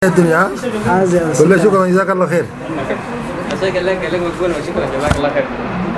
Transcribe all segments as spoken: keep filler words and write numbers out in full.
الدنيا كل شكرا جزاك الله خير. أسألك الله قال لك مقبول وشكرا جزاك الله خير.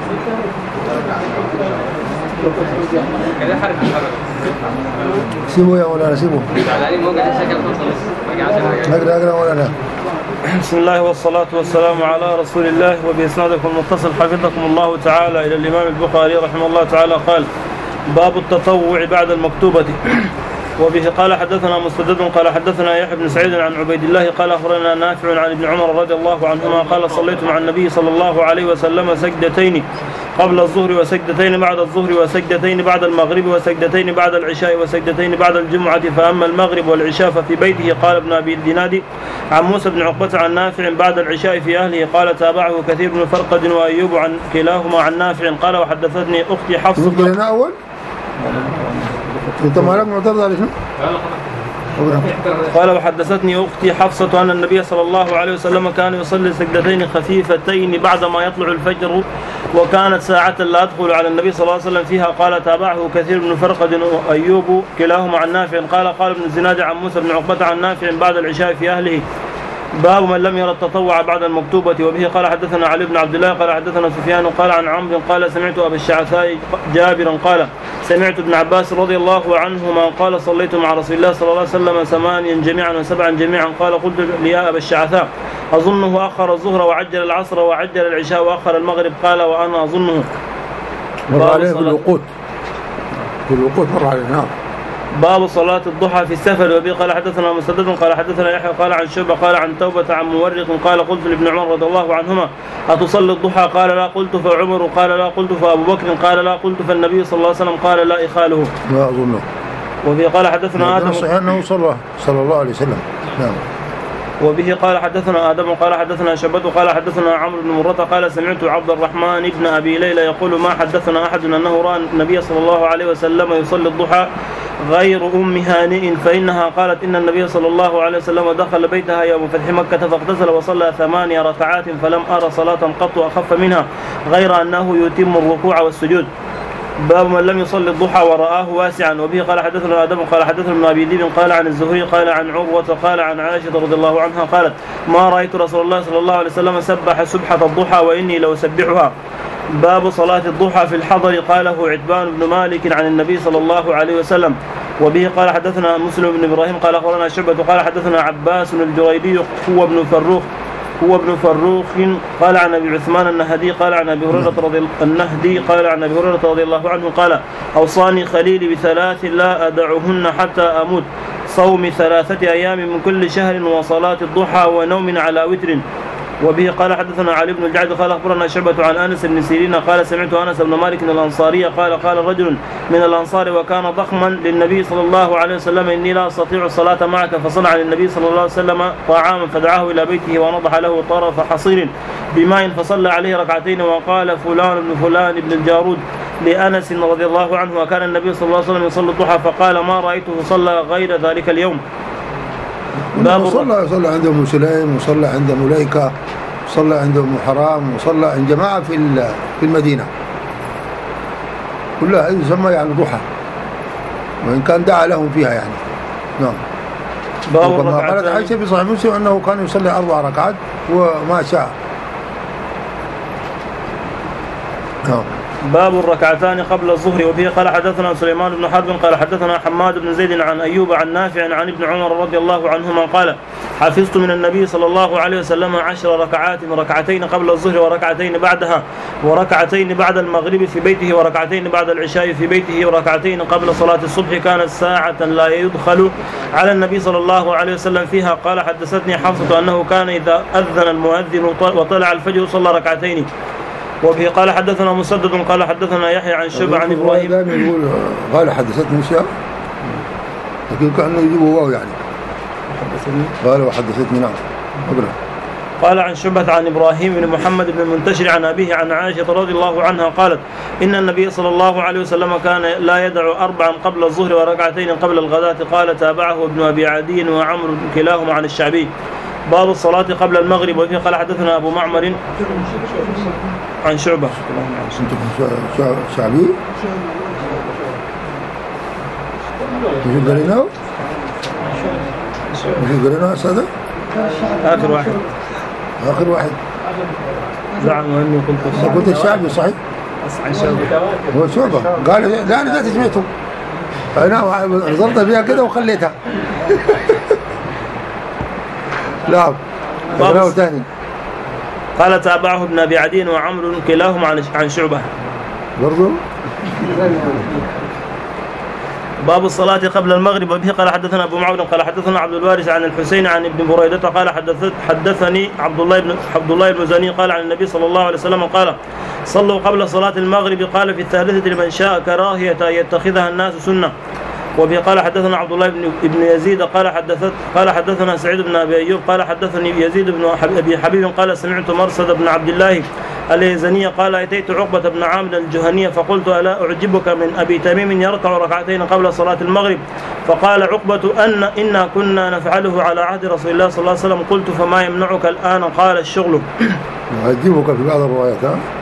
كذا حرف حرف. سيبوا يا مولانا سيبوا. على موقع الشكل خلص. أقرأ أقرأ مولانا. بسم الله والصلاة والسلام على رسول الله وبإسنادكم المتصل حفظكم الله تعالى إلى الإمام البخاري رحمه الله تعالى قال: باب التطوع بعد المكتوبة. وبه قال حدثنا مسدد قال حدثنا يحيى بن سعيد عن عبيد الله قال أخبرنا نافع عن ابن عمر رضي الله عنهما قال: صليت مع النبي صلى الله عليه وسلم سجدتين قبل الظهر وسجدتين بعد الظهر وسجدتين بعد المغرب وسجدتين بعد العشاء وسجدتين بعد الجمعة، فأما المغرب والعشاء ففي بيته. قال ابن أبي الدنادي عن موسى بن عقبة عن نافع بعد العشاء في أهله. قال: تابعه كثير بن فرقد وأيوب عن كلاهما عن نافع. قال: وحدثتني أختي حفصة. لنا أول أنت مالك معترض على شنو؟ قال: وحدثتني أختي حفصة أن النبي صلى الله عليه وسلم كان يصلي سجدتين خفيفتين بعدما يطلع الفجر، وكانت ساعة لا أدخل على النبي صلى الله عليه وسلم فيها. قال: تابعه كثير بن فرقد وأيوب كلاهما عن نافع. قال: قال ابن الزناد عن موسى بن عقبة عن نافع بعد العشاء في أهله. باب من لم يرى التطوع بعد المكتوبة. وبه قال حدثنا علي بن عبد الله قال حدثنا سفيان قال عن عمرو قال: سمعت أبا الشعثاء جابرا قال: سمعت ابن عباس رضي الله عنهما قال: صليت مع رسول الله صلى الله عليه وسلم ثمانيا جميعا وسبعا جميعا. قال: قلت ليا أبا الشعثاء: أظنه أخر الظهر وعجل العصر وعجل العشاء وأخر المغرب. قال: وأنا أظنه. مر عليه في الوقوت في الوقوت مر عليه. نعم. باب صلاة الضحى في السفر. وبه قال حدثنا مسدد قال حدثنا يحيى قال عن شعبة قال عن توبة عن مورق قال: قلت لابن عمر رضي الله عنهما: أتصلي الضحى؟ قال: لا. قلت: فعمر؟ قال: لا. قلت: فأبو بكر؟ قال: لا. قلت: فالنبي صلى الله عليه وسلم؟ قال: لا إخاله. لا أظنه. وبه قال حدثنا آدم صحيح أنه صلى صلى الله عليه وسلم. نعم. وبه قال حدثنا آدم قال حدثنا شعبة قال حدثنا عمرو بن مرة قال: سمعت عبد الرحمن بن أبي ليلى يقول: ما حدثنا أحد أنه رأى النبي صلى الله عليه وسلم يصلي الضحى غير أم هانئ، فإنها قالت: إن النبي صلى الله عليه وسلم دخل بيتها يوم فتح مكة فاغتسل وصلى ثمانية ركعات فلم أرى صلاة قط أخف منها غير أنه يتم الركوع والسجود. باب من لم يصلي الضحى ورآه واسعا. وبه قال حدثنا آدم قال حدثنا ابن أبي ذئب قال عن الزهري قال عن عروة قال عن عائشة رضي الله عنها قالت: ما رأيت رسول الله صلى الله عليه وسلم سبح سبحة الضحى وإني لو سبحها. باب صلاة الضحى في الحضر. قاله عتبان بن مالك عن النبي صلى الله عليه وسلم. وبه قال حدثنا مسلم بن إبراهيم قال أخبرنا شعبة قال حدثنا عباس الجريبي هو ابن فروخ هو ابن فروخ قال عن أبي عثمان النهدي قال عن أبي هريرة رضي النهدي قال عن أبي هريرة رضي الله عنه قال: أوصاني خليلي بثلاث لا أدعهن حتى أموت: صوم ثلاثة أيام من كل شهر وصلاة الضحى ونوم على وتر. وبه قال حدثنا علي بن الجعد قال أخبرنا شعبة عن أنس بن سيرين قال: سمعت أنس بن مالك الأنصاري قال: قال رجل من الأنصار وكان ضخما للنبي صلى الله عليه وسلم: إني لا أستطيع الصلاة معك. فصنع للنبي صلى الله عليه وسلم طعاما فدعاه إلى بيته ونضح له طرف حصير بماء فصلى عليه ركعتين. وقال فلان بن فلان بن الجارود لأنس رضي الله عنه: وكان النبي صلى الله عليه وسلم يصلي الضحى، فقال: ما رأيته صلى غير ذلك اليوم. باب صلى صلى عند أم سليم وصلى عند مليكة وصلى عند أم حرام وصلى عند جماعة في في المدينة كلها يسمى يعني ضحى، وإن كان دعا لهم فيها يعني. نعم. وكما قالت عائشة في صحيح مسلم أنه كان يصلي أربع ركعات وما شاء. نعم. باب الركعتان قبل الظهر. وبه قال حدثنا سليمان بن حرب قال حدثنا حماد بن زيد عن أيوب عن نافع عن ابن عمر رضي الله عنهما قال: حفظت من النبي صلى الله عليه وسلم عشر ركعات: ركعتين قبل الظهر وركعتين بعدها وركعتين بعد المغرب في بيته وركعتين بعد العشاء في بيته وركعتين قبل صلاة الصبح، كانت ساعة لا يدخل على النبي صلى الله عليه وسلم فيها. قال: حدثتني حفصة أنه كان إذا أذن المؤذن وطلع الفجر صلى ركعتين. وبه قال حدثنا مسدد قال حدثنا يحيى عن شعبة عن إبراهيم. يقول قال حدثتني شعبة لكن كأنه يجيبه واو يعني. قال وحدثتني. نعم. أقرأ. قال عن شعبة عن إبراهيم بن محمد بن المنتشر عن أبيه عن عائشة رضي الله عنها قالت: إن النبي صلى الله عليه وسلم كان لا يدع أربعا قبل الظهر وركعتين قبل الغداة. قال: تابعه ابن أبي عدي وعمر كلاهما عن الشعبي. باب الصلاة قبل المغرب. وفيه قال حدثنا أبو معمر عن شعبة. شعبي مش قريناه مش قريناه هذا آخر واحد آخر واحد زعم أني قلت الشعبي. قلت الشعبي صحيح. عن شعبة. هو شعبة قال لا أنا ذات سمعته أنا نظرت فيها كده وخليتها. لا قرأه ثاني. قال تابعه ابن أبي عدي وعمرو كلاهما عن عن شعبة. برضو. باب الصلاة قبل المغرب. وبه قال حدثنا أبو معاوية قال حدثنا عبد الوارث عن الحسين عن ابن بريدة قال حدثت حدثني عبد الله بن عبد الله المزني قال عن النبي صلى الله عليه وسلم قال صلوا قبل صلاة المغرب قال في الثالثة لمن شاء كراهية يتخذها الناس سنة. وبه قال حدثنا عبد الله بن ابن يزيد قال حدثت قال حدثنا سعيد بن أبي أيوب قال حدثني يزيد بن أبي حبيب قال سمعت مرصد بن عبد الله اليزني قال أتيت عقبة بن عامر الجهنية فقلت ألا أعجبك من أبي تميم يركع ركعتين قبل صلاة المغرب؟ فقال عقبة أن إنا كنا نفعله على عهد رسول الله صلى الله عليه وسلم. قلت فما يمنعك الآن؟ قال الشغل. أعجبك في بعض الروايات.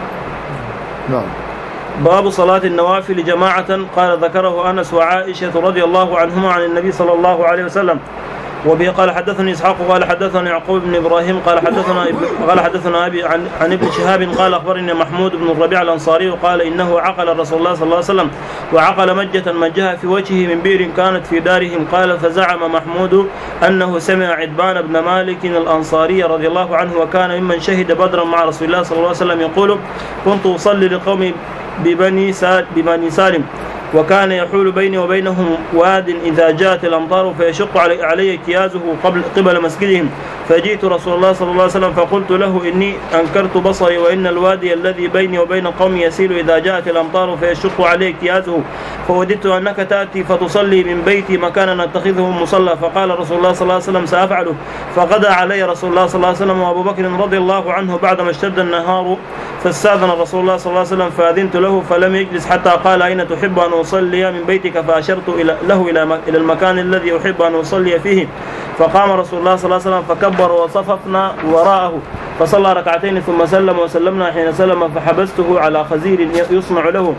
نعم. باب صلاة النوافل جماعة. قال ذكره أنس وعائشة رضي الله عنهما عن النبي صلى الله عليه وسلم. وبه قال حدثني إسحاق قال حدثنا يعقوب بن إبراهيم قال حدثنا قال حدثنا أبي عن, عن ابن شهاب قال أخبرني محمود بن الربيع الأنصاري قال إنه عقل رسول الله صلى الله عليه وسلم وعقل مجة مجها في وجهه من بئر كانت في دارهم. قال فزعم محمود أنه سمع عتبان بن مالك الأنصاري رضي الله عنه وكان ممن شهد بدرا مع رسول الله صلى الله عليه وسلم يقول كنت أصلي لقومي ببني ببني سالم وكان يحول بيني وبينهم واد إذا جاءت الأمطار فيشق علي اكيازه قبل قبل مسجدهم. فجئت رسول الله صلى الله عليه وسلم فقلت له إني أنكرت بصري وإن الوادي الذي بيني وبين قومي يسيل إذا جاءت الأمطار فيشق علي اكيازه فوددت أنك تأتي فتصلي من بيتي مكانا نتخذه مصلى. فقال رسول الله صلى الله عليه وسلم سأفعله. فغدا علي رسول الله صلى الله عليه وسلم وأبو بكر رضي الله عنه بعدما اشتد النهار فاستأذن رسول الله صلى الله عليه وسلم فأذنت له فلم يجلس حتى قال أين تحب أن أصلي من بيتك؟ فأشرت إلى له إلى المكان الذي أحب أن أصلي فيه. فقام رسول الله صلى الله عليه وسلم فكبر وصففنا وراءه فصلى ركعتين ثم سلم وسلمنا حين سلم فحبسته على خزير يصنع له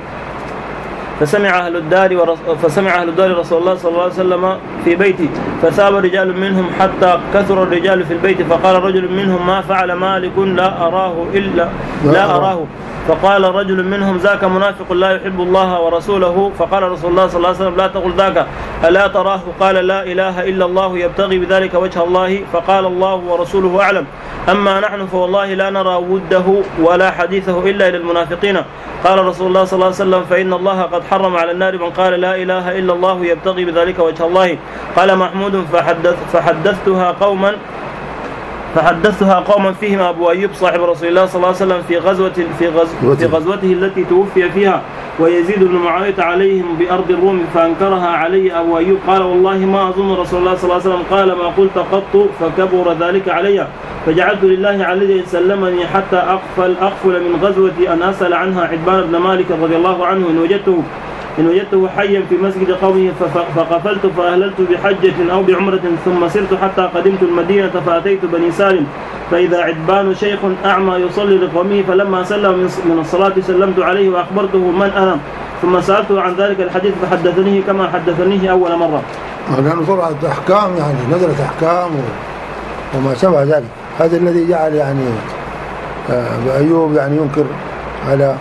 فسمع أهل الدار ورس... فسمع أهل الدار رسول الله صلى الله عليه وسلم في بيتي فثاب رجال منهم حتى كثر الرجال في البيت. فقال رجل منهم ما فعل مالك لا أراه إلا لا أراه. فقال رجل منهم ذاك منافق لا يحب الله ورسوله. فقال رسول الله صلى الله عليه وسلم لا تقل ذاك ألا تراه؟ قال لا إله إلا الله يبتغي بذلك وجه الله. فقال الله ورسوله أعلم أما نحن فوالله لا نرى وده ولا حديثه إلا إلى المنافقين. قال رسول الله صلى الله عليه وسلم فإن الله قد حرم على النار من قال لا إله إلا الله يبتغي بذلك وجه الله. قال محمود فحدث فحدثتها قوما فحدثتها قوما فيهم أبو أيوب صاحب رسول الله صلى الله عليه وسلم في غزوة في, غزو في غزوته التي توفي فيها ويزيد بن معاوية عليهم بأرض الروم فأنكرها علي أبو أيوب. قال والله ما أظن رسول الله صلى الله عليه وسلم قال ما قلت قط فكبر ذلك علي. فجعلت لله علي سلمني حتى أقفل أقفل من غزوة أن أسأل عنها عتبان بن مالك رضي الله عنه إن وجدته إن وجدته حيا في مسجد قومه فقفلت فأهللت بحجة أو بعمرة ثم سرت حتى قدمت المدينة فأتيت بني سالم فإذا عتبان شيخ أعمى يصلي لقومه فلما سلم من الصلاة سلمت عليه وأخبرته من أنا ثم سألته عن ذلك الحديث فحدثنيه كما حدثنيه أول مرة. لأنه طبعا أحكام يعني نزلت أحكام وما شابه ذلك. هذا الذي جعل يعني أيوب يعني ينكر على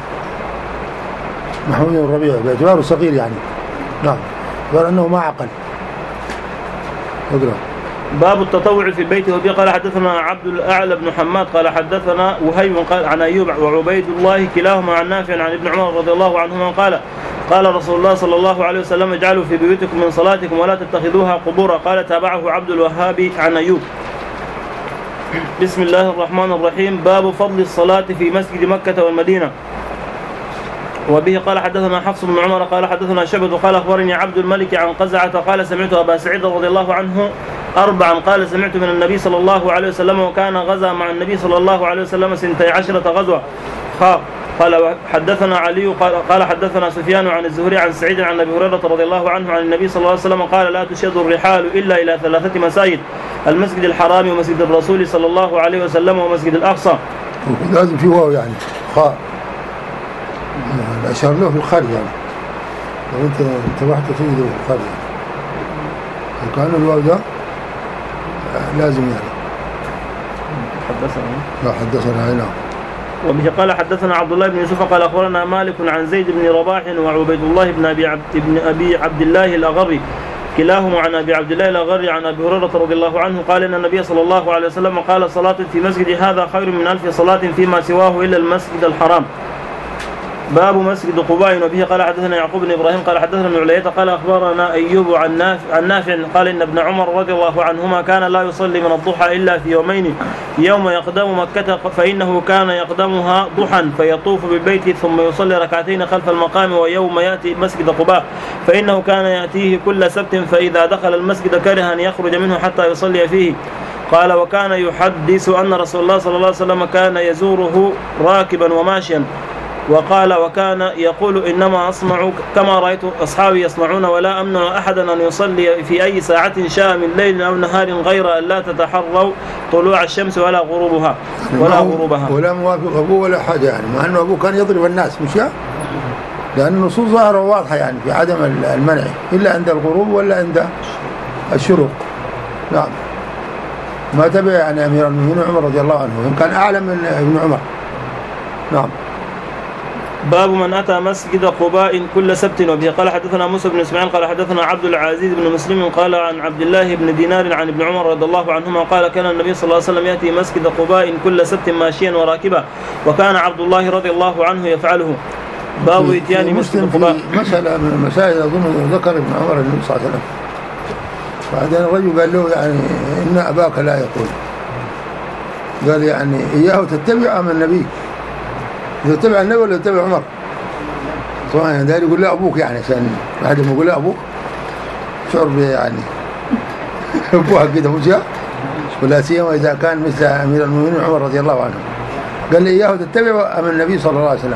محمود بن الربيع باعتباره صغير يعني. نعم قال أنه ما عقل. اقرأ. باب التطوع في البيت. وبه قال حدثنا عبد الأعلى بن حماد قال حدثنا وهيب قال عن أيوب وعبيد الله كلاهما عن نافع عن ابن عمر رضي الله عنهما قال قال رسول الله صلى الله عليه وسلم اجعلوا في بيوتكم من صلاتكم ولا تتخذوها قبورا. قال تابعه عبد الوهاب عن أيوب. بسم الله الرحمن الرحيم. باب فضل الصلاة في مسجد مكة والمدينة. وبه قال حدثنا حفص بن عمر قال حدثنا شعبة قال أخبرني عبد الملك عن قزعة قال سمعت أبا سعيد رضي الله عنه أربعا قال سمعت من النبي صلى الله عليه وسلم وكان غزا مع النبي صلى الله عليه وسلم سنتي عشرة غزوة. قال حدثنا علي قال حدثنا سفيان عن الزهري عن سعيد عن أبي هريرة رضي الله عنه عن النبي صلى الله عليه وسلم قال لا تشد الرحال إلا إلى ثلاثة مساجد المسجد الحرام ومسجد الرسول صلى الله عليه وسلم ومسجد الأقصى. لازم في واو يعني خاء أشار له في الخارج يعني لو أنت انتبهت تجده في الخارج يعني. كان الواو ده لازم يعني حدثنا لا حدثنا هنا. وبه قال حدثنا عبد الله بن يوسف قال أخبرنا مالك عن زيد بن رباح وعبيد الله بن أبي عبد, بن أبي عبد الله الأغري كلاهما عن أبي عبد الله الأغري عن أبي هريرة رضي الله عنه قال إن النبي صلى الله عليه وسلم قال صلاة في مسجد هذا خير من ألف صلاة فيما سواه إلا المسجد الحرام. باب مسجد قباء. وبه قال حدثنا يعقوب بن إبراهيم قال حدثنا ابن علية قال أخبرنا أيوب عن نافع, عن نافع قال إن ابن عمر رضي الله عنهما كان لا يصلي من الضحى إلا في يومين، يوم يقدم مكة فإنه كان يقدمها ضحى فيطوف بالبيت ثم يصلي ركعتين خلف المقام، ويوم يأتي مسجد قباء فإنه كان يأتيه كل سبت فإذا دخل المسجد كره أن يخرج منه حتى يصلي فيه. قال وكان يحدث أن رسول الله صلى الله عليه وسلم كان يزوره راكبا وماشيا. وقال وكان يقول إنما أصنع كما رأيت أصحابي يصنعون ولا أمنع أحدا أن يصلي في أي ساعة شاء من ليل أو نهار غير أن لا تتحروا طلوع الشمس ولا غروبها ولا غروبها ولا موافق أبوه ولا حاجة يعني، مع أنه أبوه كان يضرب الناس مش يعني؟ لأن النصوص ظاهرة واضحة يعني في عدم المنع إلا عند الغروب ولا عند الشروق. نعم ما تبع يعني أمير المؤمنين عمر رضي الله عنه، إن كان أعلم من ابن عمر. نعم. باب من أتى مسجد قباء كل سبت. وبه قال حدثنا موسى بن إسماعيل قال حدثنا عبد العزيز بن مسلم قال عن عبد الله بن دينار عن ابن عمر رضي الله عنهما قال كان النبي صلى الله عليه وسلم يأتي مسجد قباء كل سبت ماشيا وراكبا، وكان عبد الله رضي الله عنه يفعله. باب إتيان مسجد قباء. مسألة من المسائل أظن ذكر ابن عمر النبي صلى الله عليه وسلم، بعدين الرجل قال له يعني إن أباك لا يقول، قال يعني إياه تتبع أم النبي؟ إذا تتبع النبي ولا تتبع عمر؟ طبعا ده يقول له أبوك يعني، عشان واحد يقول له أبوك شعر يعني أبوها كده مجا، ولا سيما إذا كان مثل أمير المؤمنين عمر رضي الله عنه. قال لي إياه تتبع أم النبي صلى الله عليه وسلم.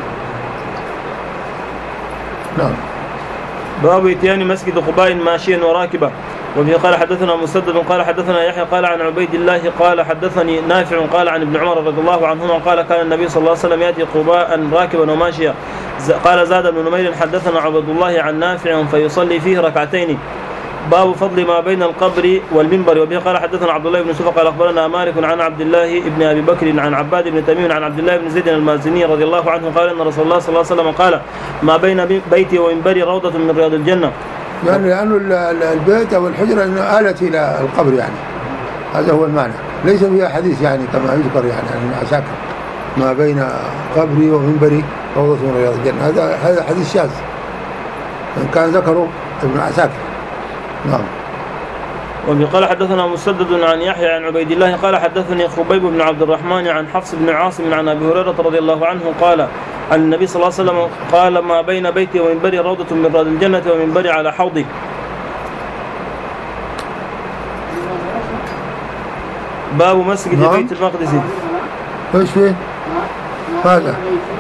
نعم. باب إتيان مسجد قباء ماشيا وراكبا. وبه قال حدثنا مسدد قال حدثنا يحيى قال عن عبيد الله قال حدثني نافع قال عن ابن عمر رضي الله عنهما قال كان النبي صلى الله عليه وسلم يأتي قباء راكبا وماشيا. قال زاد بن نمير حدثنا عبد الله عن نافع فيصلي فيه ركعتين. باب فضل ما بين القبر والمنبر. وبه قال حدثنا عبد الله بن يوسف قال أخبرنا مالك عن عبد الله بن أبي بكر عن عباد بن تميم عن عبد الله بن زيد المازني رضي الله عنه قال أن رسول الله صلى الله عليه وسلم قال ما بين بيتي ومنبري روضة من رياض الجنة. يعني لأنه البيت أو الحجرة إنه آلت إلى القبر يعني، هذا هو المعنى، ليس فيها حديث يعني كما يذكر يعني عن عساكر ما بين قبري ومنبري روضة من رياض الجنة، هذا هذا حديث شاذ إن كان ذكره ابن عساكر. نعم. وقال حدثنا مسدد عن يحيى عن عبيد الله قال حدثني خبيب بن عبد الرحمن عن حفص بن عاصم عن أبي هريرة رضي الله عنه قال عن النبي صلى الله عليه وسلم قال ما بين بيتي ومنبري روضة من رياض الجنة ومنبري على حوضي. باب مسجد نعم. بيت المقدس. ايش فيه؟ هذا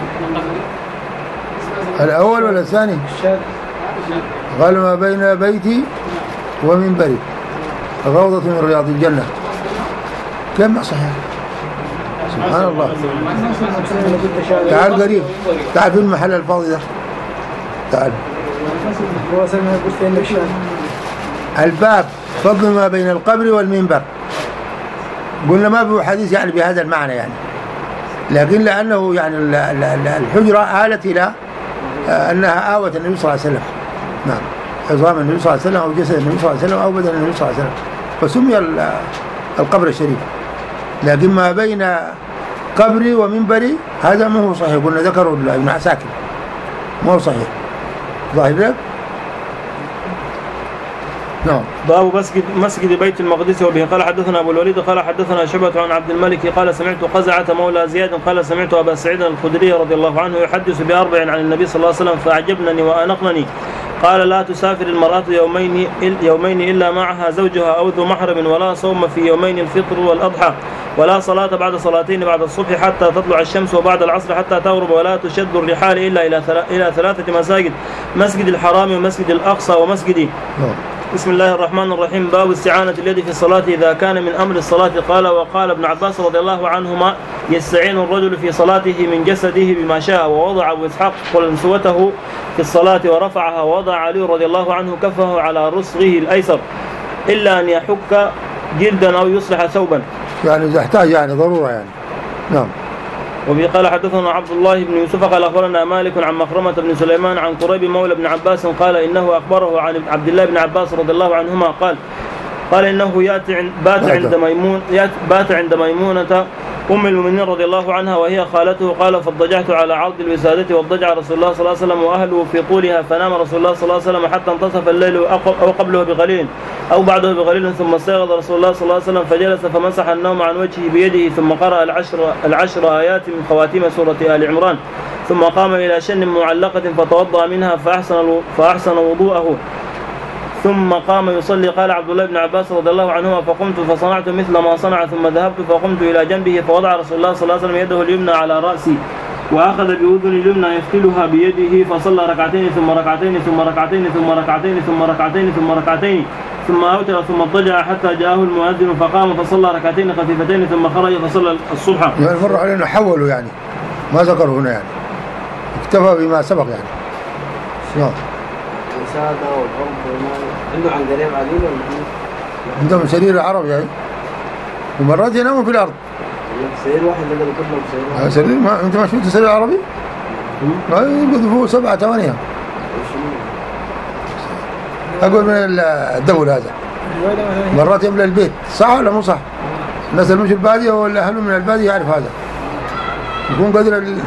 الأول ولا الثاني؟ قال ما بين بيتي ومنبري روضة من رياض الجنة. كم صحيح؟ سبحان الله. تعال قريب، تعال في المحل الفاضي ده، تعال. الباب فضل ما بين القبر والمنبر. قلنا ما في حديث يعني بهذا المعنى يعني، لكن لأنه يعني الحجرة آلت إلى أنها آوت النبي صلى الله عليه وسلم. نعم، عظام النبي صلى الله عليه وسلم أو جسد النبي صلى الله عليه وسلم أو بدن النبي صلى الله عليه وسلم، فسمي القبر الشريف. لكن ما بين قبري ومنبري هذا ما هو صحيح، قلنا ذكره ابن عساكر ما هو صحيح. ظاهر لك؟ نعم. باب مسجد مسجد بيت المقدس. وبه قال حدثنا أبو الوليد قال حدثنا شعبة عن عبد الملك قال سمعت قزعة مولى زياد قال سمعت أبا سعيد الخدري رضي الله عنه يحدث بأربع عن النبي صلى الله عليه وسلم فأعجبنني وأنقنني. قال لا تسافر المرأة يومين يومين إلا معها زوجها أو ذو محرم، ولا صوم في يومين الفطر والأضحى، ولا صلاة بعد صلاتين بعد الصبح حتى تطلع الشمس وبعد العصر حتى تغرب، ولا تشد الرحال إلا إلى إلى ثلاثة مساجد: مسجد الحرام ومسجد الأقصى ومسجدي. بسم الله الرحمن الرحيم. باب استعانة اليد في الصلاة إذا كان من أمر الصلاة. قال وقال ابن عباس رضي الله عنهما يستعين الرجل في صلاته من جسده بما شاء. ووضع أبو إسحاق قلنسوته في الصلاة ورفعها، ووضع علي رضي الله عنه كفه على رسغه الأيسر إلا أن يحك جلدا أو يصلح ثوبا. يعني إذا احتاج يعني ضرورة يعني. نعم. وبه قال حدثنا عبد الله بن يوسف قال أخبرنا مالك عن مخرمة بن سليمان عن قريب مولى بن عباس قال إنه أخبره عن عبد الله بن عباس رضي الله عنهما قال قال إنه يأتي بات عند ميمون بات عند ميمونة أم المؤمنين رضي الله عنها وهي خالته قال فاضطجعت على عرض الوسادة واضطجع رسول الله صلى الله عليه وسلم وأهله في طولها فنام رسول الله صلى الله عليه وسلم حتى انتصف الليل أو قبله بقليل أو بعده بقليل ثم استيقظ رسول الله صلى الله عليه وسلم فجلس فمسح النوم عن وجهه بيده ثم قرأ العشر, العشر آيات من خواتيم سورة آل عمران ثم قام إلى شن معلقة فتوضأ منها فأحسن, فأحسن وضوءه ثم قام يصلي. قال عبد الله بن عباس رضي الله عنهما فقمت فصنعت مثل ما صنع ثم ذهبت فقمت إلى جنبه فوضع رسول الله صلى الله عليه وسلم يده اليمنى على رأسي وأخذ بأذن اليمنى يفتلها بيده فصلى ركعتين ثم ركعتين ثم ركعتين ثم ركعتين ثم ركعتين ثم ركعتين ثم أوتر ثم اضطجع حتى جاءه المؤذن فقام فصلى ركعتين خفيفتين ثم خرج فصلى الصبح. يعني مر علينا حولوا يعني ما ذكروا هنا يعني اكتفى بما سبق يعني. نعم. الوسادة والغرب عنده عن قريب عديد ولا عندهم سرير العرب يعني ومرات يناموا في الأرض. سرير واحد اللي كلهم سرير. سرير ما أنت ما شفت سرير عربي؟ ما يقدفوا سبعة ثمانية. أقول من الدول هذا. مرات يملأ البيت صح ولا مو صح؟ الناس اللي مش البادية ولا أهله من البادية يعرف هذا. يكون قدر ال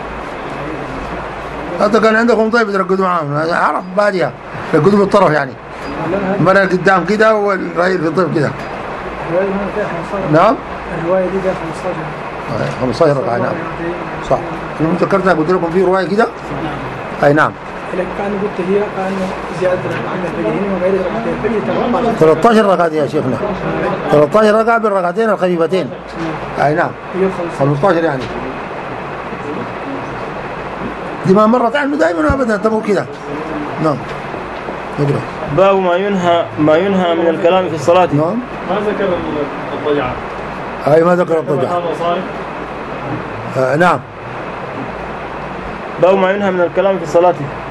حتى كان عندكم طيب ترقدوا معاهم عرب بادية يرقدوا بالطرف يعني مرة قدام كده والرأي في الطيب كده. نعم الرواية دي فيها خمسة عشر خمسة عشر ركعة. نعم صح. أنا ذكرتها قلت لكم في رواية كده. أي نعم. كان قلت هي كان زيادة عن الفجرين وغير ركعتين ثلاثة عشر ركعة يا شيخنا. ثلاثة عشر ركعة بالركعتين الخفيفتين. أي نعم. خمسة عشر يعني. دي ما مرت عنه دائما وابدا تمر كده. نعم. نقرأ. باب ما ينهى ما ينهى من الكلام في الصلاة. نعم. ما ذكر الضجعة. أي ما ذكر الضجعة. آه نعم. باب ما ينهى من الكلام في الصلاة.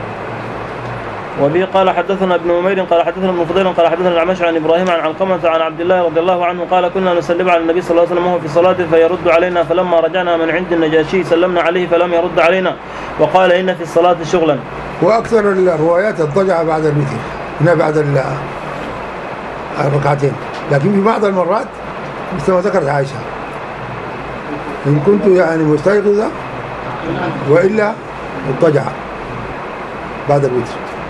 وبه قال حدثنا ابن عمير قال حدثنا ابن فضيل قال حدثنا الأعمش عن إبراهيم عن علقمة عن عبد الله رضي الله عنه قال كنا نسلم على النبي صلى الله عليه وسلم وهو في صلاة فيرد علينا فلما رجعنا من عند النجاشي سلمنا عليه فلم يرد علينا وقال إن في الصلاة شغلا. وأكثر الروايات الضجعة بعد الوتر هنا بعد الركعتين لكن في بعض المرات مثل ما ذكرت عائشة إن كنت يعني مستيقظة وإلا الضجعة بعد الوتر.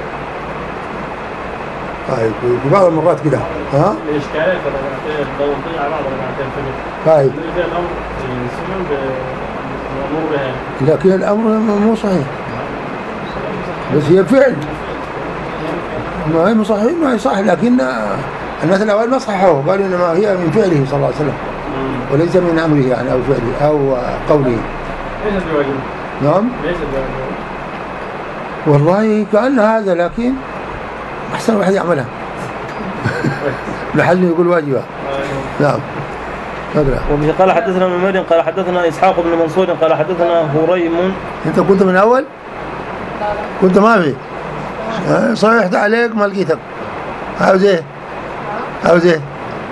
طيب في بعض المرات كده ها الإشكالية في الركعتين الضجعة بعد الركعتين فجر. طيب الأمر يسمون بالأمور بها. لكن الأمر مو صحيح بس هي فعل ما هي صحيح ما هي صح لكن الناس الأول ما صححوه قالوا إنما هي من فعله صلى الله عليه وسلم وليس من أمره يعني أو فعله أو قوله. ليس بواجب. نعم. ليس بواجب. والله كأن هذا لكن أحسن واحد يعملها. لحد يقول واجبة. نعم. نقرأ. وبه قال حدثنا ابن مريم قال حدثنا إسحاق بن منصور قال حدثنا هريم. أنت كنت من أول؟ كنت ما في. صحيحت عليك ما لقيتك. عاوز إيه؟ عاوز إيه؟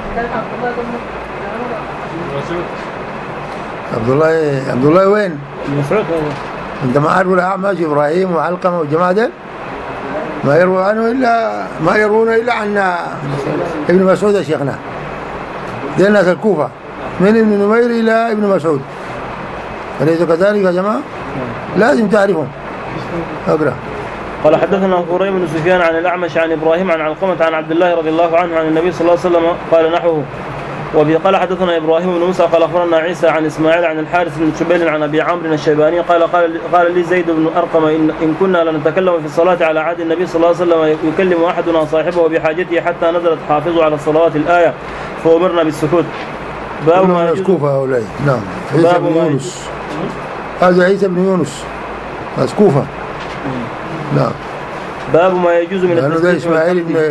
عبد الله عبد الله وين؟ مسعود. أنت ما عارف الأعمش إبراهيم وعلقمة والجماعة دول؟ ما يروى عنه إلا ما يروون إلا عن ابن مسعود يا شيخنا. دي الناس الكوفة من ابن نمير إلى ابن مسعود أليس كذلك يا جماعة؟ لازم تعرفهم. أقرأ. قال حدثنا هريم بن سفيان عن الأعمش عن إبراهيم عن علقمة عن عبد الله رضي الله عنه عن النبي صلى الله عليه وسلم قال نحوه. وبه قال حدثنا إبراهيم بن موسى قال أخبرنا عيسى عن إسماعيل عن الحارث بن شبيل عن أبي عمرو الشيباني قال قال قال لي زيد بن أرقم إن, إن كنا لنتكلم في الصلاة على عهد النبي صلى الله عليه وسلم يكلم أحدنا صاحبه بحاجته حتى نزلت حافظوا على الصلوات الآية فأمرنا بالسكوت. باب ما يسكوف هؤلاء. نعم. عيسى بن يونس. هذا عيسى بن يونس مسكوفة. نعم. باب ما يجوز من التسبيح. لأنه إسماعيل بن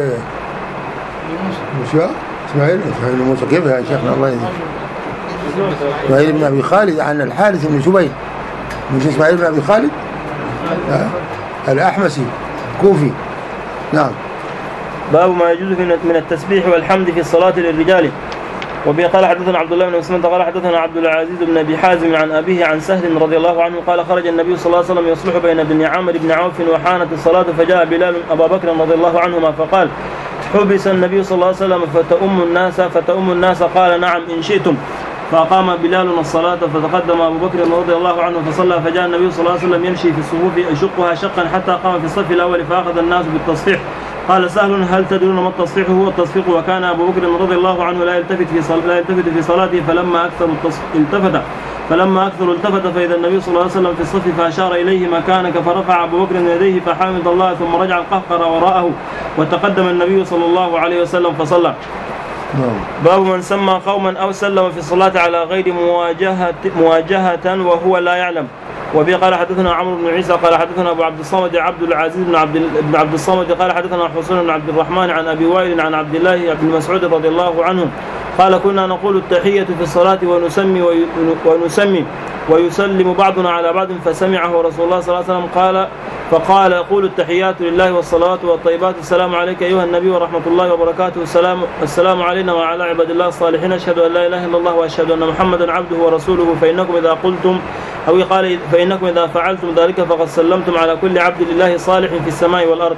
موسى. إسماعيل إسماعيل بن موسى كيف يا شيخنا الله يهديك؟ إسماعيل بن أبي خالد عن الحارث بن شبيل مش إسماعيل بن أبي خالد الأحمسي كوفي. نعم. باب ما يجوز من التسبيح والحمد في الصلاة للرجال. وبه قال حدثنا عبد الله بن مسلم قال حدثنا عبد العزيز بن ابي حازم عن ابيه عن سهل رضي الله عنه قال خرج النبي صلى الله عليه وسلم يصلح بين بني عامر بن عوف وحانت الصلاه فجاء بلال ابا بكر رضي الله عنهما فقال حبس النبي صلى الله عليه وسلم فتؤم الناس فتؤم الناس قال نعم ان شئتم فأقام بلال الصلاة فتقدم أبو بكر رضي الله عنه فصلى فجاء النبي صلى الله عليه وسلم يمشي في الصفوف يشقها شقا حتى قام في الصف الأول فأخذ الناس بالتصفيح. قال سهل هل تدرون ما التصفيح؟ هو التصفيق. وكان أبو بكر رضي الله عنه لا يلتفت في صل... لا يلتفت في صلاته فلما أكثر التصف... التفت فلما أكثر التفت فإذا النبي صلى الله عليه وسلم في الصف فأشار إليه مكانك فرفع أبو بكر يديه فحمد الله ثم رجع القهقر وراءه وتقدم النبي صلى الله عليه وسلم فصلى. باب من سمى قوما أو سلم في الصلاة على غير مواجهة, مواجهة وهو لا يعلم. وبه قال حدثنا عمرو بن عيسى قال حدثنا أبو عبد الصمد عبد العزيز بن عبد, بن عبد الصمد قال حدثنا حسين بن عبد الرحمن عن أبي وائل عن عبد الله بن مسعود رضي الله عنه قال كنا نقول التحية في الصلاة ونسمي ونسمي ويسلم بعضنا على بعض فسمعه رسول الله صلى الله عليه وسلم قال فقال يقول التحيات لله والصلوات والطيبات السلام عليك أيها النبي ورحمة الله وبركاته السلام, السلام علينا وعلى عباد الله الصالحين أشهد أن لا إله إلا الله وأشهد أن محمدا عبده ورسوله فإنكم إذا قلتم أو قال فإنكم إذا فعلتم ذلك فقد سلمتم على كل عبد لله صالح في السماء والأرض.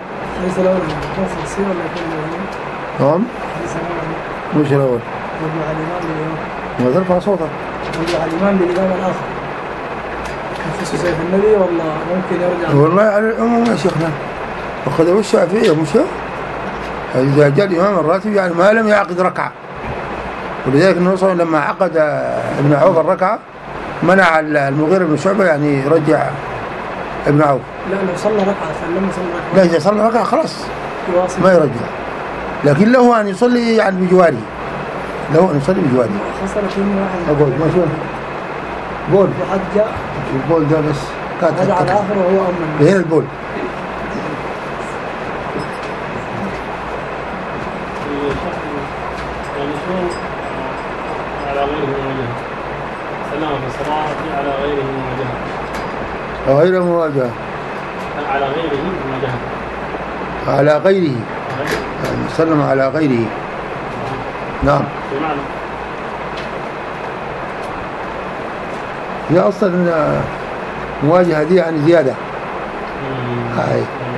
نعم مش الأول ما ترفع صوتك على الإمام بالإمام الآخر نفسه سيف النبي والله ممكن يرجع والله على العموم يا شيخنا وخذوا الشافعية مش إذا جاء الإمام الراتب يعني ما لم يعقد ركعة ولذلك النصر لما عقد ابن عوف الركعة منع المغيرة بن شعبة يعني يرجع ابن عوف. لا لو صلى ركعة فلما صلى ركعة لا إذا صلى ركعة خلاص ما يرجع لكن له أن يصلي يعني بجواره له أن يصلي بجواره. خسر فيه واحد أقول ما شو بول واحد جاء البول ده بس كاتب رجع على الآخر وهو أمن هنا البول على غيره مواجهة سلام في الصلاة على غيره مواجهة غير مواجهة على غيره مواجهة على غيره يعني سلم على غيره. نعم بمعنى هي أصلا مواجهة دي يعني زيادة هاي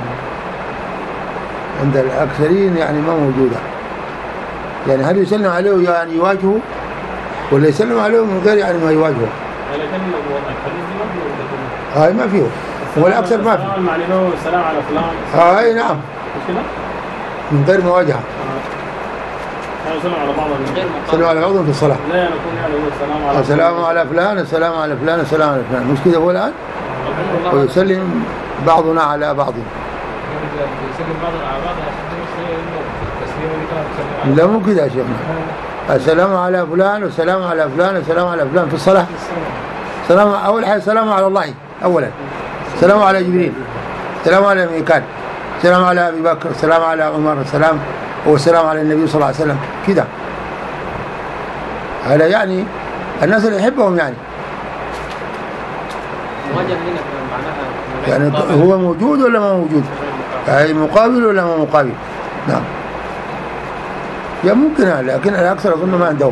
عند الأكثرين يعني ما موجودة يعني هل يسلم عليه يعني يواجهه ولا يسلم عليه من غير يعني ما يواجهه هاي ما فيه ولا أكثر ما فيه السلام على فلان هاي نعم من غير مواجهة سلام على بعضهم سلام على بعضهم في الصلاة لا يكون يعني السلام على السلام على فلان السلام على فلان السلام على فلان مش كده هو الآن ويسلم بعضنا على بعض يسلم بعضنا على بعض لا مو كده يا شيخنا السلام على فلان والسلام على فلان السلام على فلان في الصلاة سلام أول حاجة السلام على الله أولا السلام على جبريل السلام على ميكال السلام على أبي بكر السلام على عمر السلام والسلام على النبي صلى الله عليه وسلم كده هذا يعني الناس اللي يحبهم يعني يعني هو موجود ولا ما موجود يعني مقابل ولا ما مقابل. نعم يا ممكن لكن الأكثر أظن ما عندهم.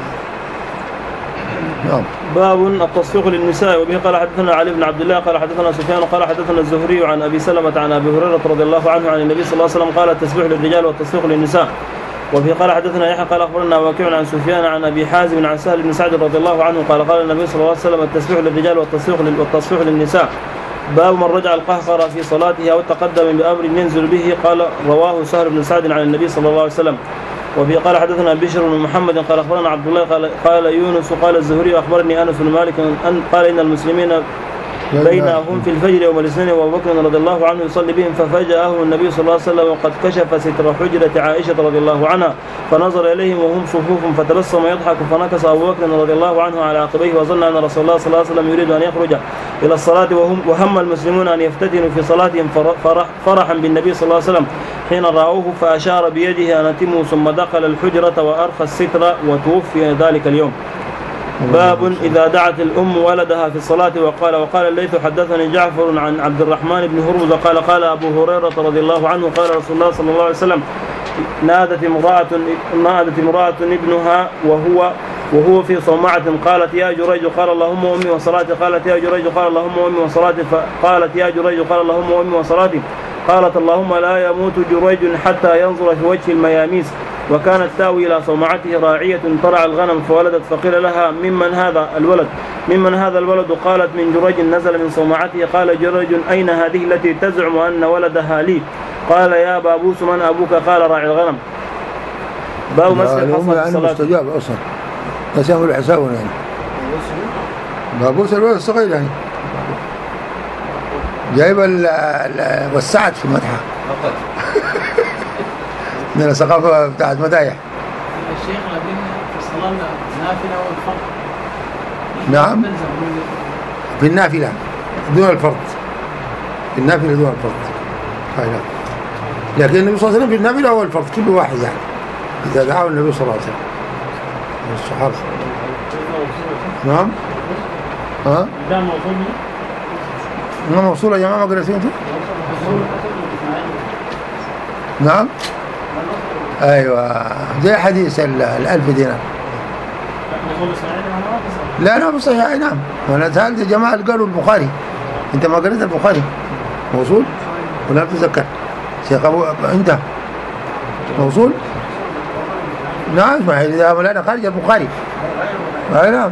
نعم باب التصفيق للنساء. وبه قال حدثنا علي بن عبد الله قال حدثنا سفيان قال حدثنا الزهري عن أبي سلمة عن أبي هريرة رضي الله عنه عن النبي صلى الله عليه وسلم قال التسبيح للرجال والتصفيق للنساء. وبه قال حدثنا يحيى قال أخبرنا واكع عن سفيان عن أبي حازم عن سهل بن سعد رضي الله عنه قال قال النبي صلى الله عليه وسلم التسبيح للرجال والتصفيق والتصفيق للنساء. باب من رجع القهقرة في صلاته أو تقدم بأمر ينزل به قال رواه سهل بن سعد عن النبي صلى الله عليه وسلم. وفي قال حدثنا بشر بن محمد قال أخبرنا عبد الله قال, قال يونس قال الزهري أخبرني أنس بن مالك أن قال إن المسلمين بينهم في الفجر يوم الاثنين وأبو بكر رضي الله عنه يصلي بهم ففجأهم النبي صلى الله عليه وسلم وقد كشف ستر حجرة عائشة رضي الله عنها فنظر إليهم وهم صفوف فتبسم يضحك فنكس أبو بكر رضي الله عنه على عقبيه وظن أن رسول الله صلى الله عليه وسلم يريد أن يخرج إلى الصلاة وهم وهم المسلمون أن يفتتنوا في صلاتهم فرح فرحا بالنبي صلى الله عليه وسلم حين رأوه فأشار بيده أن أتموا ثم دخل الحجرة وأرخى الستر وتوفي ذلك اليوم. باب إذا دعت الأم ولدها في الصلاة وقال وقال الليث حدثني جعفر عن عبد الرحمن بن هرمز قال قال أبو هريرة رضي الله عنه قال رسول الله صلى الله عليه وسلم نادت امرأة نادت امرأة ابنها وهو وهو في صومعة قالت يا جريج قال اللهم أمي وصلاتي قالت يا جريج قال اللهم أمي وصلاتي فقالت يا جريج قال اللهم أمي وصلاتي قالت اللهم لا يموت جريج حتى ينظر في وجه المياميس. وكانت تاوي إلى صومعته راعية ترعى الغنم فولدت فقيل لها ممن هذا الولد ممن هذا الولد قالت من جريج نزل من صومعته. قال جريج أين هذه التي تزعم أن ولدها لي؟ قال يا بابوس من أبوك؟ قال راعي الغنم. باب مسح الحصى في الصلاة. مستجاب أصلا بس يعمل حسابه يعني بابوس الولد الصغير يعني جايب والسعد في المدحة من الثقافة بتاعت مدايح. الشيخ لكن في الصلاة نافلة والفرض. نعم في النافلة دون الفرض في النافلة دون الفرض هاي. لكن النبي صلى الله عليه وسلم في النافلة هو الفرض كل واحد يعني إذا دعاه النبي صلى الله عليه وسلم الصحابة. نعم ها ما موصولة يا جماعة قرأتين انتوا؟ نعم ايوه زي حديث الألف دينار. لا لا بصحيح نعم. وانا سألت جماعة قالوا البخاري. انت ما قرأت البخاري موصول ولا بتذكر شيخ ابو انت موصول؟ نعم اسمع اذا مولانا خارج البخاري. اي نعم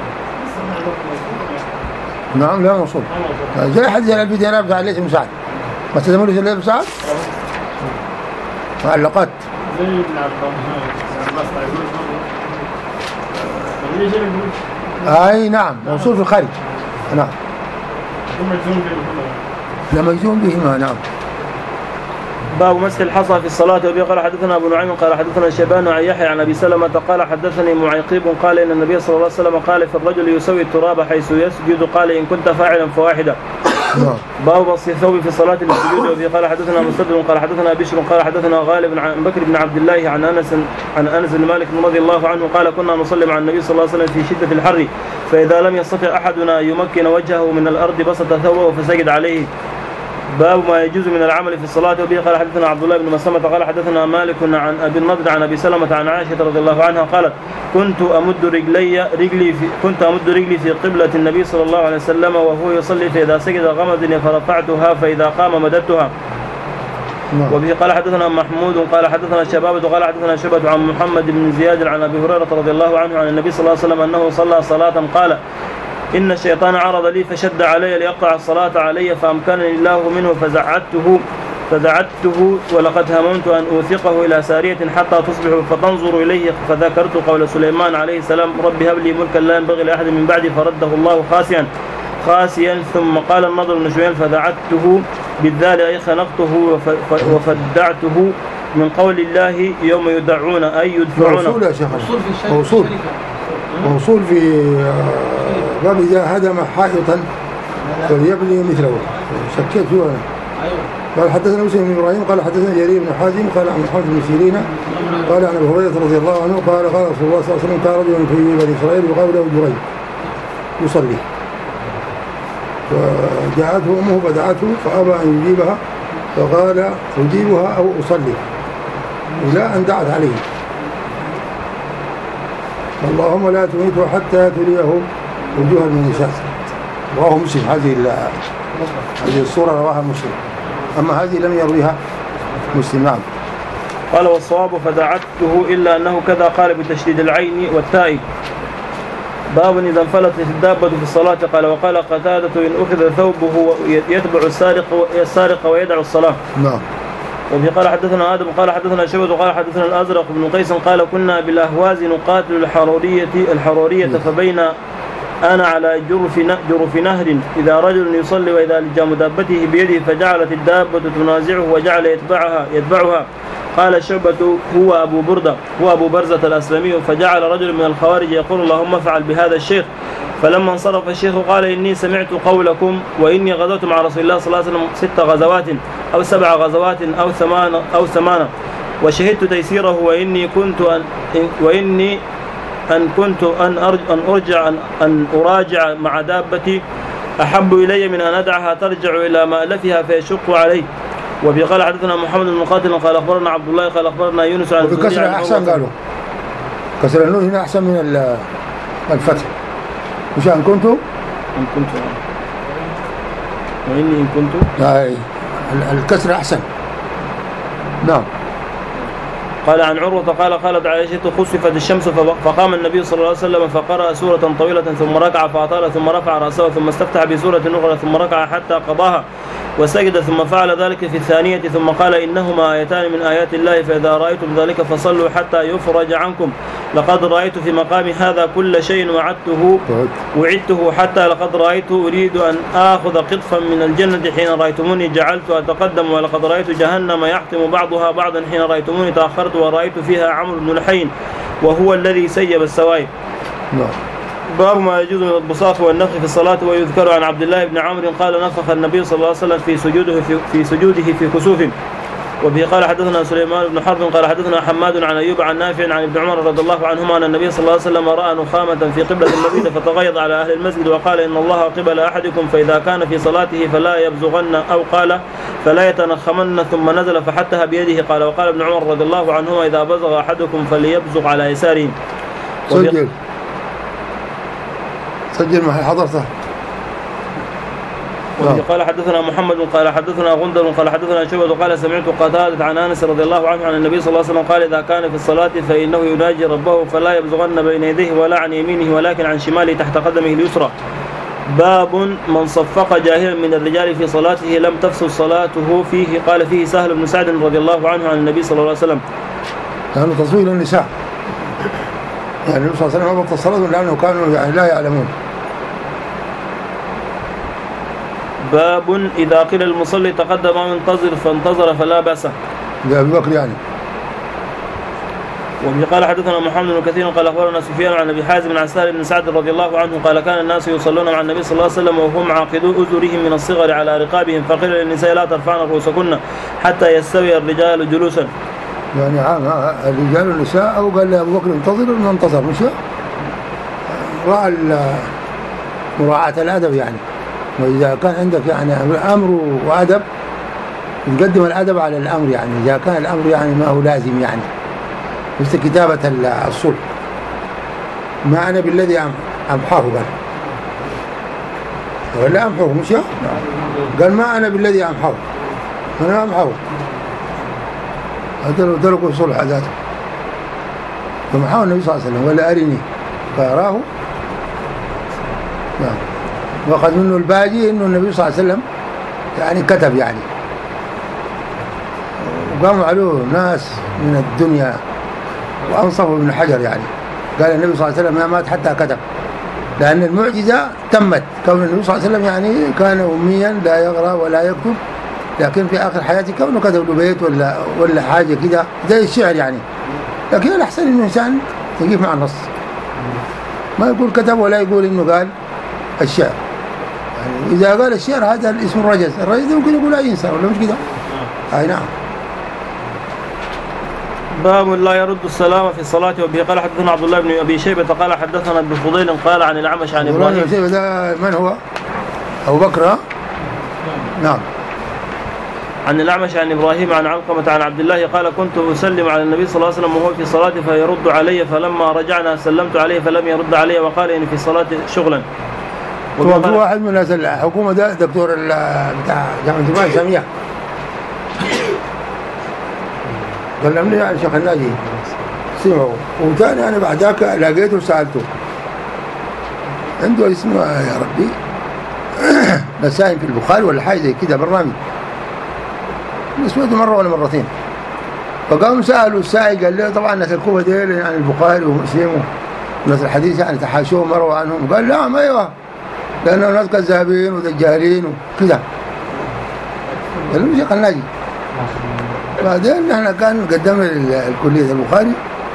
نعم لا موصول زي حديث الألف دينار بتاع ليش مساعد ما تسمونه ليش مساعد معلقات اي نعم موصول في الخارج. نعم لما يجون بهما. نعم باب مسح الحصى في الصلاة. وبه قال حدثنا أبو نعيم قال حدثنا شيبان عن يحيى عن أبي سلمة قال حدثني معيقيب قال إن النبي صلى الله عليه وسلم قال في الرجل يسوي التراب حيث يسجد قال إن كنت فاعلا فواحدا. باب مسح الثوب في صلاة السجود. وبه قال حدثنا مسدد قال حدثنا بشر قال حدثنا غالب عن بكر بن عبد الله عن أنس عن أنس بن مالك رضي الله عنه قال كنا نصلي مع النبي صلى الله عليه وسلم في شدة الحر فإذا لم يستطع أحدنا يمكن وجهه من الأرض بسط ثوبه فسجد عليه. باب ما يجوز من العمل في الصلاة. وبه قال حدثنا عبد الله بن مسلمة قال حدثنا مالك عن أبي النضر عن أبي سلمة عن عائشة رضي الله عنها قالت كنت أمد رجلي رجلي في كنت أمد رجلي في قبلة النبي صلى الله عليه وسلم وهو يصلي فإذا سجد غمزني فرفعتها فإذا قام مددتها. وبه قال حدثنا محمود قال حدثنا شبابة قال حدثنا شبابة عن محمد بن زياد عن أبي هريرة رضي الله عنه عن النبي صلى الله عليه وسلم أنه صلى صلاة قال إن الشيطان عرض لي فشد علي ليقطع الصلاة علي فأمكنني الله منه فزعدته فزعدته ولقد هممت أن أوثقه إلى سارية حتى تصبح فتنظر إليه فذكرت قول سليمان عليه السلام رب هب لي ملكا لا ينبغي لأحد من بعدي فرده الله خاسيا خاسيا ثم قال النضر بن شميل فزعدته بالذال أي خنقته وفدعته من قول الله يوم يدعون أي يدفعون. موصول يا شيخ موصول موصول في باب إذا هدم حائطا فليبني مثله شكيت فيه أنا. قال حدثنا مسلم بن إبراهيم قال حدثنا جرير بن حازم قال عن محمد بن سيرين قال عن أبي هريرة رضي الله عنه قال قال رسول الله صلى الله عليه وسلم كان رجل في بني إسرائيل يقال له جريج يصلي فجاءته أمه فدعته فأبى أن يجيبها فقال أجيبها أو أصلي إلى أن دعت عليه اللهم لا تميته حتى تريه وجوه النساء. رواه مسلم. هذه هذه الصورة رواها مسلم أما هذه لم يرويها مسلم. نعم. قال والصواب فدعته إلا أنه كذا قال بتشديد العين والتاء. باب إذا انفلتت الدابة في الصلاة قال وقال قتادة إن أخذ ثوبه يتبع السارق السارق ويدع الصلاة. نعم. وفي قال حدثنا آدم قال حدثنا شبة قال حدثنا الأزرق بن قيس قال كنا بالأهواز نقاتل الحرورية الحرورية فبين أنا على جرف جرف نهر إذا رجل يصلي وإذا لجام دابته بيده فجعلت الدابة تنازعه وجعل يتبعها يتبعها قال شعبة هو أبو بردة هو أبو برزة الأسلمي فجعل رجل من الخوارج يقول اللهم افعل بهذا الشيخ فلما انصرف الشيخ قال إني سمعت قولكم وإني غزوت مع رسول الله صلى الله عليه وسلم ست غزوات أو سبع غزوات أو ثمان أو ثمانة وشهدت تيسيره وإني كنت أن وإني أن كنت أن أرجع أن أرجع أن, أن أراجع مع دابتي أحب إلي من أن أدعها ترجع إلى مألفها فيشق عليه وبه قال حدثنا محمد بن مقاتل قال أخبرنا عبد الله قال أخبرنا يونس عن الزهري وبكسر أحسن قالوا كسر النون هنا أحسن من الفتح مش أن كنت إن كنت وإني إن كنت لا الكسر أحسن. نعم. قال عن عروة قال قالت عائشة خسفت الشمس فقام النبي صلى الله عليه وسلم فقرأ سورة طويلة ثم ركع فأطال ثم رفع رأسه ثم استفتح بسورة أخرى ثم ركع حتى قضاها وسجد ثم فعل ذلك في الثانية ثم قال إنهما آيتان من آيات الله فإذا رأيتم ذلك فصلوا حتى يفرج عنكم لقد رأيت في مقام هذا كل شيء وعدته وعدته حتى لقد رأيت أريد أن آخذ قطفا من الجنة حين رأيتموني جعلت أتقدم ولقد رأيت جهنم يحطم بعضها بعضا حين رأيتموني تأخرت ورأيت فيها عمرو بن لحين وهو الذي سيب السوائب. باب ما يجوز من البصاق والنفخ في الصلاة. ويذكر عن عبد الله بن عمرو قال نفخ النبي صلى الله عليه وسلم في سجوده في, في سجوده في كسوف. وبه قال حدثنا سليمان بن حرب قال حدثنا حماد عن أيوب عن نافع عن ابن عمر رضي الله عنهما أن النبي صلى الله عليه وسلم رأى نخامة في قبلة المسجد فتغيظ على أهل المسجد وقال إن الله قبل أحدكم فإذا كان في صلاته فلا يبزغن أو قال فلا يتنخمن ثم نزل فحتها بيده قال. وقال ابن عمر رضي الله عنهما إذا بزغ أحدكم فليبزغ على يساره. سجل سجل ما حضرته. قال حدثنا محمد قال حدثنا غندر قال حدثنا شعبة قال سمعت قتادة عن أنس رضي الله عنه عن النبي صلى الله عليه وسلم قال إذا كان في الصلاة فإنه يناجي ربه فلا يبزغن بين يديه ولا عن يمينه ولكن عن شماله تحت قدمه اليسرى. باب من صفق جاهلا من الرجال في صلاته لم تفسد صلاته فيه. قال فيه سهل بن سعد رضي الله عنه عن النبي صلى الله عليه وسلم كانوا تصوير النساء يعني النبي صلى الله عليه وسلم وقت الصلاة لأنه كانوا يعني لا يعلمون. باب إذا قيل المصلي تقدم وانتظر فانتظر فلا بأس. ده أبي بكر يعني. وقال حدثنا محمد بن كثير قال أخبرنا سفيان عن أبي حازم عن سهل بن سعد رضي الله عنه قال كان الناس يصلون مع النبي صلى الله عليه وسلم وهم عاقدو أزرهم من الصغر على رقابهم فقيل للنساء لا ترفعن رؤوسكن حتى يستوي الرجال جلوسا. يعني عام الرجال والنساء أو قال أبو بكر انتظر وننتظر مش راعى مراعاة الأدب يعني. وإذا كان عندك يعني أمر وأدب نقدم الأدب على الأمر يعني إذا كان الأمر يعني ما هو لازم يعني مثل كتابة الصلح ما أنا بالذي أمحاه قال ولا أمحاه مش قال ما أنا بالذي أمحاه أنا أمحاه هذا تركوا صلح ذاته فمحاه النبي صلى الله عليه وسلم ولا أرني فأراه نعم. وقد منه الباجي إنه النبي صلى الله عليه وسلم يعني كتب يعني وقاموا عليه ناس من الدنيا وأنصفوا ابن حجر يعني قال النبي صلى الله عليه وسلم ما مات حتى كتب لأن المعجزة تمت كون النبي صلى الله عليه وسلم يعني كان أميا لا يقرأ ولا يكتب لكن في آخر حياته كونه كتب له بيت ولا ولا حاجة كده زي الشعر يعني لكن الأحسن إنه الإنسان يقف مع النص ما يقول كتب ولا يقول إنه قال الشعر يعني إذا قال الشعر هذا الاسم الرجز الرجز ممكن يقول أي إنسان ولا مش كده أي نعم. باب لا يرد السلام في الصلاة. وبه قال حدثنا عبد الله بن أبي شيبة قال حدثنا ابن فضيل قال عن الأعمش عن إبراهيم. ابن شيبة ده من هو؟ أبو بكر. نعم. عن الأعمش عن إبراهيم عن علقمة عن عبد الله قال كنت أسلم على النبي صلى الله عليه وسلم وهو في صلاة فيرد علي فلما رجعنا سلمت عليه فلم يرد علي وقال إن في صلاة شغلا. في واحد من الناس الحكومة ده دكتور بتاع جامعة الجامعة الإسلامية كلمني عن شيخ الناجي سمعه وثاني أنا بعد ذاك لقيته وسألته عنده اسمه يا ربي نسائم في البخاري ولا حاجة زي كده برنامج سمعته مرة ولا مرتين فقام سألوا السائق قال له طبعا الناس الكوفة ديل يعني البخاري ومسلم وناس الحديث يعني تحاشوهم مروا عنهم قال لا ما أيوه لأنه ناس كذابين ودجالين وكذا قال له شيخ الناجي بعدين نحن كان قدمنا الكلية البخاري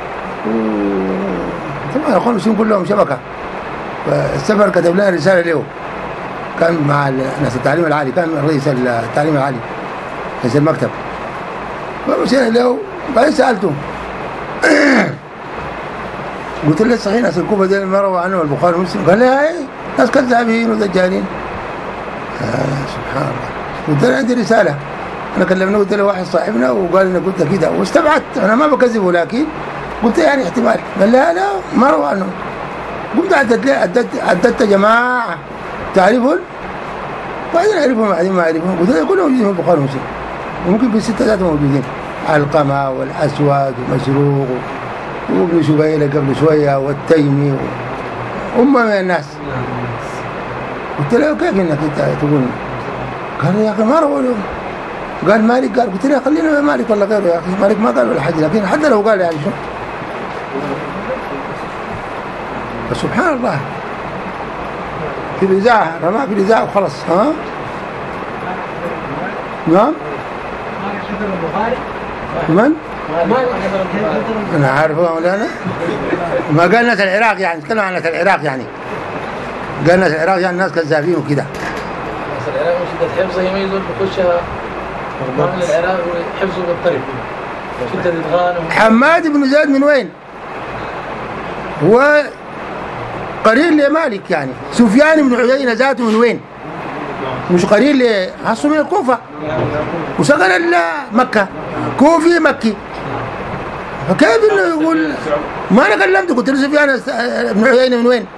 وطبعا الأخوان المسلمين كلهم شبكة فالسفر كتب لنا رسالة له كان مع ناس التعليم العالي كان رئيس التعليم العالي رئيس المكتب فمشينا له بعدين سألته قلت له صحيح ناس الكوفة دي ما روى عنهم البخاري ومسلم قال لي ايه ناس كذابين ودجالين آه سبحان الله قلت له عندي رسالة انا كلمنا قلت له واحد صاحبنا وقال لنا قلت كده واستبعدت، انا ما بكذبه لكن قلت يعني احتمال. قال لا لا ما روى عنه. قمت عدت لي عدت عدت جماعه تعرفهم بعدين اعرفهم بعدين ما اعرفهم، قلت له كلهم موجودين في البخاري ومسلم وممكن في السته ذاتهم موجودين، علقمه والاسود ومسروق وابن شبيله قبل شويه والتيمي هم من الناس. قلت له كيف انك انت تقول؟ قال يا اخي ما روى له. قال مالك، قال قلت له خلينا مالك ولا غيره يا اخي، مالك ما قال ولا حاجه، لكن حتى لو قال يعني شو. سبحان الله في الإذاعة رماه في الإذاعة وخلص. ها نعم من؟ أنا عارفه مولانا ما قال ناس العراق يعني، تكلم عن ناس العراق يعني، قال ناس العراق يعني ناس كذابين وكده. ناس العراق مش شدة حفظه هي يزول بخشها من العراق وحفظه بالطريق شدة الإدغام. حماد بن زيد من وين؟ هو قرير لمالك يعني. سفيان بن عيينة ذاته من وين؟ مش قرير ل أصله من الكوفة وسكن مكة، كوفي مكي، فكيف انه يقول ما انا كلمته قلت له سفيان بن عيينة من وين؟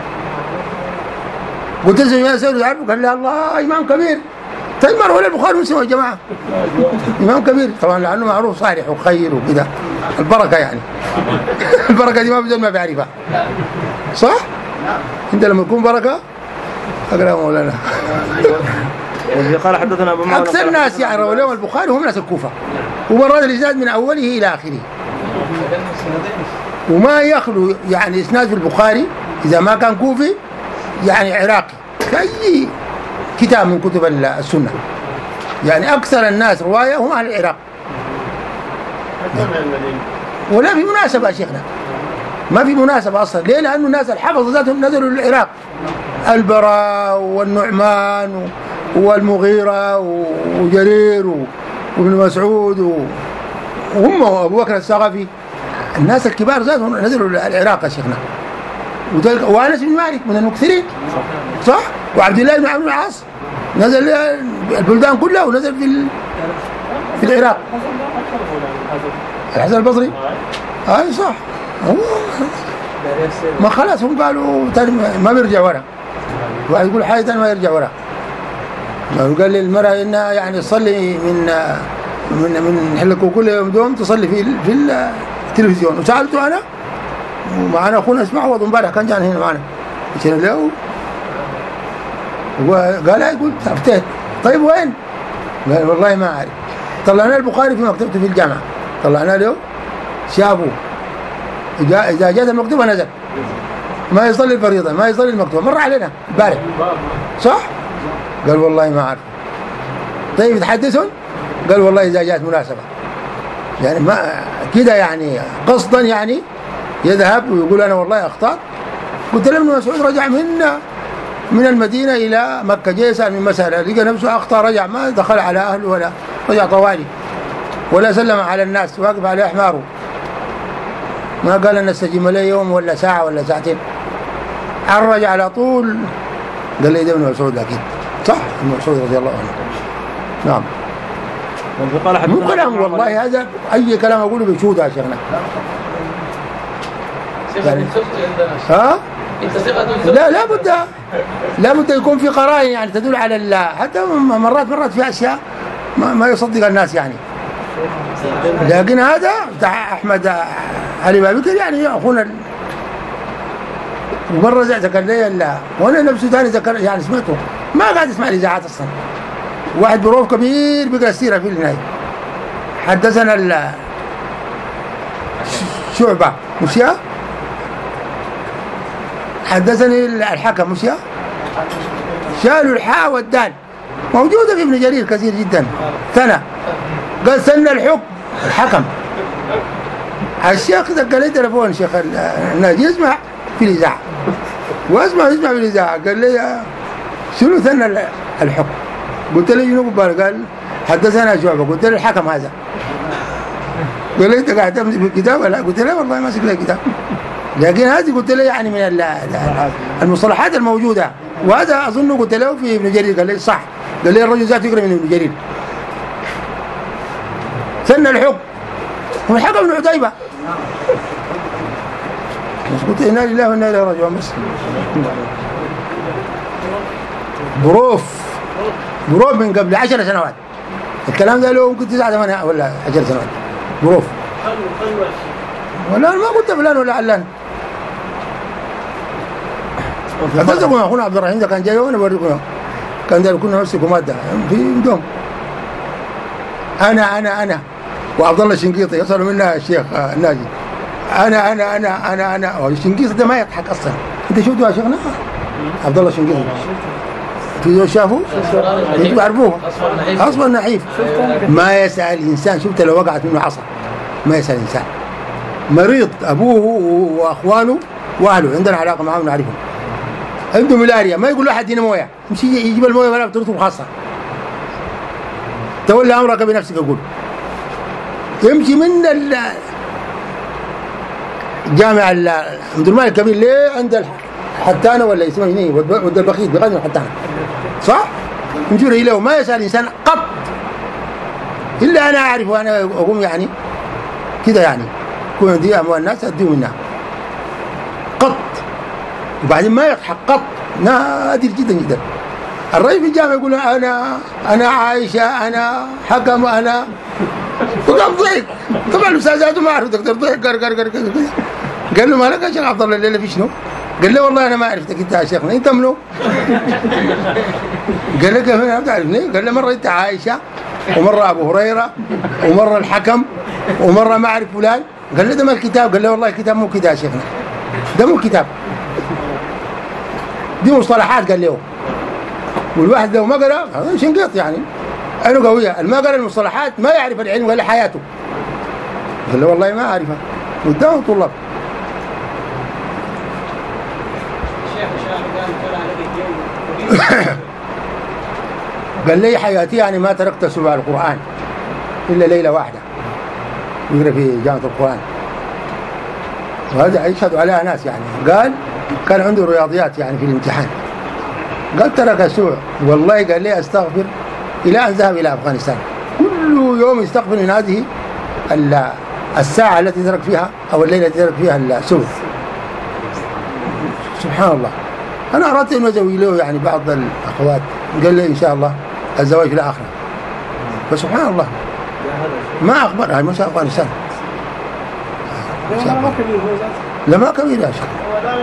قلت له سفيان سيد عارفه؟ قال لي الله امام كبير. طيب ما روى البخاري ومسلم يا جماعه امام كبير طبعا لانه معروف صالح وخير وكده، البركه يعني البركه دي ما بدون ما بيعرفها صح؟ انت لما تكون بركه اقرا مولانا. قال حدثنا ابو معاويه اكثر الناس يعني رووا لهم البخاري هم ناس الكوفه، ومرات الاسناد من اوله الى اخره، وما يخلو يعني اسناد في البخاري اذا ما كان كوفي يعني عراقي في اي كتاب من كتب السنه، يعني اكثر الناس روايه هم اهل العراق. ولا في مناسبه يا شيخنا، ما في مناسبه اصلا. ليه؟ لانه الناس الحفظ ذاتهم نزلوا للعراق، البراء والنعمان والمغيرة وجرير وابن مسعود وهم أبو بكر الثقفي، الناس الكبار ذاتهم نزلوا العراق يا شيخنا. وأنس بن مالك من المكثرين صح؟ وعبد الله بن عمرو بن العاص نزل البلدان كلها ونزل في في العراق. الحسن البصري أي صح. ما خلاص هم قالوا ما بيرجع ورا، واحد يقول حاجة ثانية ما يرجع ورا. قال لي المرأة إنها يعني تصلي من من من حلقه كل يوم دوم تصلي في في التلفزيون. وسألته أنا ومعنا أخونا اسمه عوض امبارح كان جانا هنا معنا مشينا له وقال لي قلت أفتيت طيب وين؟ قال والله ما أعرف. طلعنا البخاري في مكتبته في الجامعة، طلعنا له شافوا إذا جاءت المكتوبة نزل ما يصلي الفريضة ما يصلي المكتوبة، مر علينا امبارح صح؟ قال والله ما أعرف. طيب يتحدثون؟ قال والله إذا جاءت مناسبة يعني ما كده يعني قصدا يعني يذهب ويقول أنا والله أخطأت. قلت له ابن مسعود رجع من من المدينة إلى مكة جاء يسأل من مسألة لقى نفسه أخطأ، رجع ما دخل على أهله ولا رجع طوالي ولا سلم على الناس، واقف على أحماره، ما قال أن نستجيب لي يوم ولا ساعة ولا ساعتين، عرج على طول. قال لي ده ابن مسعود أكيد صح، ابن مسعود رضي الله عنه. نعم مو كلام والله هذا أي كلام أقوله بشهود يا شيخنا يعني. ها؟ لا لا بد لا بد يكون في قرائن يعني تدل على الله، حتى مرات مرات في أشياء ما, ما يصدق الناس يعني. لكن هذا بتاع أحمد علي بابكر يعني أخونا، ومرة ذكر لي الله وأنا نفسه ثاني ذكر يعني سمعته، ما قاعد اسمع الإذاعات أصلا. واحد بروف كبير بيقرأ السيرة في النهاية حدثنا شعبة مش يا حدثني الحكم مش يا شالوا الحاء والدال موجودة في ابن جرير كثير جدا. ثنى قال سن الحكم الحكم. الشيخ دق لي تلفون شيخ الناجي يسمع في الإذاعة واسمع يسمع في الإذاعة، قال لي شنو ثنى الحكم؟ قلت له جنوب بالك، قال حدثنا شعبة. قلت له الحكم هذا. قال لي انت قاعد تمسك في الكتاب ولا؟ قلت له والله ماسك لي كتاب، لكن هذه قلت له يعني من المصطلحات الموجودة، وهذا أظن قلت له في ابن جرير. قال لي صح، قال لي الرجل ذاته يقرأ من ابن جرير استنى الحكم والحكم ابن عتيبة. مش قلت إنا لله وإنا إليه راجعون بس. ظروف ظروف من قبل عشر سنوات. الكلام ده له ممكن تسعة ثمانية ولا عشر سنوات. ظروف. ولا ما قلت فلان ولا علان. حدثكم أخونا عبد الرحيم ده كان جاي وأنا بوريكم. كان ده كنا نمسكوا مادة في دوم. أنا أنا أنا وعبد الله الشنقيطي يصل منها الشيخ الناجي. أنا أنا أنا أنا أنا الشنقيطي ده ما يضحك أصلا. أنت شفتوا يا شيخنا؟ عبد الله الشنقيطي. في شافوه؟ أنتوا تعرفوه؟ أصبر نحيف. ما يسأل الإنسان. شفت لو وقعت منه عصا ما يسأل الإنسان. مريض أبوه وأخوانه وأهله عندنا علاقة معهم نعرفهم. عنده ملاريا ما يقول له أحد هنا مويه يمشي يجيب المويه ولا بطريقته خاصة. تولى أمرك بنفسك أقول. يمشي من الجامع عبد الملك الكبير ليه عند الحتانة ولا اسمه هنا ود البخيت بغادر الحتانة صح؟ يمشي له ما يسأل الإنسان قط إلا أنا أعرف وأنا أقوم يعني كده يعني كون عندي أموال الناس أديه منها قط. وبعدين ما يضحك قط نادر جدا جدا. الرجل في الجامعة يقول أنا أنا عايشة أنا حكم أنا وقام ضحك. طبعا الأستاذ ما أعرف دكتور ضحك قر قر قر قر قال له مالك يا شيخ عبد الله الليلة في شنو؟ قال له والله أنا ما عرفتك أنت يا شيخنا أنت منو؟ قال له كيف أنا بتعرفني؟ قال له مرة أنت عايشة ومرة أبو هريرة ومرة الحكم ومرة ما أعرف فلان. قال له ده ما الكتاب. قال له والله الكتاب مو كده يا شيخنا ده مو كتاب دي مصطلحات. قال له والواحد لو ما قرأ هذا شنقيط يعني عينه قوية. ما قرأ المصطلحات ما يعرف العلم ولا حياته. قال له والله ما أعرفها قدامه طلاب. قال لي حياتي يعني ما تركت سبع القرآن إلا ليلة واحدة يقرأ في جامعة القرآن. وهذا يشهد عليها ناس يعني. قال كان عنده رياضيات يعني في الامتحان. قال ترك السبع والله قال لي أستغفر إلى أن ذهب إلى أفغانستان كل يوم يستغفر من هذه الساعة التي ترك فيها أو الليلة التي ترك فيها السبع. سبحان الله. أنا أردت أن أزوي له يعني بعض الأخوات. قال لي إن شاء الله الزواج في الآخرة. فسبحان الله ما أخبرها ما شاء أفغانستان. لا ما كبير يا شيخ.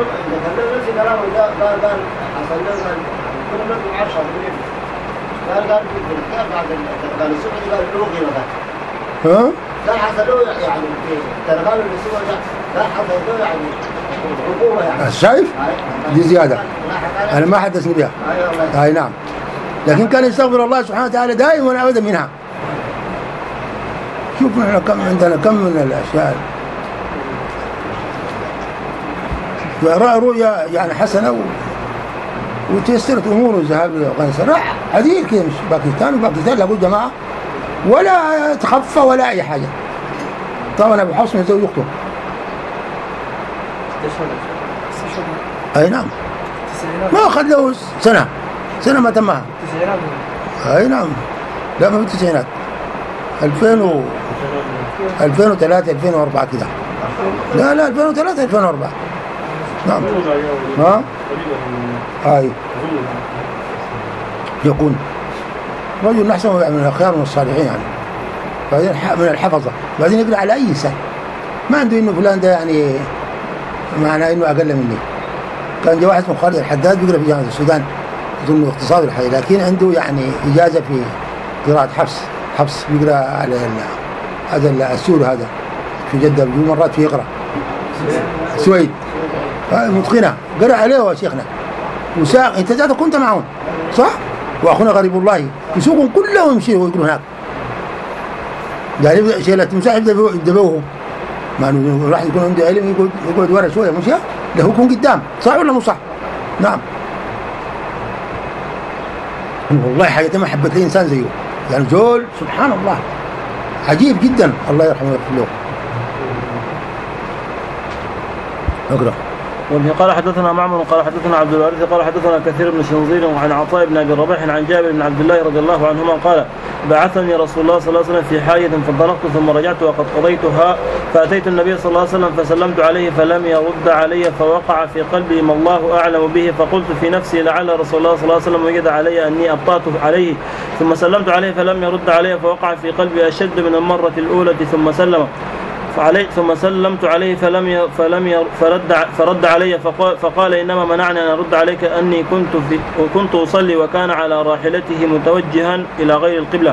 ها؟ لا حصلوا يعني في ترغال السوق لا حصلوا يعني عقوبة يعني. شايف؟ دي زيادة. أنا ما حدثني بها. أي نعم. لكن كان يستغفر الله سبحانه وتعالى دائما أبدا منها. شوف نحن كم عندنا كم من الأشياء. رأى رؤيا يعني حسنة و... وتيسرت أموره الذهاب لأفغانستان. راح عديل كده مش باكستان وباكستان لا أقول جماعة ولا تخفى ولا أي حاجة. طبعا أبو حسن يزوج أخته. أي نعم. ما أخذ له سنة سنة ما تمها. أي نعم. لا ما في التسعينات. ألفين و ألفين وثلاثة ألفين وأربعة كده. لا لا ألفين وثلاثة ألفين وأربعة. نعم. ها؟ أي. يكون رجل نحسن من الأخيار من الصالحين يعني. بعدين من الحفظة. بعدين يقرأ على أي إنسان. ما عنده إنه فلان ده يعني معناه إنه أقل مني. كان جاء واحد اسمه خالد الحداد بيقرأ في جامعة السودان أظن اقتصاد الحقيقة لكن عنده يعني إجازة في قراءة حفص حفص بيقرأ على هذا السور هذا في جدة بيجوا مرات في يقرأ سويد متقنة قرأ عليه شيخنا وساق أنت ذاتك كنت معهم صح؟ وأخونا غريب الله يسوقهم كلهم يمشيوا ويقولوا هناك يعني شيء لا تمسح يدبوهم ما انه راح يكون عنده علم يقعد يقعد ورا شويه مش له يكون قدام صح ولا مو صح؟ نعم. والله حاجه ما حبت لي انسان زيه يعني زول سبحان الله عجيب جدا الله يرحمه ويغفر له. اقرا وبه قال حدثنا معمر قال حدثنا عبد الوارث قال حدثنا كثير بن شنظير وعن عطاء بن ابي رباح عن جابر بن عبد الله رضي الله عنهما قال بعثني رسول الله صلى الله عليه وسلم في حاجة فانطلقت ثم رجعت وقد قضيتها فأتيت النبي صلى الله عليه وسلم فسلمت عليه فلم يرد علي فوقع في قلبي ما الله أعلم به فقلت في نفسي لعل رسول الله صلى الله عليه وسلم وجد علي أني أبطأت عليه ثم سلمت عليه فلم يرد علي فوقع في قلبي أشد من المرة الأولى ثم سلم فعلي ثم سلمت عليه فلم ي... فلم ي... فرد فرد علي فقال, فقال انما منعني ان ارد عليك اني كنت في كنت اصلي وكان على راحلته متوجها الى غير القبله.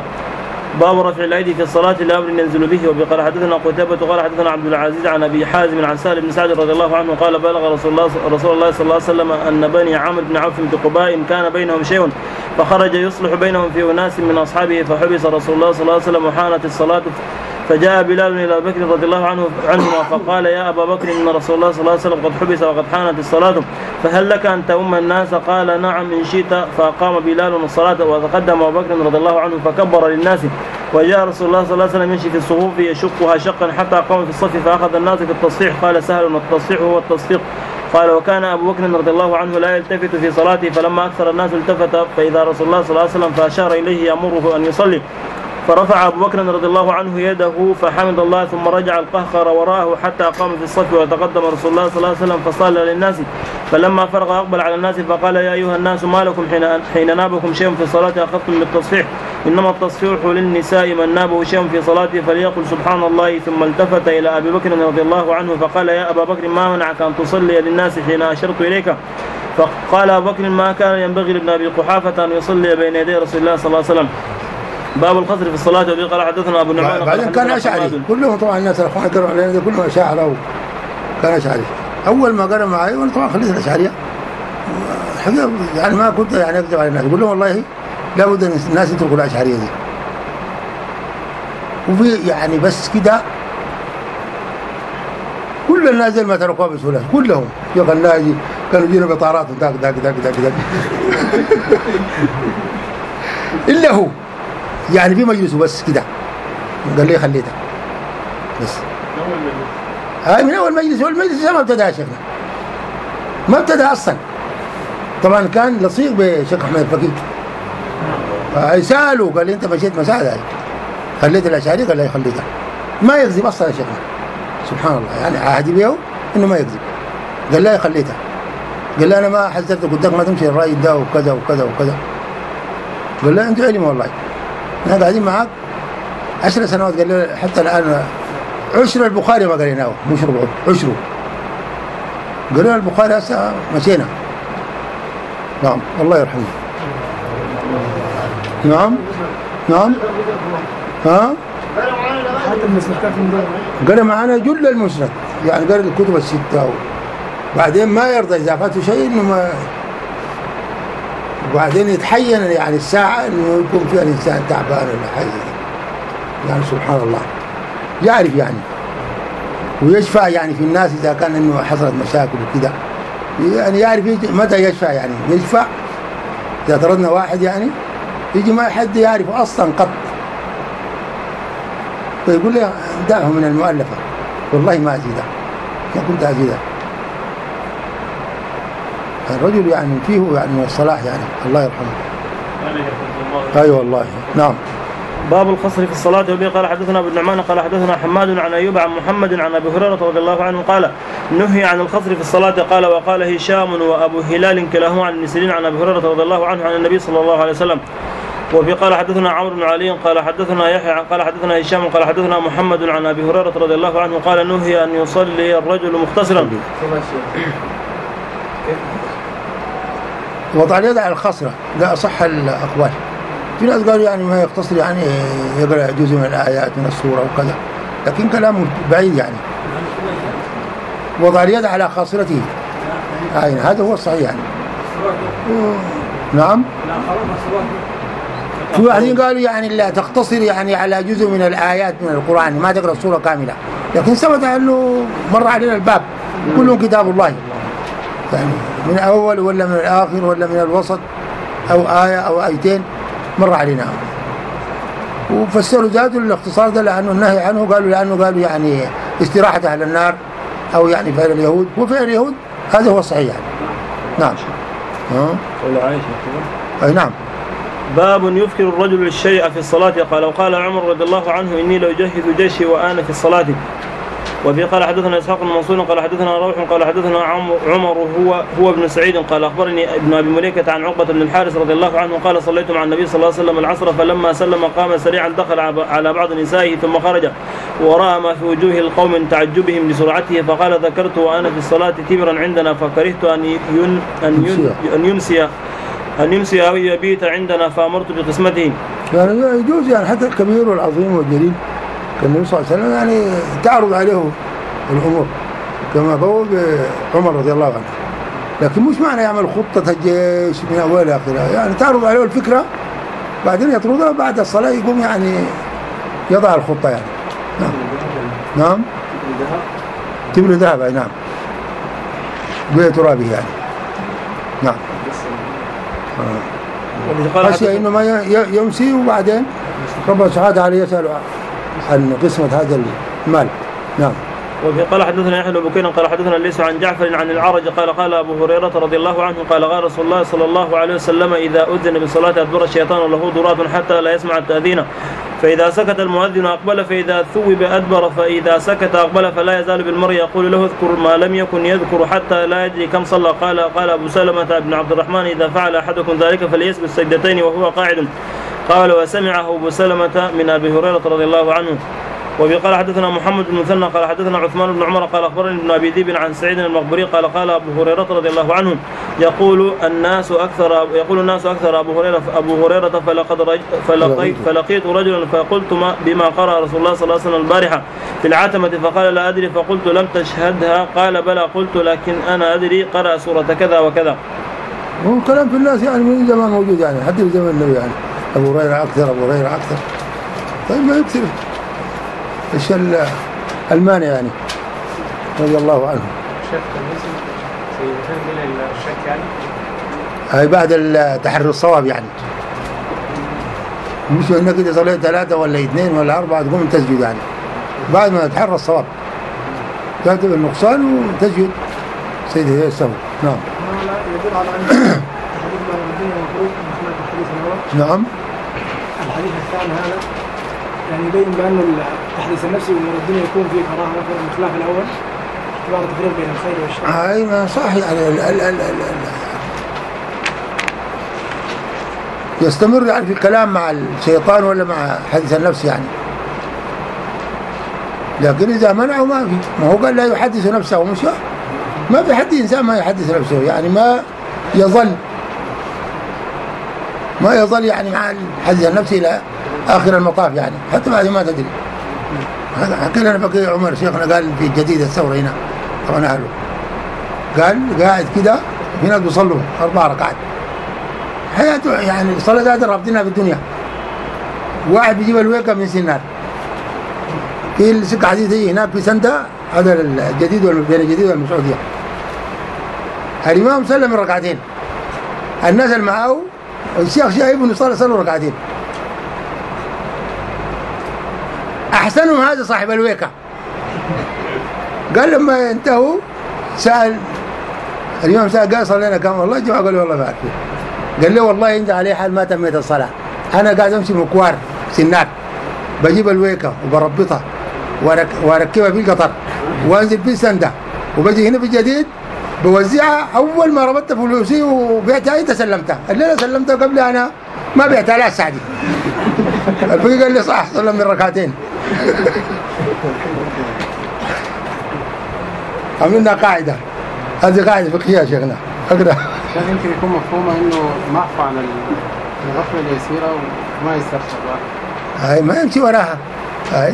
باب رفع الايدي في الصلاه لامر ينزل به. وبقال حدثنا قتيبة قال حدثنا عبد العزيز عن ابي حازم عن سهل بن سعد رضي الله عنه قال بلغ رسول الله رسول الله صلى الله عليه وسلم ان بني عمرو بن عوف بقباء كان بينهم شيء فخرج يصلح بينهم في اناس من اصحابه فحبس رسول الله صلى الله عليه وسلم وحانت الصلاه فجاء بلال إلى بكر رضي الله عنه عنهما فقال يا أبا بكر إن رسول الله صلى الله عليه وسلم قد حبس وقد حانت الصلاة فهل لك أن تؤم الناس؟ قال نعم إن شئت. فقام بلال الصلاة وتقدم أبو بكر رضي الله عنه فكبر للناس وجاء رسول الله صلى الله عليه وسلم يمشي في الصفوف يشقها شقا حتى قام في الصف فأخذ الناس في التصحيح. قال سهل والتصحيح هو التصفيق. قال وكان أبو بكر رضي الله عنه لا يلتفت في صلاته فلما أكثر الناس التفت فإذا رسول الله صلى الله عليه وسلم فأشار إليه يأمره أن يصلي فرفع أبو بكر رضي الله عنه يده فحمد الله ثم رجع القهقر وراءه حتى قام في الصف وتقدم رسول الله صلى الله عليه وسلم فصلى للناس فلما فرغ أقبل على الناس فقال يا أيها الناس ما لكم حين, حين نابكم شيء في الصلاة أخذتم بالتصحيح إنما التصحيح للنساء من نابه شيء في صلاته فليقل سبحان الله. ثم التفت إلى أبي بكر رضي الله عنه فقال يا أبا بكر ما منعك أن تصلي للناس حين أشرت إليك؟ فقال أبو بكر ما كان ينبغي لابن أبي قحافة أن يصلي بين يدي رسول الله صلى الله عليه وسلم. باب القصر في الصلاة. وبه قال حدثنا أبو نعمان بعدين كان أشعري كلهم طبعا الناس الأخوان قرأوا علينا كلهم أشاعرة كان أشعري. أول ما قرأ معي وأنا طبعا خليت الأشعرية حقيقة يعني ما كنت يعني أكذب على الناس أقول لهم والله لا بد أن الناس يتركوا الأشعرية دي وفي يعني بس كده كل الناس زي ما تركوها بسهولة كلهم يا غلاجي كانوا يجينا بطارات داك داك داك داك داك إلا هو يعني في مجلسه بس كده قال لي خليتها بس هاي من أول مجلس والمجلس ما ابتدى يا شيخنا ما ابتدى أصلا. طبعا كان لصيق بشيخ أحمد الفقيه فسأله قال لي أنت مشيت مساعدة هاي خليت الأشعري قال لي خليتها ما يكذب أصلا يا شيخنا سبحان الله يعني عهدي بيه إنه ما يكذب قال لي خليتها قال لي أنا ما حذرتك قدامك ما تمشي الرأي ده وكذا وكذا وكذا قال لي أنت علم والله احنا قاعدين معاك عشر سنوات قال لي حتى الآن عشر البخاري ما قريناه مش ربعه عشره قرينا البخاري هسه مشينا. نعم الله يرحمه. نعم نعم ها قرأ معنا جل المسند يعني قرأ الكتب الستة وبعدين ما يرضى إذا فاته شيء إنه ما وبعدين يتحين يعني الساعة إنه يكون فيها الإنسان تعبان ولا حاجة يعني سبحان الله يعرف يعني ويشفع يعني في الناس إذا كان إنه حصلت مشاكل وكذا يعني يعرف متى يشفع يعني يشفع إذا طردنا واحد يعني يجي ما حد يعرف أصلا قط فيقول لي دعه من المؤلفة والله ما أزيده ما كنت أزيده. الرجل يعني فيه يعني الصلاح يعني الله يرحمه. أي أيوة والله. نعم. باب القصر في الصلاة. وبه قال حدثنا ابن نعمان قال حدثنا حماد عن أيوب عن محمد عن أبي هريرة رضي الله عنه قال نهي عن القصر في الصلاة. قال وقال هشام وأبو هلال كلاهما عن المسلمين عن أبي هريرة رضي الله عنه عن النبي صلى الله عليه وسلم. وفي قال حدثنا عمرو بن علي قال حدثنا يحيى قال حدثنا هشام قال حدثنا محمد عن أبي هريرة رضي الله عنه قال نهي أن يصلي الرجل مختصرا. وضع اليد على الخصرة ده أصح الأقوال. في ناس قالوا يعني ما يقتصر يعني يقرأ جزء من الآيات من السورة وكذا لكن كلام بعيد يعني وضع اليد على خاصرته يعني هذا هو الصحيح يعني. نعم. في واحدين قالوا يعني لا تقتصر يعني على جزء من الآيات من القرآن ما تقرأ السورة كاملة لكن ثبت أنه مر علينا الباب كلهم كتاب الله يعني من أول ولا من الآخر ولا من الوسط أو آية أو آيتين مر علينا وفسروا ذاته الاختصار ده لأنه النهي عنه قالوا لأنه قالوا يعني استراحة أهل النار أو يعني فعل اليهود وفعل اليهود هذا هو الصحيح يعني. نعم. ها؟ قول عائشة. أي نعم. باب يفكر الرجل الشيء في الصلاة قال وقال عمر رضي الله عنه إني لأجهز جيشي وأنا في الصلاة. وفي قال حدثنا إسحاق بن منصور قال حدثنا روح قال حدثنا عمر هو هو ابن سعيد قال أخبرني ابن أبي مليكة عن عقبة بن الحارث رضي الله عنه قال صليت مع النبي صلى الله عليه وسلم العصر فلما سلم قام سريعا دخل على بعض نسائه ثم خرج ورأى ما في وجوه القوم من تعجبهم لسرعته فقال ذكرت وأنا في الصلاة تبرا عندنا فكرهت أن ين أن أن يمسي أن يمسي أو يبيت عندنا فأمرت بقسمته. يعني يجوز يعني حتى الكبير والعظيم والجليل كان النبي صلى الله عليه وسلم يعني تعرض عليه الأمور كما بوب عمر رضي الله عنه، لكن مش معنى يعمل خطة الجيش من أول آخرها، يعني تعرض عليه الفكرة بعدين يطردها بعد الصلاة يقوم يعني يضع الخطة يعني. نعم. نعم. تبل ذهب. أي نعم. بترابه يعني. نعم. خشي إنه ما يمسي وبعدين ربنا سبحانه وتعالى يسأل عن قسمة هذا المال. نعم. وفي قال حدثنا يحيى بن بكير قال حدثنا ليس عن جعفر عن العرج قال قال أبو هريرة رضي الله عنه قال قال رسول الله صلى الله عليه وسلم إذا أذن بالصلاة أدبر الشيطان له ضرات حتى لا يسمع التأذين فإذا سكت المؤذن أقبل فإذا ثوب أدبر فإذا سكت أقبل فلا يزال بالمرء يقول له اذكر ما لم يكن يذكر حتى لا يدري كم صلى. قال قال أبو سلمة بن عبد الرحمن إذا فعل أحدكم ذلك فليسجد السجدتين وهو قاعد. قال وسمعه أبو سلمة من أبي هريرة رضي الله عنه. وقال حدثنا محمد بن مثنى قال حدثنا عثمان بن عمر قال أخبرني ابن أبي ذئب عن سعيد المقبري قال قال أبو هريرة رضي الله عنه يقول الناس أكثر يقول الناس أكثر أبو هريرة أبو هريرة فلقد رج فلقيت فلقيت رجلا فقلت ما بما قرأ رسول الله صلى الله عليه وسلم البارحة في العتمة فقال لا أدري فقلت لم تشهدها قال بلى قلت لكن أنا أدري قرأ سورة كذا وكذا. هو كلام في الناس يعني من زمان موجود يعني حتى في زمان النبي يعني أبو هريرة أكثر أبو هريرة أكثر. طيب ما يكثر ايش المانع يعني رضي الله عنه. شك المسلم سيتم الى الشك يعني هاي بعد تحري الصواب يعني مش انك اذا صليت ثلاثه ولا اثنين ولا اربعه تقوم تسجد يعني بعد ما تحرى الصواب تكتب النقصان وتسجد سيدي هي السهو. نعم. يدل على ان الحديث عن الدين المفروض من الحديث الاول. نعم. الحديث الثاني هذا يعني يبين بأنه التحديث النفسي والمردين يكون فيه كراهة مثلا من خلاف الأول اعتبار التفريق بين الخير والشر. أي ما صح يعني ال ال ال ال ال يستمر يعني في الكلام مع الشيطان ولا مع حديث النفس يعني، لكن إذا منعه ما في، ما هو قال لا يحدث نفسه مش ما في حد إنسان ما يحدث نفسه يعني ما يظل ما يظل يعني مع الحديث النفسي إلى آخر المطاف يعني حتى بعد ما تدري. هذا حكي لنا بقي عمر شيخنا قال في جديد الثورة هنا طبعا أهله قال قاعد كده في ناس بيصلوا أربع ركعات حياته يعني الصلاة هذا رابطينها في الدنيا، واحد بيجيب الويكة من سنار في السكة حديثية هناك في سندا هذا الجديد بين الجديد والمسعودية الإمام سلم من ركعتين الناس اللي معه الشيخ شايفهم يصلي صلوا ركعتين أحسنهم هذا صاحب الويكة قال لما انتهوا سأل اليوم سأل قال صلينا كم والله جماعة قال له والله فعل قال له والله انت عليه حال ما تميت الصلاة أنا قاعد أمشي مكوار سنات بجيب الويكة وبربطها واركبها في القطر وانزل في السندة وبجي هنا في الجديد بوزعها أول ما ربطت فلوسي وبعتها أنت سلمتها الليلة سلمتها قبل أنا ما بعتها لا سعدي الفقيه قال لي صح صلى من ركعتين عملنا قاعدة هذه قاعدة فقهية يا شيخنا أقرأ يمكن يكون مفهومة إنه معفو عن الغفلة اليسيرة وما يسترشد هاي ما يمشي وراها هاي.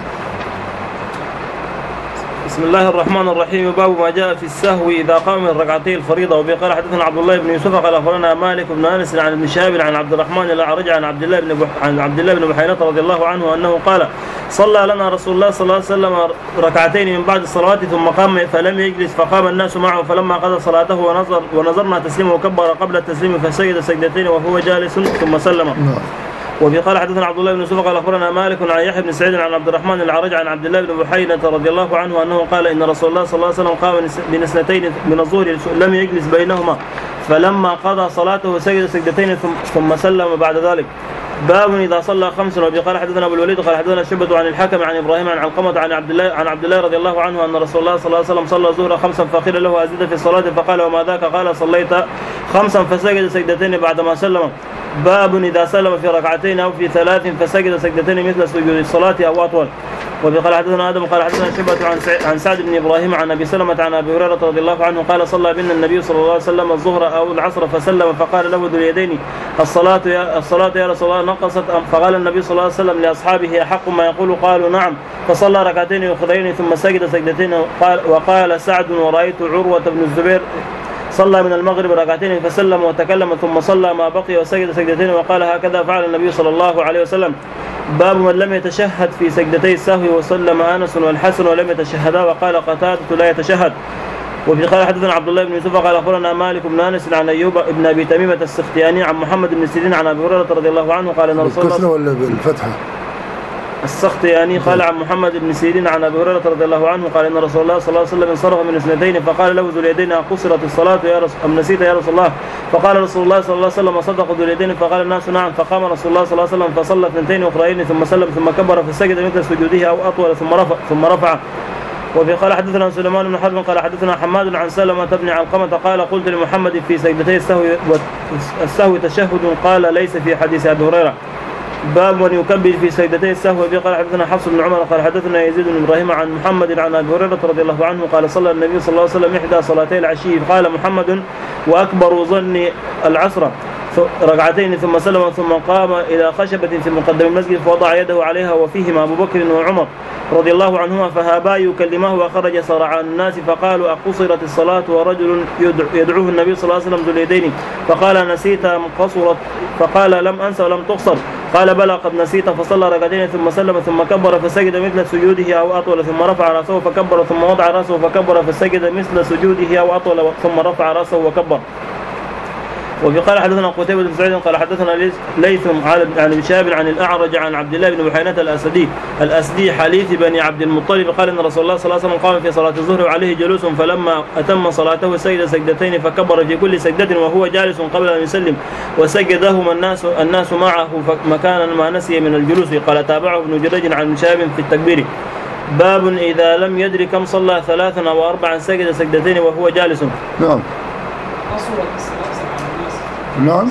بسم الله الرحمن الرحيم. باب ما جاء في السهو إذا قام من ركعتي الفريضة. وبه قال حدثنا عبد الله بن يوسف قال أخبرنا مالك بن أنس عن ابن شهاب عن عبد الرحمن الأعرج عن عبد الله بن عن عبد الله بن بحيرة رضي الله عنه أنه قال صلى لنا رسول الله صلى الله عليه وسلم ركعتين من بعد الصلوات ثم قام فلم يجلس فقام الناس معه فلما قضى صلاته ونظر ونظرنا تسليمه وكبر قبل التسليم فسجد سجدتين وهو جالس ثم سلم. وفي قال حدثنا عبد الله بن يوسف قال أخبرنا مالك عن يحيى بن سعيد عن عبد الرحمن العرج عن عبد الله بن بحينة رضي الله عنه أنه قال إن رسول الله صلى الله عليه وسلم قام من اثنتين من الظهر لم يجلس بينهما فلما قضى صلاته سجد سجدتين ثم سلم بعد ذلك. باب إذا صلى خمسا. وفي قال حدثنا أبو الوليد قال حدثنا شعبة عن الحكم عن إبراهيم عن علقمة عن عبد الله عن عبد الله رضي الله عنه أن رسول الله صلى الله عليه وسلم صلى الظهر خمسا فقيل له أزيد في الصلاة فقال وما ذاك قال صليت خمسا فسجد سجدتين بعدما سلم. باب إذا سلم في ركعتين أو في ثلاث فسجد سجدتين مثل سجود الصلاة أو أطول. وفي قال حدثنا آدم قال حدثنا شعبة عن عن سعد بن إبراهيم عن أبي سلمة عن أبي هريرة رضي الله عنه قال صلى بنا النبي صلى الله عليه وسلم الظهر أو العصر فسلم فقال له ذو اليدين الصلاة يا الصلاة يا رسول الله نقصت. فقال النبي صلى الله عليه وسلم لأصحابه أحق ما يقول قالوا نعم. فصلى ركعتين أخرين ثم سجد سجدتين. وقال سعد ورأيت عروة بن الزبير صلى من المغرب ركعتين فسلم وتكلم ثم صلى ما بقي وسجد سجدتين وقال هكذا فعل النبي صلى الله عليه وسلم. باب من لم يتشهد في سجدتي السهو وسلم أنس والحسن ولم يتشهدا وقال قتادة لا يتشهد. وفي قال حدثنا عبد الله بن يوسف قال أخبرنا مالك بن أنس عن أيوب بن أبي تميمة السختياني عن محمد بن سيرين عن أبي هريرة رضي الله عنه قال إن رسول الله ولا بالفتحة السختياني قال عن محمد بن سيرين عن أبي هريرة رضي الله عنه قال إن رسول الله صلى الله عليه وسلم انصرف من اثنتين فقال له ذو اليدين أقصرت الصلاة يا رسول أم نسيت يا رسول الله؟ فقال رسول الله صلى الله عليه وسلم صدق ذو اليدين فقال الناس نعم. فقام رسول الله صلى الله عليه وسلم فصلى اثنتين أخرين ثم سلم ثم كبر فسجد مثل سجوده أو أطول ثم رفع ثم رفع. وفي قال حدثنا سليمان بن حرب قال حدثنا حماد عن سلمة بن علقمة قال قلت لمحمد في سجدتي السهو والسهو تشهد قال ليس في حديث أبي هريرة. باب من يكبر في سجدتي السهو. وفي قال حدثنا حفص بن عمر قال حدثنا يزيد بن إبراهيم عن محمد عن أبي هريرة رضي الله عنه قال صلى النبي صلى الله عليه وسلم إحدى صلاتي العشي قال محمد وأكبر ظني العصر ركعتين ثم سلم ثم قام إلى خشبة في مقدم المسجد فوضع يده عليها وفيهما أبو بكر وعمر رضي الله عنهما فهابا يكلمه وخرج صرعا الناس فقالوا أقصرت الصلاة ورجل يدعوه النبي صلى الله عليه وسلم ذو اليدين فقال نسيت أم قصرت؟ فقال لم أنسى ولم تقصر. قال بلى قد نسيت. فصلى ركعتين ثم سلم ثم كبر فسجد مثل سجوده أو أطول ثم رفع رأسه فكبر ثم وضع رأسه فكبر فسجد مثل سجوده أو أطول ثم رفع رأسه وكبر. وفي قال حدثنا قتيبة بن سعيد قال حدثنا ليث عن ابن شهاب عن الأعرج عن عبد الله بن بحينة الأسدي الأسدي حليف بني عبد المطلب قال إن رسول الله صلى الله عليه وسلم قام في صلاة الظهر وعليه جلوس فلما أتم صلاته سجد سجدتين فكبر في كل سجدة وهو جالس قبل أن يسلم وسجدهما الناس الناس معه مكانا ما نسي من الجلوس. قال تابعه ابن جريج عن ابن شهاب في التكبير. باب إذا لم يدري كم صلى ثلاثا أو أربعا سجد سجدتين وهو جالس. نعم نعم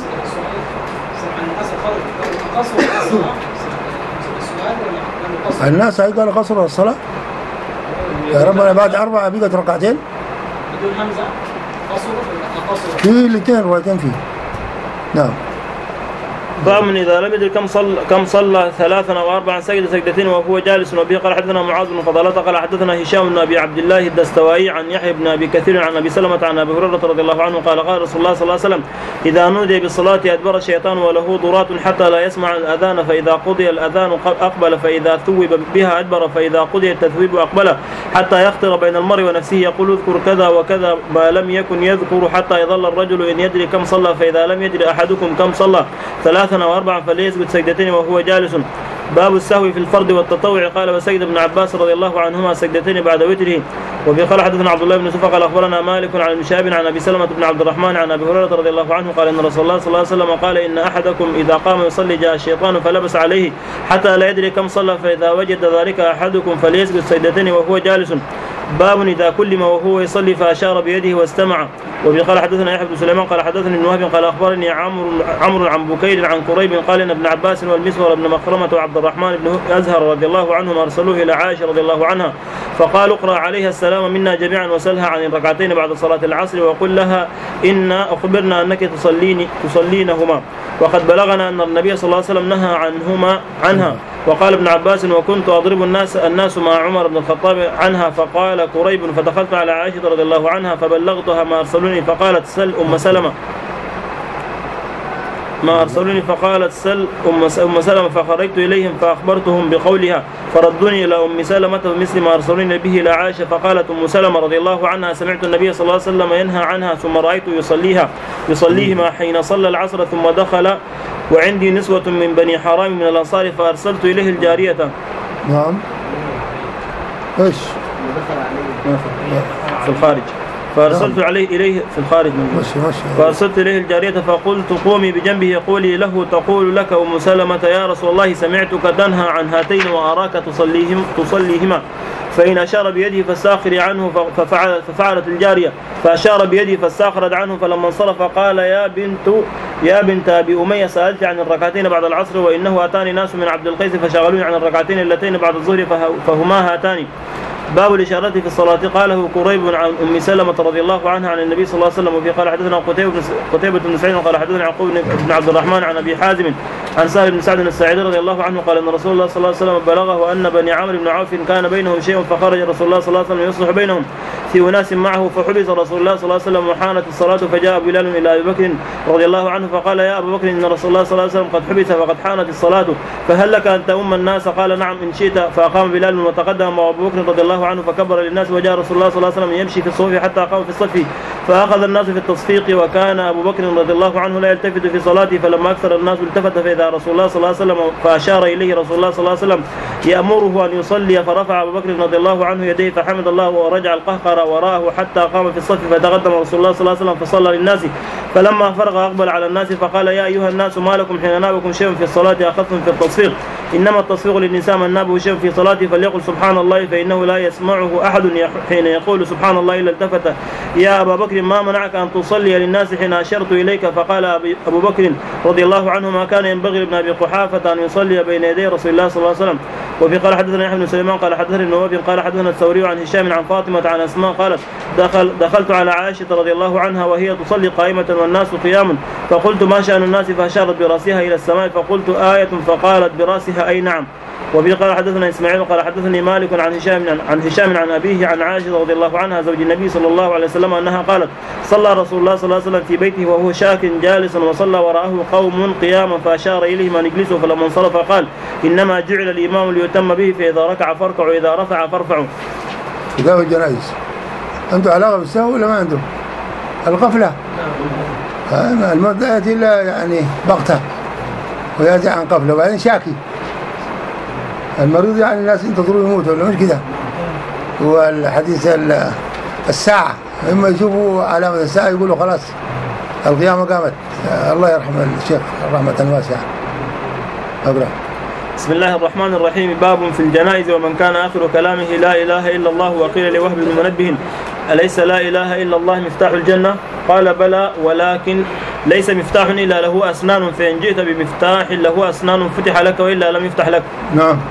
الناس قالوا قصر الصلاة يا ربنا بعد أربعة بقت ركعتين بدون همزة قصر قصر في الاثنين روايتين فيه. نعم. باب إذا لم يدري كم صلى كم صلى ثلاثا أو أربعا سجد سجدتين وهو جالس. وبه قال حدثنا معاذ بن فضالة قال حدثنا هشام بن أبي عبد الله الدستوائي عن يحيى بن أبي كثير عن أبي سلمة عن أبي هريرة رضي الله عنه قال قال رسول الله صلى الله عليه وسلم إذا نودي بالصلاة أدبر الشيطان وله ضرات حتى لا يسمع الأذان فإذا قضي الأذان أقبل فإذا ثوب بها أدبر فإذا قضي التثويب أقبل حتى يخطر بين المرء ونفسه يقول اذكر كذا وكذا ما لم يكن يذكر حتى يظل الرجل إن يدري كم صلى فإذا لم يدري أحدكم كم صلى ثلاثا أو أربعا فليسجد سجدتين وهو جالس. باب السهو في الفرض والتطوع. قال وسجد ابن عباس رضي الله عنهما سجدتين بعد وتره. وفي قال حدثنا عبد الله بن يوسف قال اخبرنا مالك عن ابن شهاب عن ابي سلمة بن عبد الرحمن عن ابي هريرة رضي الله عنه قال ان رسول الله صلى الله عليه وسلم قال ان احدكم اذا قام يصلي جاء الشيطان فلبس عليه حتى لا يدري كم صلى فاذا وجد ذلك احدكم فليسجد سجدتين وهو جالس. باب اذا كلم وهو يصلي فاشار بيده واستمع. وفي قال حدثنا يحيى بن سليمان قال حدثني ابن وهب قال اخبرني عمرو عمرو عن بكير عن قريب قال ان ابن عباس والمسور بن مخرمة وعبد الرحمن بن ازهر رضي الله عنهم ارسلوه الى عائشة رضي الله عنها فقالوا اقرأ عليها السلام منا جميعا وسلها عن الركعتين بعد صلاة العصر وقل لها إنا أخبرنا أنك تصلين تصلينهما وقد بلغنا أن النبي صلى الله عليه وسلم نهى عنهما عنها. وقال ابن عباس وكنت أضرب الناس الناس مع عمر بن الخطاب عنها فقال قريب فدخلت على عائشة رضي الله عنها فبلغتها ما أرسلوني فقالت سل أم سلمة ما أرسلوني فقالت سل أم سلمة فخرجت إليهم فأخبرتهم بقولها فردوني إلى أم سلمة بمثل ما أرسلوني به إلى عائشة فقالت أم سلمة رضي الله عنها سمعت النبي صلى الله عليه وسلم ينهى عنها ثم رأيت يصليها يصليهما حين صلى العصر ثم دخل وعندي نسوة من بني حرام من الأنصار فأرسلت إليه الجارية. نعم. إيش؟ في الخارج. فأرسلت عليه إليه في الخارج ماشي. فأرسلت إليه الجارية فقلت قومي بجنبه قولي له تقول لك أم سلمة يا رسول الله سمعتك تنهى عن هاتين وأراك تصليهم تصليهما فإن أشار بيده فاستأخري عنه ففعل ففعلت الجارية فأشار بيده فاستأخرت عنه فلما انصرف قال يا بنت يا بنت أبي أمية سألت عن الركعتين بعد العصر وإنه أتاني ناس من عبد القيس فشغلوني عن الركعتين اللتين بعد الظهر فهما هاتان. باب الإشارة في الصلاة. قاله قريب عن أم سلمة رضي الله عنها عن النبي صلى الله عليه وسلم. وفي قال حدثنا قتيبة بن سعيد قال حدثنا يعقوب بن عبد الرحمن عن أبي حازم عن سهل بن سعد الساعدي رضي الله عنه قال أن رسول الله صلى الله عليه وسلم بلغه أن بني عمرو بن عوف كان بينهم شيء فخرج رسول الله صلى الله عليه وسلم يصلح بينهم في أناس معه فحبس رسول الله صلى الله عليه وسلم وحانت الصلاة فجاء بلال إلى أبي بكر رضي الله عنه فقال يا أبا بكر إن رسول الله صلى الله عليه وسلم قد حبس فقد حانت الصلاة فهل لك أن تؤم الناس؟ قال نعم إن شئت. فأقام بلال وتقدم أبو بكر رضي الله عنه فكبر للناس وجاء رسول الله صلى الله عليه وسلم يمشي في الصف حتى قام في الصف فأخذ الناس في التصفيق وكان أبو بكر رضي الله عنه لا يلتفت في صلاته فلما أكثر الناس التفت فإذا رسول الله صلى الله عليه وسلم فأشار إليه رسول الله صلى الله عليه وسلم يأمره أن يصلي فرفع أبو بكر رضي الله عنه يديه فحمد الله ورجع القهقر وراءه حتى قام في الصف فتقدم رسول الله صلى الله عليه وسلم فصلى للناس فلما فرغ أقبل على الناس فقال يا أيها الناس ما لكم حين نابكم شيء في الصلاة أخذتم في التصفيق إنما التصفيق للإنسان من نابه شيء في صلاته فليقل سبحان الله فإنه لا يسمعه أحد حين يقول سبحان الله إلا التفت يا أبا بكر ما منعك أن تصلي للناس حين أشرت إليك؟ فقال أبو بكر رضي الله عنه ما كان ينبغي لابن أبي قحافة أن يصلي بين يدي رسول الله صلى الله عليه وسلم. وفي قال حدثنا يحيى بن سليمان قال حدثنا ابن وهب قال حدثنا الثوري عن هشام عن فاطمة عن أسماء قالت دخل دخلت على عائشة رضي الله عنها وهي تصلي قائمة والناس قيام فقلت ما شأن الناس فأشارت برأسها إلى السماء فقلت آية فقالت برأسها أي نعم. وفي قال حدثنا إسماعيل قال حدثني مالك عن هشام عن هشام عن أبيه عن عائشة رضي الله عنها زوج النبي صلى الله عليه وسلم أنها قالت صلى رسول الله صلى الله عليه وسلم في بيته وهو شاك جالسا وصلى وراءه قوم قياما فأشار إليهم أن يجلسوا فلما انصرف قال إنما جعل الإمام ليتم به فإذا ركع فاركعوا وإذا رفع فارفعوا. كتاب الجنائز عنده علاقة بالسهو ولا ما عنده؟ الغفلة الموت لا يأتي إلا يعني بغتة ويأتي عن قفلة وبعدين شاكي المريض يعني الناس ينتظروا يموتوا ولا مش كده. والحديث الساعة إما يشوفوا علامة الساعة يقولوا خلاص القيامة قامت. الله يرحم الشيخ رحمة واسعة. أقرأ. بسم الله الرحمن الرحيم. باب في الجنائز ومن كان آخر كلامه لا إله إلا الله. وقيل لوهب بن منبه أليس لا إله إلا الله مفتاح الجنة؟ قال بلى ولكن ليس مفتاح إلا له أسنان فإن جئت بمفتاح له أسنان فتح لك وإلا لم يفتح لك. نعم. هنا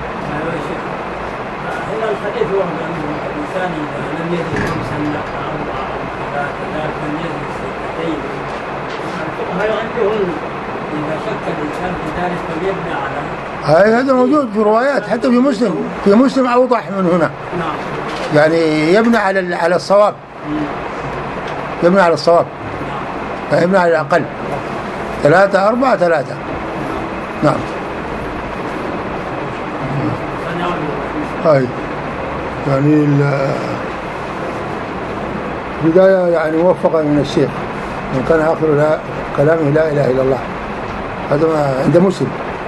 الحديث هو أن الإنسان لم يجد خمسا أربعة ثلاثة لم يجد ستتين الفقهاء عندهم إذا شك الإنسان في ذلك فليبنى على هاي هذا موجود في روايات حتى في مسلم في مسلم أوضح من هنا. نعم. يعني يبنى على على الصواب يبنى على الصواب يعني يبنى على الأقل ثلاثة أربعة ثلاثة. نعم. هاي يعني البداية يعني موفقة من الشيخ من كان آخر لا كلامه لا إله إلا الله. هذا ما عند مسلم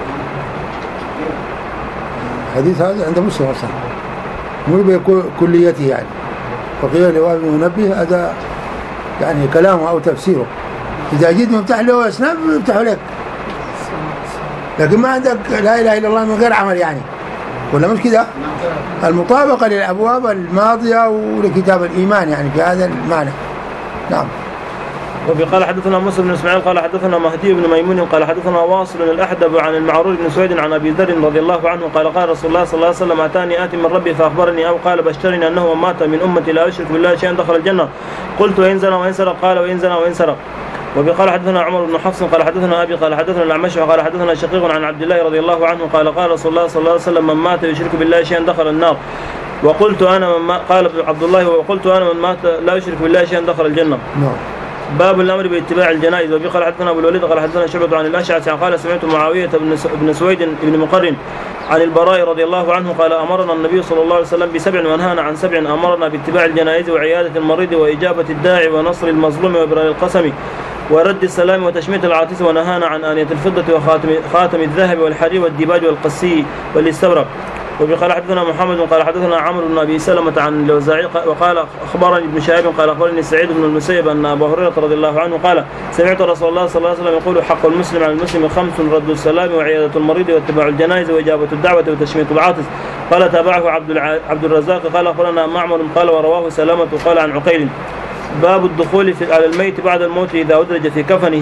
حديث هذا عند مسلم أصلا مو بكليته يعني. وقيل لوهب بن منبه هذا يعني كلامه أو تفسيره إذا جيت مفتح له أسنان يفتح لك لكن ما عندك لا إله إلا الله من غير عمل يعني ولا مش كده. المطابقة للأبواب الماضية ولكتاب الإيمان يعني في هذا المعنى. نعم. وفي قال حدثنا موسى بن اسماعيل قال حدثنا مهدي بن ميمون قال حدثنا واصل الأحدب عن المعرور بن سويد عن أبي ذر رضي الله عنه قال قال رسول الله صلى الله عليه وسلم أتاني آتي من ربي فأخبرني أو قال بشرني أنه من مات من أمتي لا يشرك بالله شيئا دخل الجنة. قلت وإن زنى وإن سرق؟ قال وإن زنى وإن سرق. وفي قال حدثنا عمر بن حفص قال حدثنا أبي قال حدثنا الأعمش قال حدثنا شقيق عن عبد الله رضي الله عنه قال قال رسول الله صلى الله عليه وسلم من مات يشرك بالله شيئا دخل النار. وقلت أنا من قال عبد الله وقلت أنا من مات لا يشرك بالله شيئا دخل الجنة. نعم. باب الأمر باتباع الجنائز. وفي قال حدثنا أبو الوليد قال حدثنا شعبة عن الأشعث قال سمعت معاوية بن سويد بن مقرن عن البراء رضي الله عنه قال أمرنا النبي صلى الله عليه وسلم بسبع ونهانا عن سبع أمرنا باتباع الجنائز وعيادة المريض وإجابة الداعي ونصر المظلوم وإبراء القسم ورد السلام وتشميت العاطس، ونهانا عن آنية الفضة وخاتم خاتم الذهب والحرير والديباج والقسي والاستبرق. وقال حدثنا محمد قال حدثنا عمرو بن ابي سلمة عن الأوزاعي وقال اخبرني ابن شهاب قال اخبرني سعيد بن المسيب ان ابا هريرة رضي الله عنه قال سمعت رسول الله صلى الله عليه وسلم يقول حق المسلم على المسلم خمس: رد السلام وعيادة المريض واتباع الجنائز وإجابة الدعوة وتشميت العاطس. قال تابعه عبد الع... عبد الرزاق قال اخبرنا معمر قال ورواه سلامة قال عن عقيل. باب الدخول في على الميت بعد الموت اذا ادرج في كفنه.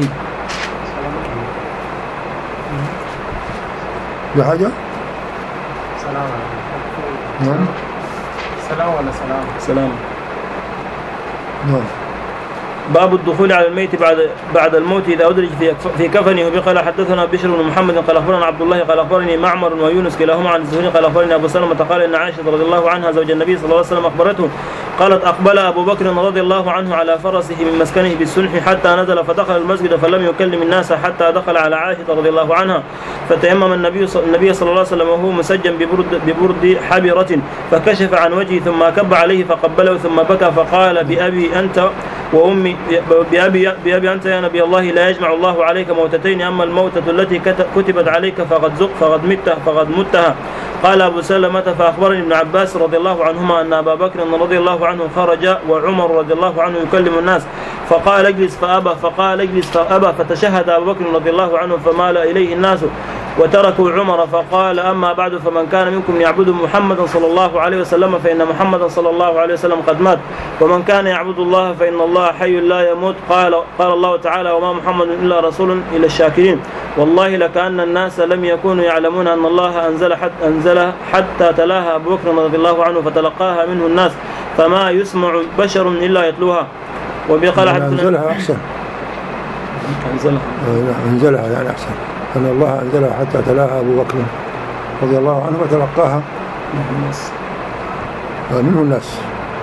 بحاجة؟ سلام نعم. سلام ولا سلام؟ سلام. نعم. باب الدخول على الميت بعد بعد الموت اذا ادرج في في كفنه. وقال حدثنا بشر بن محمد قال اخبرنا عبد الله قال اخبرني معمر ويونس كلاهما عن الزهري قال اخبرني ابو سلمة قال ان عائشة رضي الله عنها زوج النبي صلى الله عليه وسلم اخبرته قالت اقبل ابو بكر رضي الله عنه على فرسه من مسكنه بالسنح حتى نزل فدخل المسجد فلم يكلم الناس حتى دخل على عائشة رضي الله عنها فتيمم النبي النبي صلى الله عليه وسلم وهو مسجن ببرد ببرد حبرة فكشف عن وجهه ثم كب عليه فقبله ثم بكى فقال بأبي أنت وأمي بأبي, بأبي أنت يا نبي الله لا يجمع الله عليك موتتين أما الموتة التي كتبت عليك فقد زق فقد مت فقد متها. قال أبو سلمة فأخبرني ابن عباس رضي الله عنهما أن أبا بكر رضي الله عنه خرج وعمر رضي الله عنه يكلم الناس فقال اجلس فأبى فقال اجلس فأبى فتشهد أبو بكر رضي الله عنه فمال إليه الناس وتركوا عمر فقال أما بعد فمن كان منكم يعبد محمدا صلى الله عليه وسلم فإن محمدا صلى الله عليه وسلم قد مات ومن كان يعبد الله فإن الله حي لا يموت. قال قال الله تعالى وما محمد إلا رسول إلى الشاكرين والله لكأن الناس لم يكونوا يعلمون أن الله أنزل حتى, أنزل حتى تلاها أبو بكر رضي الله عنه فتلقاها منه الناس فما يسمع بشر إلا يتلوها. وبقال أنزلها أحسن أنزلها أنزلها يعني أحسن أن الله أنزلها حتى تلاها أبو بكر رضي الله عنه وتلقاها منه الناس منه الناس.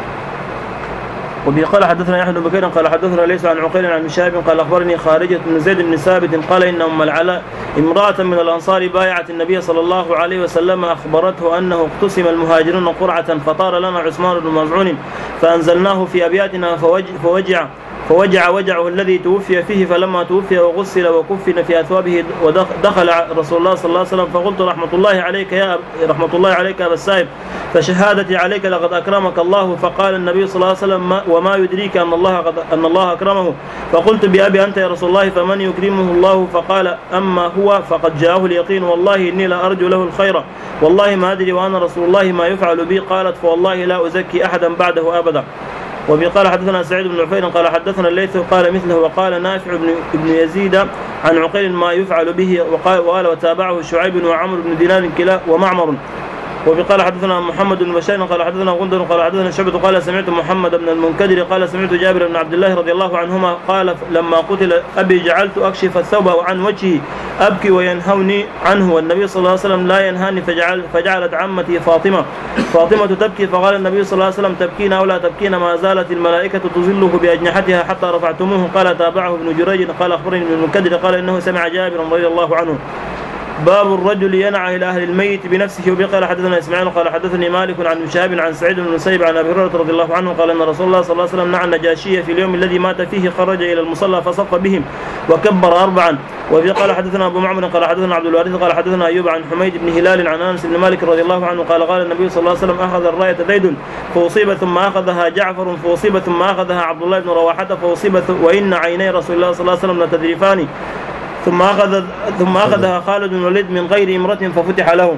وبه قال حدثنا يحيى بن بكير قال حدثنا ليس عن عقيل عن شهاب قال اخبرني خارجة بن زيد بن ثابت قال ان ام العلاء امرأة من الانصار بايعت النبي صلى الله عليه وسلم اخبرته انه اقتسم المهاجرون قرعة فطار لنا عثمان بن مظعون فانزلناه في ابياتنا فوجع, فوجع فوجع وجعه الذي توفي فيه فلما توفي وغسل وكفن في اثوابه ودخل رسول الله صلى الله عليه وسلم فقلت رحمة الله عليك يا رحمة الله عليك يا ابا السائب فشهادتي عليك لقد اكرمك الله. فقال النبي صلى الله عليه وسلم وما يدريك ان الله قد ان الله اكرمه. فقلت بأبي انت يا رسول الله فمن يكرمه الله. فقال اما هو فقد جاءه اليقين والله اني لا ارجو له الخير والله ما ادري وانا رسول الله ما يفعل بي. قالت فوالله لا ازكي احدا بعده ابدا. وقال حدثنا سعيد بن عفير قال حدثنا الليث قال مثله وقال نافع بن يزيد عن عقيل ما يفعل به وقال, وقال وتابعه شعيب وعمر بن دينار كلا ومعمر. وقال حدثنا محمد بن بشير قال حدثنا غندر قال حدثنا شعبة قال سمعت محمد بن المنكدر قال سمعت جابر بن عبد الله رضي الله عنهما قال لما قتل أبي جعلت أكشف الثوب عن وجهه أبكي وينهوني عنه والنبي صلى الله عليه وسلم لا ينهاني فجعل فجعلت عمتي فاطمة فاطمة تبكي فقال النبي صلى الله عليه وسلم تبكين أو لا تبكين ما زالت الملائكة تظله بأجنحتها حتى رفعتموه. قال تابعه ابن جريج قال أخبرني ابن المنكدر قال إنه سمع جابر رضي الله عنه. باب الرجل ينعى إلى أهل الميت بنفسه. وبقال حدثنا إسماعيل قال حدثني مالك عن شهاب عن سعيد بن المسيب عن أبي هريرة رضي الله عنه قال أن رسول الله صلى الله عليه وسلم نعى النجاشية في اليوم الذي مات فيه خرج إلى المصلى فصف بهم وكبر أربعا. وقال حدثنا أبو معمر قال حدثنا عبد الوارث قال حدثنا أيوب عن حميد بن هلال عن أنس بن مالك رضي الله عنه قال قال النبي صلى الله عليه وسلم أخذ الراية زيد فأصيب ثم أخذها جعفر فأصيب ثم أخذها عبد الله بن رواحة فأصيب وإن عيني رسول الله صلى الله عليه وسلم لتذرفان ثم أخذ ثم أخذها خالد بن الوليد من غير امرة ففتح له.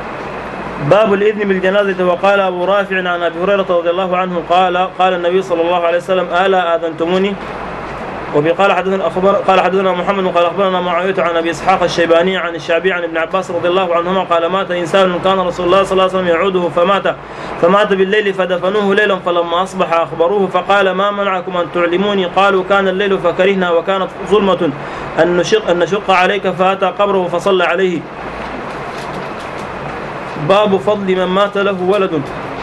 باب الإذن بالجنازة. وقال أبو رافع عن أبي هريرة رضي الله عنه قال قال النبي صلى الله عليه وسلم ألا آذنتموني. وقال حدثنا أخبر قال حدثنا محمد قال أخبرنا معاوية عن أبي إسحاق الشيباني عن الشعبي عن ابن عباس رضي الله عنهما قال مات إنسان كان رسول الله صلى الله عليه وسلم يعوده فمات فمات بالليل فدفنوه ليلا فلما أصبح أخبروه فقال ما منعكم أن تعلموني. قالوا كان الليل فكرهنا وكانت ظلمة أن نشق, أن نشق عليك فأتى قبره فصلى عليه. باب فضل من مات له ولد.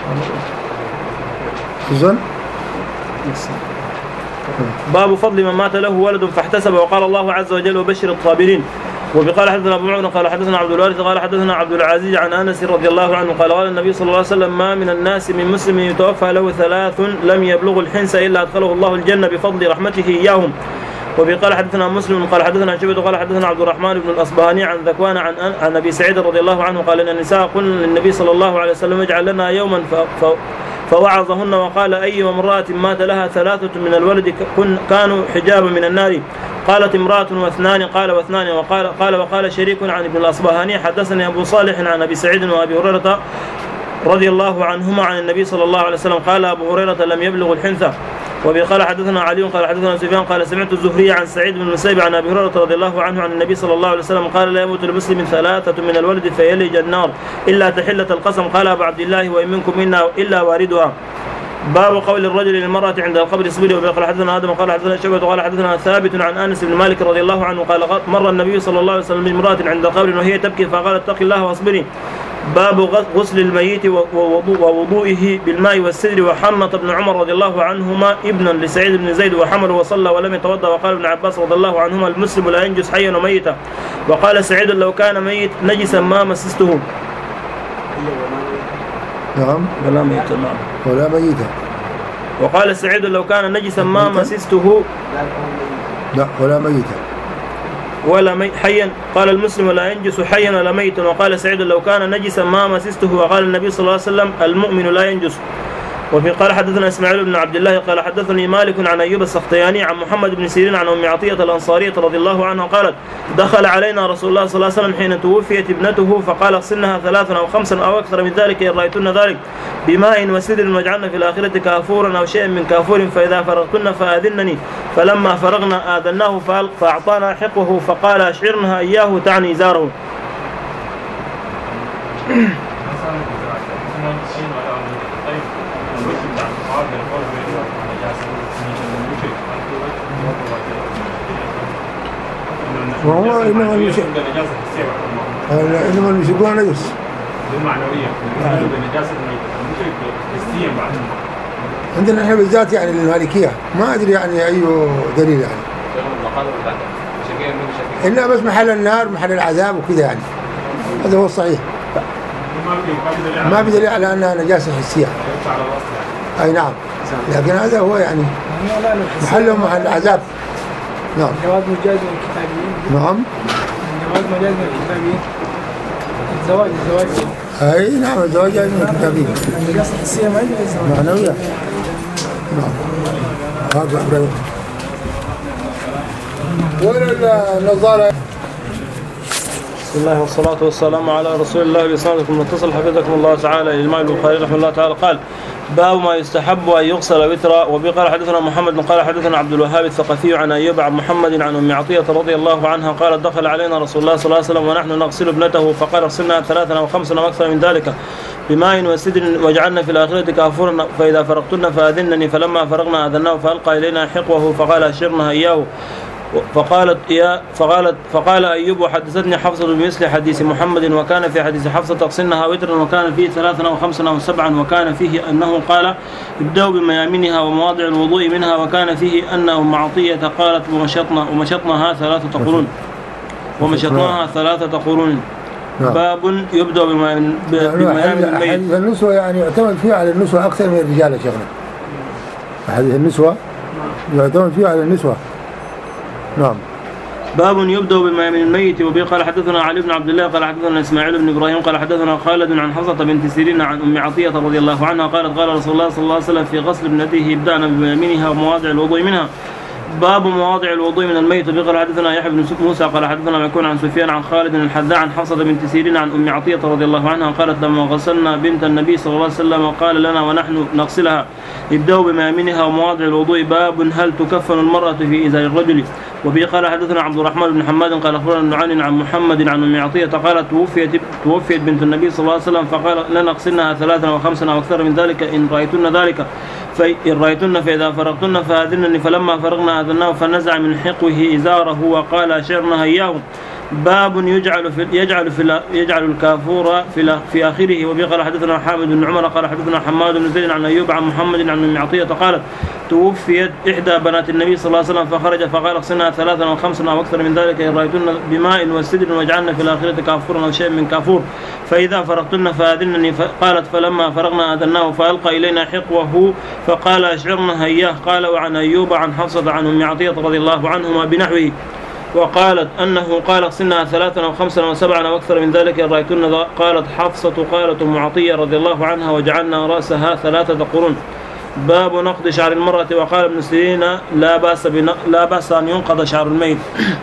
باب فضل من مات له ولد فاحتسب وقال الله عز وجل وبشر الصابرين. وبقال حدثنا ابو معمر قال حدثنا عبد الوارث قال حدثنا عبد العزيز عن انس رضي الله عنه قال قال النبي صلى الله عليه وسلم ما من الناس من مسلم يتوفى له ثلاث لم يبلغ الحنس الا ادخله الله الجنه بفضل رحمته اياهم وبه قال حدثنا مسلم قال حدثنا شعبة قال حدثنا عبد الرحمن بن الأصبهاني عن ذكوان عن عن أبي سعيد رضي الله عنه قال إن النساء قلن للنبي صلى الله عليه وسلم اجعل لنا يوما ف فوعظهن وقال أي امرأة مات لها ثلاثة من الولد كانوا حجابا من النار. قالت امرأة واثنان قال واثنان وقال قال وقال شريك عن ابن الأصبهاني حدثني أبو صالح عن أبي سعيد وأبي هريرة رضي الله عنهما عن النبي صلى الله عليه وسلم قال أبو هريرة لم يبلغ الحنثى. وقال حدثنا علي قال حدثنا سفيان قال سمعت الزهري عن سعيد بن المسيب عن أبي هريرة رضي الله عنه عن النبي صلى الله عليه وسلم قال لا يموت المسلم ثلاثة من الولد فيلج النار إلا تحلة القسم. قال أبو عبد الله وإن منكم إلا واردها. باب قول الرجل للمرأة عند القبر اصبري. وقال حدثنا آدم قال حدثنا شعبة قال حدثنا ثابت عن أنس بن مالك رضي الله عنه قال مر النبي صلى الله عليه وسلم بامرأة عند القبر وهي تبكي فقال اتق الله واصبري. باب غسل الميت ووضوئه بالماء والسدر. وحنط ابن عمر رضي الله عنهما ابنا لسعيد بن زيد وحمله وصلى ولم يتوضا. وقال ابن عباس رضي الله عنهما المسلم لا ينجس حيا وميتا. وقال سعيد لو كان ميت نجسا ما مسسته. نعم ولا ميتا نعم ولا ميتا. وقال سعيد لو كان نجسا ما مسسته لا ولا ميتا ولا مي حيا. قال المسلم لا ينجس حيا ولا ميتا. وقال سعيد لو كان نجسا ما مسسته. وقال النبي صلى الله عليه وسلم المؤمن لا ينجس. وفي قال حدثنا اسماعيل بن عبد الله قال حدثني مالك عن ايوب السختياني عن محمد بن سيرين عن ام عطيه الانصاريه رضي الله عنها قالت دخل علينا رسول الله صلى الله عليه وسلم حين توفيت ابنته فقال اغسلنها ثلاثا او خمسا او اكثر من ذلك ان رايتن ذلك بماء وسدر واجعلن في الاخره كافورا او شيئا من كافور فاذا فرغتن فاذنني. فلما فرغنا اذناه فاعطانا حقه فقال اشعرنها اياه تعني ازاره. وهو إنما المشرك إنما المشركون نجس بالمعنوية بالنجاسة المشرك حسيا بعد. عندنا احنا بالذات يعني للمالكية ما أدري يعني أي دليل يعني إنها بس محل النار محل العذاب وكذا يعني هذا هو الصحيح. ما بدليل على أنها نجاسة حسية. أي نعم لكن هذا هو يعني محل محل العذاب. نعم جواز مجاز من الكتابيين. نعم جواز مجاز من الكتابيين. الزواج الزواج أي نعم الزواج من الكتابيين. النجاسة الحسية ما يجوز الزواج. معنوية. نعم هذا أبدا. وين النظارة؟ بسم الله والصلاة والسلام على رسول الله. بإسنادكم نتصل حفظكم الله تعالى إلى الإمام البخاري رحمه الله تعالى قال باب ما يستحب أن يغسل وترا. وبه قال حدثنا محمد قال حدثنا عبد الوهاب الثقفي عن أيوب عن محمد عن أم عطية رضي الله عنها قالت دخل علينا رسول الله صلى الله عليه وسلم ونحن نغسل ابنته فقال اغسلنا ثلاثا أو خمسا أو أكثر من ذلك بماء وسدر واجعلنا في الآخرة كافورا فإذا فرغتن فأذنني. فلما فرغنا أذناه فألقى إلينا حقوه فقال أشرنا إياه. فقالت يا فقالت فقال أيوب حدثتني حفصة بمثل حديث محمد وكان في حديث حفصة تغسلنها وترا وكان فيه ثلاثا أو خمسا أو سبعا وكان فيه أنه قال ابدأوا بميامنها ومواضع الوضوء منها وكان فيه أن أم عطية قالت ومشطنا ومشطناها ثلاثة قرون ومشطناها ثلاثة قرون. باب يبدأ بميام الميت. النسوة يعني يعتمد فيها على النسوة أكثر من الرجال يا شيخنا. حديث النسوة يعتمد فيها على النسوة. نعم. باب يبدأ بما من الميت. وبه قال حدثنا علي بن عبد الله قال حدثنا اسماعيل بن ابراهيم قال حدثنا خالد عن حفصة بنت سيرين عن ام عطية رضي الله عنها قالت قال رسول الله صلى الله عليه وسلم في غسل ابنته ابدأنا بميامنها ومواضع الوضوء منها. باب مواضع الوضوء من الميت. وبه قال حدثنا يحيى بن موسى قال حدثنا مكون عن سفيان عن خالد الحذاء عن حفصة بنت سيرين عن ام عطية رضي الله عنها قالت لما غسلنا بنت النبي صلى الله عليه وسلم قال لنا ونحن نغسلها ابدأوا بميامنها ومواضع الوضوء. باب هل تكفن المرأة في إزار الرجل. وبه قال حدثنا عبد الرحمن بن حماد قال أخبرنا النعمان عن محمد عن أم عطية قالت توفيت توفيت بنت النبي صلى الله عليه وسلم فقال لنا اغسلنها ثلاثا وخمسا أو أكثر من ذلك إن رأيتن ذلك فإن رأيتن فإذا فرغتن فأذنني. فلما فرغنا أذناه فنزع من حقوه إزاره وقال أشرنا إياه. باب يجعل في يجعل في يجعل الكافور في في آخره. وبه قال حدثنا حامد بن عمر قال حدثنا حماد بن زيد عن أيوب عن محمد عن أم عطية قالت توفيت إحدى بنات النبي صلى الله عليه وسلم فخرج فقال اغسلنها ثلاثا أو خمسا أو أكثر من ذلك إن رأيتن بماء وسدر وجعلنا في الآخرة كافورا أو شيء من كافور فإذا فرغتن فأذنني. قالت فلما فرغنا أذناه فألقى إلينا حقوه فقال أشعرنا هياه. قال وعن أيوب عن حفصة عن أم عطية رضي الله عنهما بنحوه. وقالت أنه قال اغسلنها ثلاثا أو خمسا أو سبعا أو أكثر من ذلك إن رأيتن. قالت حفصة قالت أم عطية رضي الله عنها وجعلنا رأسها ثلاثة قرون. باب نقض شعر المرأة. وقال ابن سيرين لا بأس لا بأس أن ينقض شعر الميت.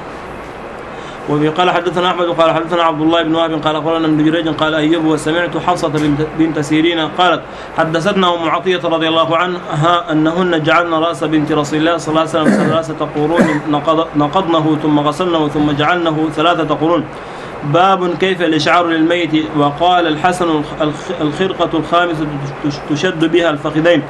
وقال حدثنا أحمد وقال حدثنا عبد الله بن وهب قال أخبرنا ابن جريج قال أيوب وسمعت حفصة بنت سيرين قالت حدثتنا أم عطية رضي الله عنها أنهن جعلن رأس بنت رسول الله صلى الله عليه وسلم ثلاثة قرون نقضنه ثم غسلنه ثم جعلنه ثلاثة قرون. باب كيف الإشعار للميت. وقال الحسن الخرقة الخامسة تشد بها الفخذين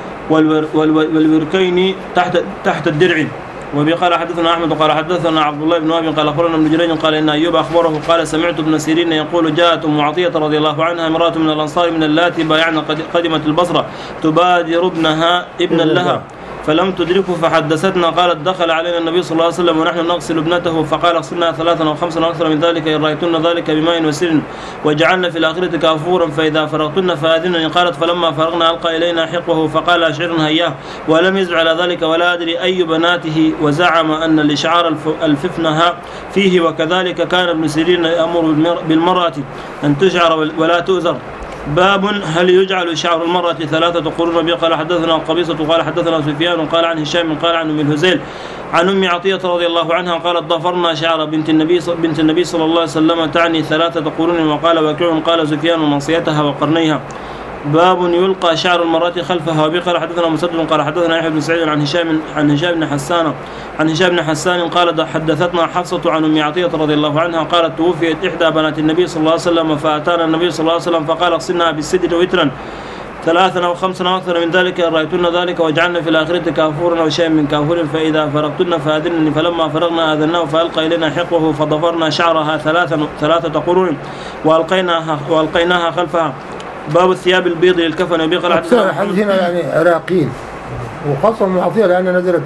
والوركين تحت تحت الدرع. وقال حدثنا أحمد وقال حدثنا عبد الله بن وهب قال أخبرنا ابن جريج قال إن أيوب أخبره قال سمعت ابن سيرين يقول جاءت أم عطية رضي الله عنها امرأة من الأنصار من اللاتي بايعن قدمت البصرة تبادر ابنها ابنا لها فلم تدركه فحدثتنا قالت دخل علينا النبي صلى الله عليه وسلم ونحن نغسل ابنته فقال اغسلنا ثلاثا أو خمسا أو أكثر من ذلك إن رأيتن ذلك بماء وسدر وجعلنا في الآخرة كافورا فإذا فرغتن فأذنني. قالت فلما فرغنا ألقى إلينا حقوه فقال أشعرنا إياه ولم يزع على ذلك ولا أدري أي بناته وزعم أن الإشعار الففنها فيه. وكذلك كان ابن سيرين يأمر بالمرأة أن تشعر ولا تؤذر. باب هل يجعل شعر المرأة ثلاثة قرون. قال حدثنا القبيصة قال حدثنا سفيان قال عن هشام قال عن أم الهزيل عن أم عطية رضي الله عنها قالت ضفرنا شعر بنت النبي بنت النبي صلى الله عليه وسلم تعني ثلاثة قرون. وقال وكيع قال سفيان ناصيتها وقرنيها. باب يلقى شعر المرأة خلفها. وقال حدثنا مسدد قال حدثنا يحيى بن سعيد عن هشام عن هشام بن حسان عن هشام بن حسان قال حدثتنا حفصة عن أم عطية رضي الله عنها قالت توفيت إحدى بنات النبي صلى الله عليه وسلم فأتانا النبي صلى الله عليه وسلم فقال اغسلنها بالسدر وترا ثلاثا أو خمسا أو أكثر من ذلك إن رأيتن ذلك وجعلنا في الآخرة كافورا أو شيء من كافور فإذا فرغتن فأذنني. فلما فرغنا أذناه فألقى إلينا حقوه فضفرنا شعرها ثلاثا ثلاثة قرون وألقيناها وألقيناها خلفها. باب الثياب البيض للكفن. وبيقال أكثر الحديث هنا يعني عراقيين وخاصة معطية لأن نزلت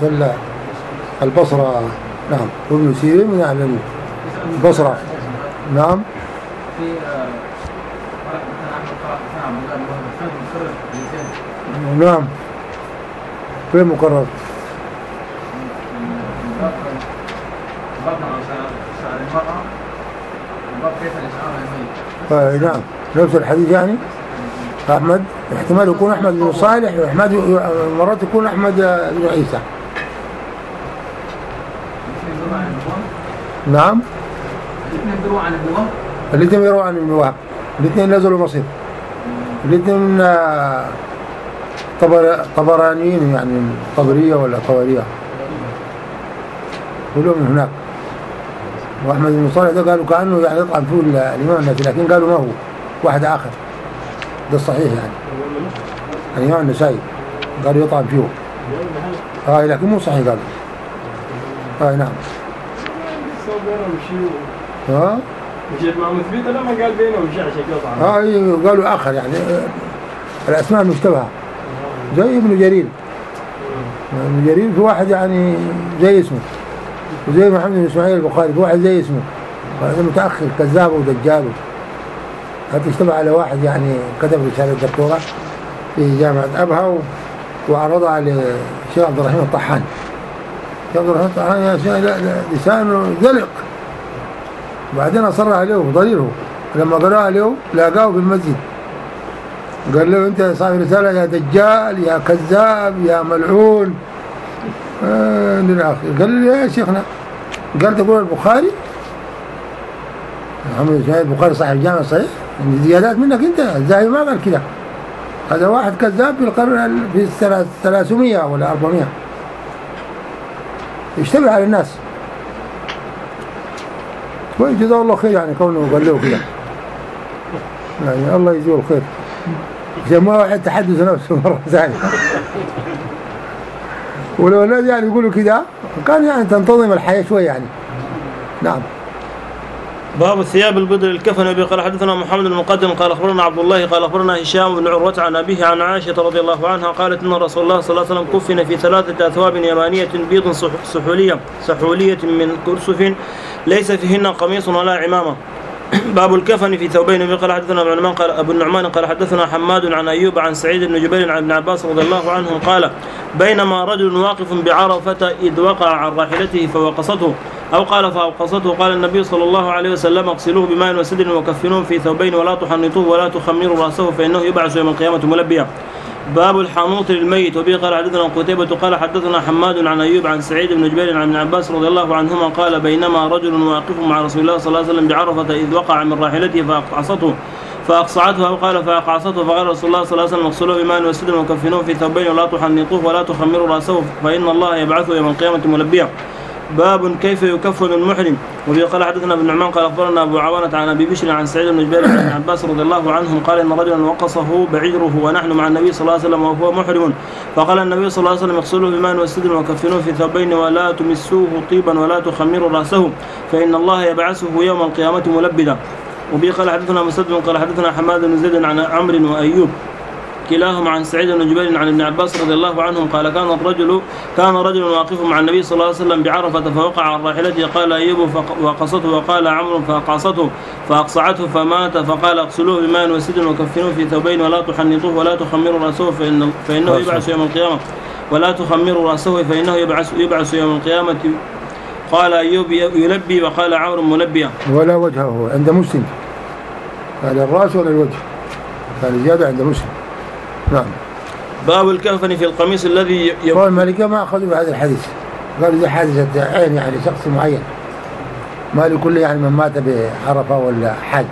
البصرة. نعم. وابن سيرين من أهل البصرة. نعم. نعم. فين مقرر؟ نعم نفس الحديث يعني أحمد احتمال يكون أحمد بن صالح وأحمد مرات يكون أحمد بن عيسى. نعم الاثنين يروى عن ابن وهب الاثنين نزلوا مصر الاثنين طبر طبرانيين يعني طبرية ولا طبرية كلهم من هناك. وأحمد بن صالح ده قالوا كأنه يعني يطعن فيه الإمام النسائي لكن قالوا ما هو واحد آخر ده الصحيح يعني الإمام النسائي قالوا يطعن فيه آه لكن مو صحيح قالوا آه نعم ها مشيت مع مثبتة لما قال بينهم شيء عشان يطعن آه قالوا آخر يعني الأسماء مشتبهة زي ابن جرير. ابن جرير في واحد يعني زي اسمه وزي محمد بن إسماعيل البخاري في واحد زي اسمه هذا متأخر كذاب ودجال. هذا اشتبه على واحد يعني كتب رسالة دكتوراه في جامعة أبها وعرضها للشيخ عبد الرحيم الطحان. الشيخ عبد الرحيم الطحان يا شيخ لسانه ذلق بعدين أصر عليه ضريره لما قرأها له لاقاه في المسجد قال له أنت صاحب رسالة يا دجال يا كذاب يا ملعون آه للآخر. قال لي يا شيخنا قال تقول البخاري محمد إسماعيل البخاري صاحب الجامع صحيح زيادات منك أنت الزاهي ما قال كده هذا واحد كذاب في القرن في السنة ثلاثمية ولا أربعمية يشتبه على الناس ويجزاه الله خير يعني كونه قال له كده يعني الله يجزيه الخير عشان ما واحد تحدث نفسه مرة ثانية. ولو الناس يعني يقولوا كده كان يعني تنتظم الحياة شوية يعني. نعم. باب الثياب البيض للكفن. وبه قال حدثنا محمد بن مقدم قال اخبرنا عبد الله قال اخبرنا هشام بن عروة عن ابيه عن عائشة رضي الله عنها قالت ان رسول الله صلى الله عليه وسلم كفن في ثلاثة اثواب يمانية بيض سحولية سحولية من كرسف ليس فيهن قميص ولا عمامة. باب الكفن في ثوبين. وبه قال حدثنا ابو النعمان قال ابو النعمان قال حدثنا حماد عن ايوب عن سعيد بن جبير عن ابن عباس رضي الله عنهم قال بينما رجل واقف بعرفة اذ وقع عن راحلته فوقصته أو قال فأوقصته قال النبي صلى الله عليه وسلم اغسلوه بماء وسدر وكفنوه في ثوبين ولا تحنطوه ولا تخمروا رأسه فإنه يبعث يوم القيامة ملبيا. باب الحنوط للميت. وبه قال حدثنا قتيبة قال حدثنا حماد عن أيوب عن سعيد بن جبير عن ابن عباس رضي الله عنهما قال بينما رجل واقف مع رسول الله صلى الله عليه وسلم بعرفة إذ وقع من راحلته فأقعصته فأقصعته أو قال فأقعصته فقال رسول الله صلى الله عليه وسلم اغسلوه بماء وسدر وكفنوه في ثوبين ولا تحنطوه ولا تخمروا رأسه فإن الله يبعثه يوم القيامة ملبيا. باب كيف يكفن المحرم. وبه قال حدثنا ابن نعمان قال اخبرنا ابو عوانة عن ابي بشر عن سعيد بن جبير عن ابن عباس رضي الله عنهم قال ان رجلا وقصه بعيره ونحن مع النبي صلى الله عليه وسلم وهو محرم فقال النبي صلى الله عليه وسلم اغسلوه بماء وسدر وكفنوه في ثوبين ولا تمسوه طيبا ولا تخمروا راسه فان الله يبعثه يوم القيامة ملبدا. وبه قال حدثنا مسدد قال حدثنا حماد بن زيد عن عمرو وايوب كلاهما عن سعيد بن جبير عن ابن عباس رضي الله عنهم قال كان الرجل كان رجل واقف مع النبي صلى الله عليه وسلم بعرفة فوقع عن راحلته قال أيوب فوقصته وقال عمرو فأقعصته فأقصعته فمات فقال اغسلوه بماء وسدر وكفنوه في ثوبين ولا تحنطوه ولا تخمروا رأسه فإن فإنه يبعث يوم القيامة ولا تخمروا رأسه فإنه يبعث يبعث يوم القيامة. قال أيوب يلبي وقال عمرو ملبيا. ولا وجهه عند مسلم قال الرأس ولا الوجه قال زيادة عند مسلم. نعم. باب الكفن في القميص الذي قال المالكية ما أخذوا بهذا الحديث قالوا إذا حادثة عين يعني شخص معين ما لكل يعني من مات بعرفة ولا حج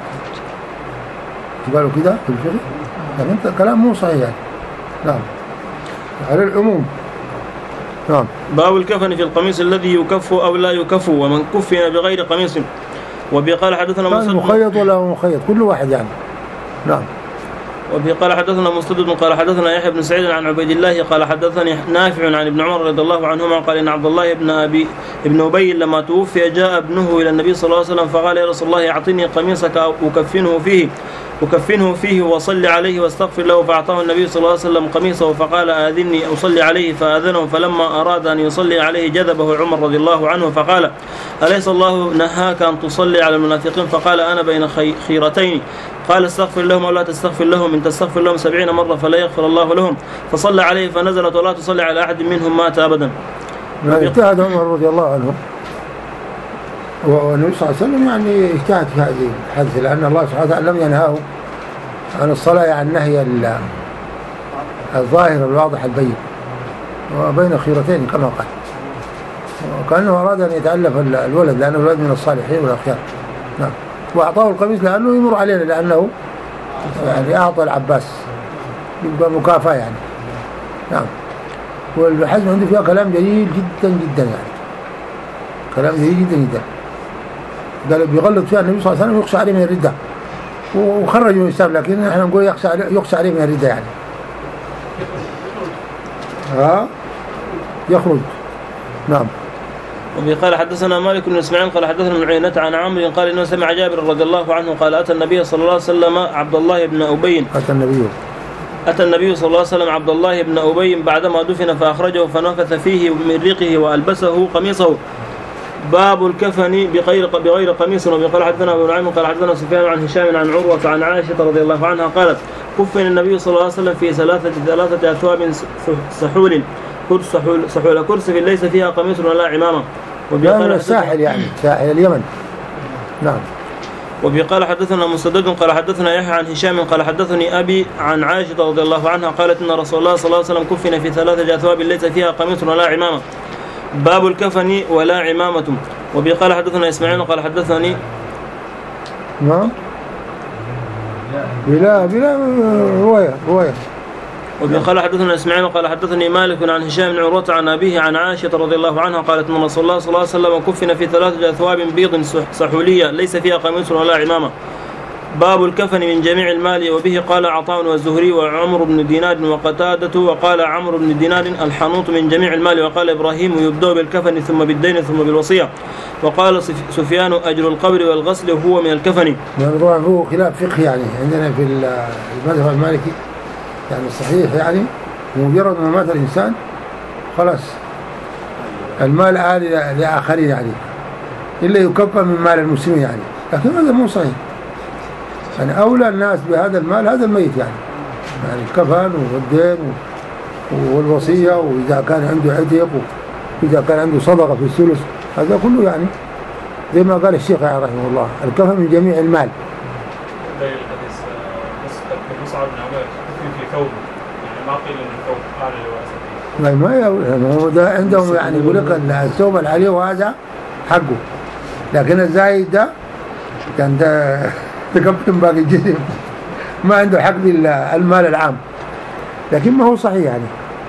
قالوا كده في الفقه يعني انت كلام مو صحيح يعني. نعم على العموم. نعم. باب الكفن في القميص الذي يكف أو لا يكف ومن كفن بغير قميص. وبه قال حدثنا مسدد مخيط ولا مخيط كل واحد يعني. نعم. وبه قال حدثنا مسدد قال حدثنا يحيى بن سعيد عن عبيد الله قال حدثني نافع عن ابن عمر رضي الله عنهما قال ان عبد الله بن ابي ابن ابي لما توفي جاء ابنه الى النبي صلى الله عليه وسلم فقال يا رسول الله اعطني قميصك اكفنه فيه أكفنه فيه وصلي عليه واستغفر له فأعطاه النبي صلى الله عليه وسلم قميصه فقال آذني أصلي عليه فآذنه فلما أراد أن يصلي عليه جذبه عمر رضي الله عنه فقال أليس الله نهاك أن تصلي على المنافقين فقال أنا بين خيرتين قال استغفر لهم أو لا تستغفر لهم إن تستغفر لهم سبعين مرة فلا يغفر الله لهم فصلى عليه فنزلت ولا تصلي على أحد منهم مات أبدا. اجتهد عمر رضي الله عنه والنبي صلى الله عليه وسلم يعني اجتهد في هذه الحادثة لأن الله سبحانه وتعالى لم ينهاه عن الصلاة عن نهي الظاهر الواضح البين وبين خيرتين كما قال وكأنه أراد أن يتألف الولد لأنه الولد من الصالحين والأخيار. نعم. وأعطاه القميص لأنه يمر علينا لأنه يعني أعطى العباس يبقى مكافأة يعني. نعم. والحزم عنده فيها كلام جليل جدا جدا يعني كلام جليل جدا جدا قال بيغلط فيها النبي صلى الله عليه وسلم يخشى عليه من الردة وخرجوا من الإسلام لكن احنا نقول يخشى عليه, يخشى عليه من الردة يعني ها يخرج. نعم. وقال حدثنا مالك بن اسماعيل قال حدثنا ابن عيينة عن عمرو قال انه سمع جابر رضي الله عنه قال اتى النبي صلى الله عليه وسلم عبد الله بن ابي اتى النبي اتى النبي صلى الله عليه وسلم عبد الله بن ابي بعدما دفن فاخرجه فنفث فيه من ريقه والبسه قميصه. باب الكفن بغير بغير قميص. وقال حدثنا ابو نعيم قال حدثنا سفيان عن هشام عن عروة عن عائشة رضي الله عنها قالت كفن النبي صلى الله عليه وسلم في ثلاثة ثلاثة أثواب سحول سحول سحول كرسف ليس فيها قميص ولا عمامة. وبقال الساحل يعني ساحل اليمن. نعم. وبقال حدثنا مسدد قال حدثنا يحيى عن هشام قال حدثني أبي عن عائشة رضي الله عنها قالت إن رسول الله صلى الله عليه وسلم كفن في ثلاثة أثواب ليس فيها قميص ولا عمامة. باب الكفن ولا عمامة. وبقال حدثنا إسماعيل قال حدثني نعم بلا بلا رواية رواية. وقال حدثنا إسماعيل قال حدثني مالك عن هشام بن عروة عن أبيه عن عائشة رضي الله عنها قالت إن رسول الله صلى الله عليه وسلم كفن في ثلاثة أثواب بيض سحولية ليس فيها قميص ولا عمامة. باب الكفن من جميع المال. وبه قال عطاء والزهري وعمر بن دينار وقتادة وقال عمرو بن دينار الحنوط من جميع المال. وقال إبراهيم يبدأ بالكفن ثم بالدين ثم بالوصية. وقال سفيان أجر القبر والغسل هو من الكفن. يعني طبعا هو خلاف فقهي يعني عندنا في المذهب المالكي يعني الصحيح يعني مجرد ما مات الإنسان خلاص المال آل لآخرين يعني إلا يكفى من مال المسلمين يعني، لكن هذا مو صحيح. يعني أولى الناس بهذا المال هذا الميت يعني يعني الكفن والدين والوصية، وإذا كان عنده عتق وإذا كان عنده صدقة في الثلث هذا كله يعني زي ما قال الشيخ رحمه الله الكفن من جميع المال. مصعب بن عمير في ثوب يعني ما قيل ان الثوب قال لواسطه ما هو ده عندهم يعني يقول لك الثوب اللي عليه هذا حقه، لكن الزايد ده كان ده تكفن باقي الجسم ما عنده حق بالمال العام، لكن ما هو صحيح يعني.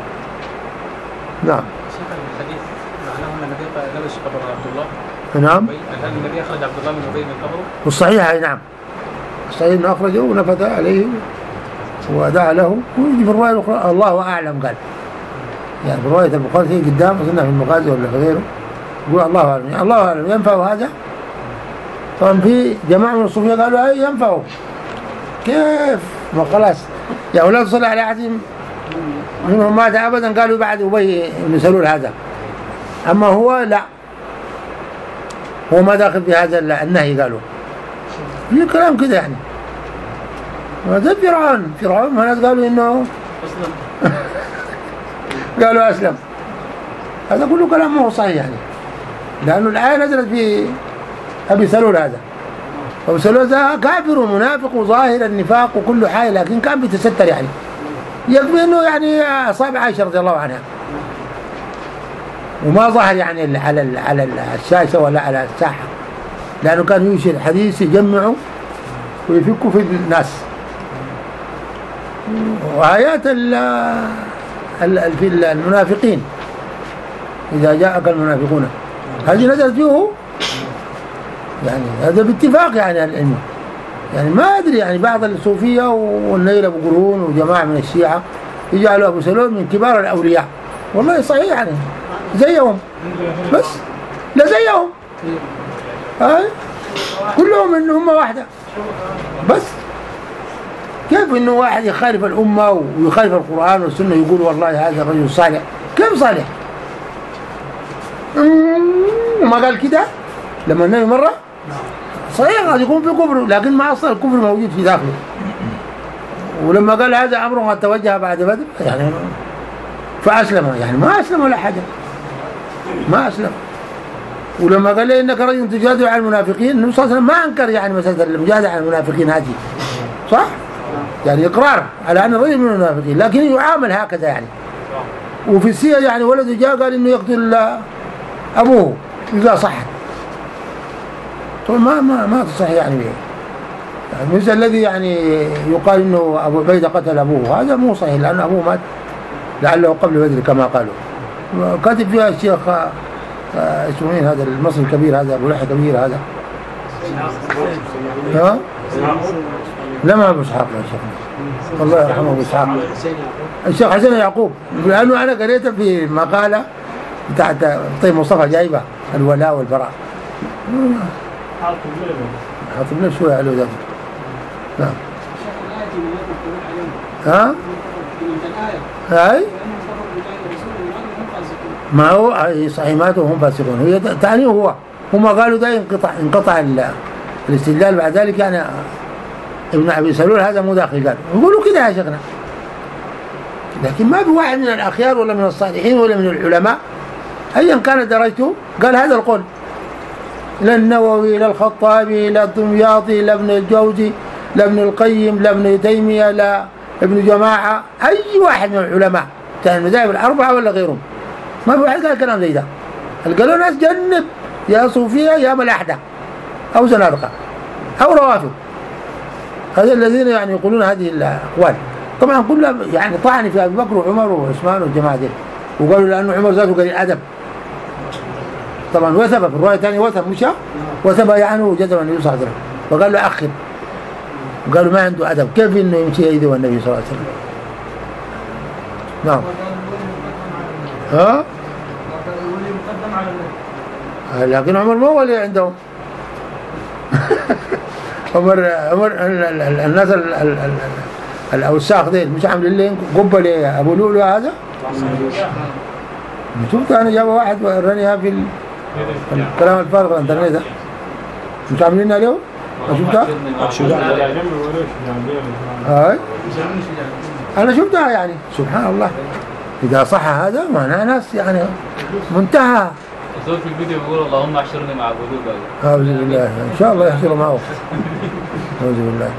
نعم. شيخ الحديث معناه ان النبي قبل قبر عبد الله. نعم. هل النبي اخرج عبد الله من ابي من قبره؟ والصحيح اي نعم. الصحيح انه اخرجه ونفث عليه ودعا له، ويجي في الروايه الاخرى الله اعلم قال. يعني في روايه البخاري هي قدام اظنها في المغازي ولا في غيره يقول الله اعلم، يعني الله اعلم ينفع هذا؟ طبعا في جماعه من الصوفيه قالوا اي ينفعه. كيف؟ ما خلاص يا اولاد صلى على احدهم منهم مات ابدا قالوا بعد ابي بن سلول هذا، اما هو لا هو ما داخل في هذا النهي قالوا في كلام كده يعني. وهذا فرعون فرعون ما ناس قالوا انه قالوا اسلم، هذا كله كلام ما هو صحيح يعني، لانه الايه نزلت في ابي سلول هذا، ابو سلول هذا كافر ومنافق وظاهر النفاق وكل حاجه، لكن كان بيتستر يعني، يكفي انه يعني اصاب عائشه رضي الله عنها وما ظهر يعني على على الشاشه ولا على الساحه، لانه كان ينشر الحديث يجمعه ويفكوا في الناس. وآيات في المنافقين إذا جاءك المنافقون هذه نزلت فيه يعني، هذا باتفاق يعني العلم يعني. ما أدري يعني بعض الصوفية والنيل أبو قرون وجماعة من الشيعة يجعلوا أبو سلول من كبار الأولياء، والله صحيح يعني زيهم بس لا زيهم هاي كلهم من أمة واحدة بس. كيف إنه واحد يخالف الأمة ويخالف القرآن والسنة يقول والله هذا الرجل صالح؟ كيف صالح؟ ما قال كده لما النبي مرة صحيح قد يكون في كفر، لكن ما أصل الكفر موجود في داخله. ولما قال هذا أمر قد توجه بعد بدر يعني فأسلم، يعني ما أسلم ولا حاجة ما أسلم. ولما قال لي إنك رجل تجادل على المنافقين النبي صلى الله عليه وسلم ما أنكر يعني مسألة المجادلة على المنافقين هذه صح؟ يعني إقرار على أن الرجل من المنافقين، لكن يعامل هكذا يعني. وفي السير يعني ولده جاء قال إنه يقتل أبوه إذا صحت، طبعا ما ما ما تصح يعني. يعني مثل الذي يعني يقال إنه أبو عبيدة قتل أبوه هذا مو صحيح، لأن أبوه مات لعله قبل بدر كما قالوا. كاتب فيها الشيخ اسمه مين هذا المصري الكبير هذا أبو لحية كبير هذا ها؟ لا ما أبو إسحاق يا شيخ الله يرحمه أبو إسحاق الشيخ حسين يعقوب، لأنه أنا قريته في مقالة بتاعت طيب مصطفى جايبة الولاء والبراء حاطب له شوية على ذلك. نعم ها؟ هاي ما هو صحيح ماتوا وهم فاسقون، هي تعني هو هم قالوا ده انقطع انقطع الاستدلال بعد ذلك يعني ابن أبي سلول هذا مو داخل قال يقولوا كده يا شيخنا، لكن ما في واحد من الأخيار ولا من الصالحين ولا من العلماء أيا كانت درجته قال هذا القول، لا النووي لا الخطابي لا الدمياطي لا ابن الجوزي لا ابن القيم لا ابن تيمية لا ابن جماعة أي واحد من العلماء بتاع المذاهب الأربعة ولا غيرهم ما في واحد قال كلام زي ده. قالوا ناس جنب يا صوفية يا ملاحدة أو زنادقة أو روافض، هذا الذين يعني يقولون هذه الأقوال. طبعا كلها يعني طعن في أبي بكر وعمر وعثمان والجماعة دي، وقالوا لأنه عمر ذاته قليل أدب طبعا وثب في الرواية الثانية وثب مشى وثب يعني وجدب النبي صلى الله عليه وسلم فقال له أخر، وقالوا ما عنده أدب كيف إنه يمشي يده النبي صلى الله عليه وسلم. نعم ها لكن عمر ما هو اللي عندهم. عمر عمر الناس الأوساخ ديل مش عاملين لين قبة لأبو لؤلؤ هذا. شفت أنا جاب واحد ورانيها في الكلام الفارغ الانترنت ده مش عاملينها له. شفتها؟ هاي أنا شفتها يعني سبحان الله. إذا صح هذا معناه ناس يعني منتهى. في الفيديو بيقول اللهم احشرني مع أبو لؤلؤ. أعوذ بالله إن شاء الله يحشر معه. أعوذ بالله.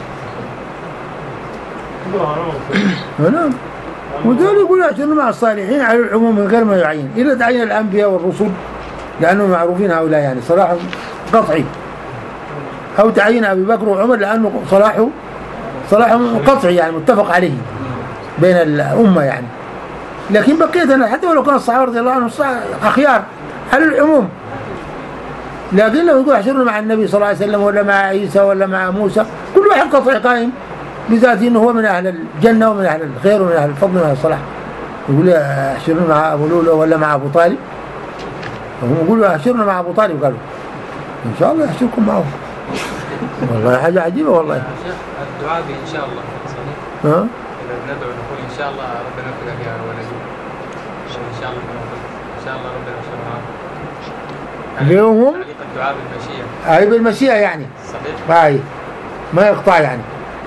نعم. وذلك يقول احشرنا مع الصالحين على العموم من غير ما يعين إلا تعين الأنبياء والرسل لأنهم معروفين هؤلاء يعني صلاح قطعي، أو تعين أبي بكر وعمر لأنه صلاحه صلاح قطعي يعني متفق عليه بين الأمة يعني. لكن بقية حتى ولو كان الصحابة رضي الله عنهم أخيار على العموم. لكن لو يقول احشرنا مع النبي صلى الله عليه وسلم ولا مع عيسى ولا مع موسى كل واحد قطعي قائم بذاته إنه هو من أهل الجنة ومن أهل الخير ومن أهل الفضل ومن أهل الصلاح. يقول احشرنا مع أبو لؤلؤ ولا مع أبو طالب، هم يقولوا احشرنا مع أبو طالب قالوا إن شاء الله يحشركم معه. والله حاجة عجيبة والله. الدعاء إن شاء الله صحيح. ها؟ إذا بندعو نقول إن شاء الله ربنا يوفقك يا ولدي. إن شاء الله إن شاء الله ربنا يوفقك. اليوم الدعاء بالمشيئة. أي بالمشيئة يعني. صحيح. هاي ما يقطع يعني.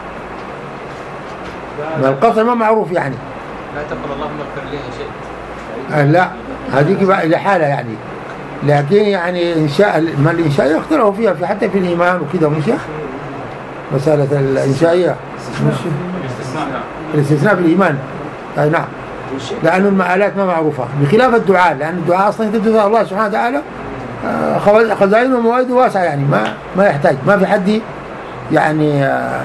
ما القطع ما معروف يعني. لا تقل اللهم اغفر لي إن شئت. أه لا هذيك بقى لحالة يعني. لكن يعني إنشاء ما الإنشاء يختلفوا فيها في حتى في الإيمان وكذا مش مسألة الإنشائية مش الاستثناء في الإيمان. أي نعم لأن المآلات ما معروفة بخلاف الدعاء، لأن الدعاء أصلا تبدأ الله سبحانه وتعالى خزائنه وموائده واسعة يعني ما ما يحتاج ما في حد يعني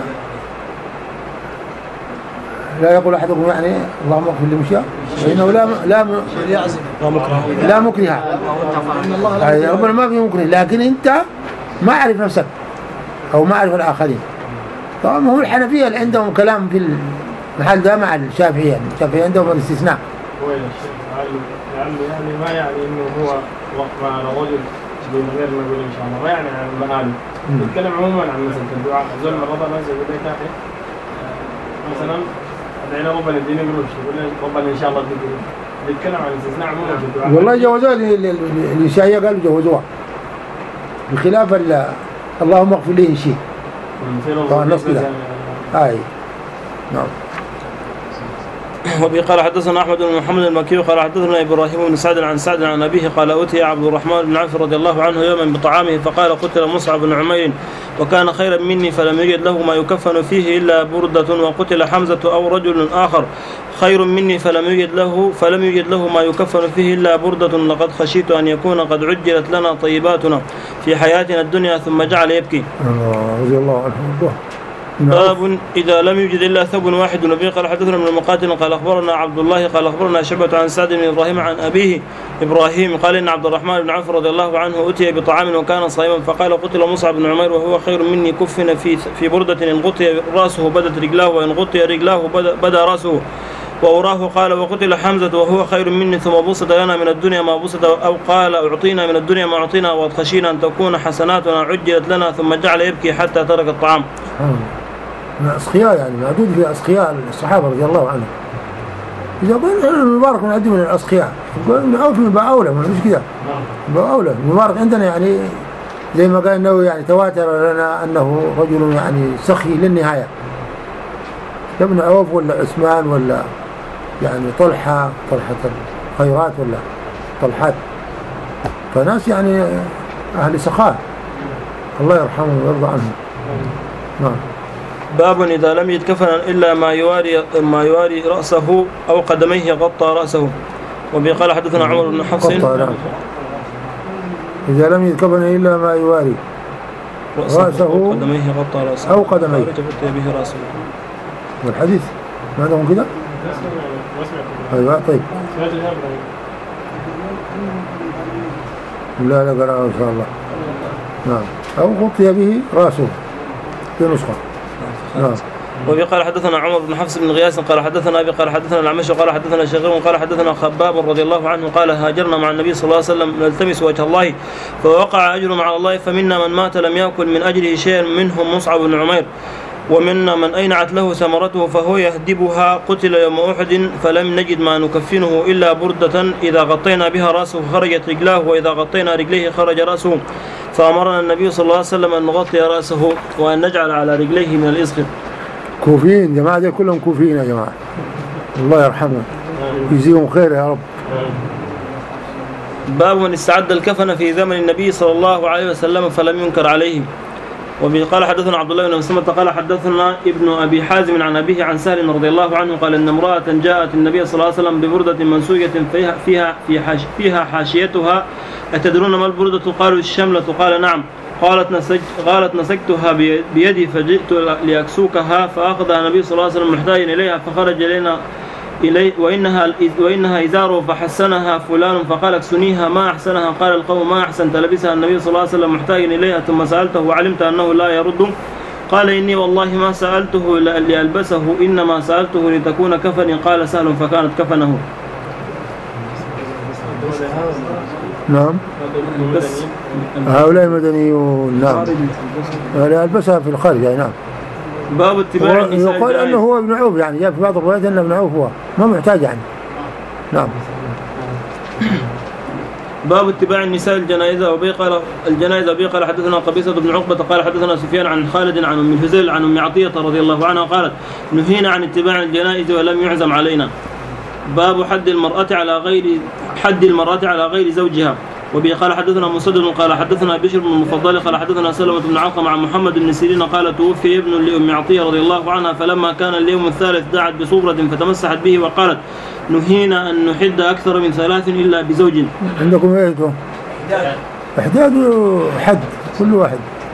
لا يقول أحدكم يعني اللهم اغفر لي مشيئة فإنه لا لا لا مكره. ربنا ما في مكره، لكن أنت ما أعرف نفسك أو ما أعرف الآخرين. طبعا هم الحنفية اللي عندهم كلام في المحل ده مع الشافعية يعني الشافعية عندهم الاستثناء. يعني ما يعني إنه هو وقت مع رجل من غير ما يقول إن شاء الله ما يعني عن المهالي نتكلم عموما عن مثلا الدعاء زول من رضا ما يقول لك كافي مثلا أدعينا ربنا يديني قروش يقول ربنا إن شاء الله تديني نتكلم عن الاستثناء عموما في الدعاء. والله جوزوها الإنشائية قالوا جوزوها بخلاف اللهم اغفر لي إن شئت. طبعا النص كده هاي نعم. وبه قال حدثنا أحمد بن محمد المكي قال حدثنا إبراهيم بن سعد عن سعد عن أبيه قال أتي عبد الرحمن بن عوف رضي الله عنه يوما بطعامه فقال قتل مصعب بن عمير وكان خيرا مني فلم يجد له ما يكفن فيه إلا بردة، وقتل حمزة أو رجل آخر خير مني فلم يجد له فلم يجد له ما يكفن فيه إلا بردة، لقد خشيت أن يكون قد عجلت لنا طيباتنا في حياتنا الدنيا. ثم جعل يبكي. رضي الله عنه. باب إذا لم يوجد إلا ثوب واحد. النبي قال حدثنا من المقاتل قال أخبرنا عبد الله قال أخبرنا شعبة عن سعد بن إبراهيم عن أبيه إبراهيم قال إن عبد الرحمن بن عوف رضي الله عنه أتي بطعام وكان صائما فقال قتل مصعب بن عمير وهو خير مني كفن في في بردة إن غطي رأسه بدت رجلاه وإن غطي رجلاه بدا رأسه وأراه. قال وقتل حمزة وهو خير مني ثم بسط لنا من الدنيا ما بسط أو قال أعطينا من الدنيا ما أعطينا وقد خشينا أن تكون حسناتنا عجلت لنا. ثم جعل يبكي حتى ترك الطعام. من أسخياء يعني معدود في أسخياء الصحابة رضي الله عنهم. إذا قلنا المبارك من عندي من الأسخياء قلنا أوف من بأولى من مش كده بأولى المبارك عندنا يعني زي ما قال إنه يعني تواتر لنا أنه رجل يعني سخي للنهاية. ابن عوف ولا عثمان ولا يعني طلحة طلحة الخيرات ولا طلحات فناس يعني أهل سخاء الله يرحمهم ويرضى عنهم. نعم. باب إذا لم يتكفن إلا ما يواري ما يواري رأسه أو قدميه غطى رأسه. وبه قال حدثنا عمر بن حفص إذا لم يتكفن إلا ما يواري رأسه, رأسه أو قدميه غطى رأسه أو قدميه به رأسه. والحديث ما عندهم كده؟ أيوة طيب لا لا قرأه إن شاء الله. نعم أو غطي به رأسه في نسخة. نعم. وبه قال حدثنا عمر بن حفص بن غياث قال حدثنا أبي قال حدثنا الأعمش قال حدثنا شقيق قال حدثنا خباب رضي الله عنه قال هاجرنا مع النبي صلى الله عليه وسلم نلتمس وجه الله فوقع أجر على الله فمنا من مات لم يأكل من أجله شيئا منهم مصعب بن عمير ومنا من أينعت له ثمرته فهو يهدبها قتل يوم أحد فلم نجد ما نكفنه إلا بردة إذا غطينا بها رأسه خرجت رجلاه وإذا غطينا رجليه خرج رأسه فأمرنا النبي صلى الله عليه وسلم أن نغطي رأسه وأن نجعل على رجليه من الإزخر. كوفيين جماعة دي كلهم كوفيين يا جماعة الله يرحمهم يجزيهم خير يا رب. باب من استعد الكفن في زمن النبي صلى الله عليه وسلم فلم ينكر عليه. وبه قال حدثنا عبد الله بن مسلمة قال حدثنا ابن أبي حازم عن أبيه عن سهل رضي الله عنه قال إن امرأة جاءت النبي صلى الله عليه وسلم ببردة منسوجة فيها فيها في حاش فيها حاشيتها أتدرون ما البردة؟ قالوا الشملة. قال نعم. قالت نسج قالت نسجتها بيدي فجئت لأكسوكها فأخذها النبي صلى الله عليه وسلم محتاجا إليها فخرج إلينا إليه وإنها وإنها إزاره فحسنها فلان فقال اكسنيها ما أحسنها. قال القوم ما أحسنت لبسها النبي صلى الله عليه وسلم محتاجا إليها ثم سألته وعلمت أنه لا يرد. قال إني والله ما سألته لألبسه إنما سألته لتكون كفني. قال سهل فكانت كفنه. نعم بس هؤلاء مدنيون. نعم يلبسها في الخارج يعني. نعم. باب اتباع النساء يقال أنه هو ابن عوف يعني جاء في بعض الروايات أنه ابن عوف هو ما محتاج يعني. نعم. باب اتباع النساء الجنائز. وبه قال الجنائز وبه قال حدثنا قبيصة بن عقبة قال حدثنا سفيان عن خالد عن أم الهزيل عن أم عطية رضي الله عنها قالت نهينا عن اتباع الجنائز ولم يعزم علينا. باب حد المرأة على غير حد المرأة على غير زوجها. وبه قال حدثنا مسدد قال حدثنا بشر بن المفضل قال حدثنا سلمة بن علقم عن محمد بن سيرين قال توفي ابن لأم عطية رضي الله عنها فلما كان اليوم الثالث دعت بصبرة فتمسحت به وقالت نهينا أن نحد أكثر من ثلاث إلا بزوج. عندكم ايه تو؟ احداد حد كل واحد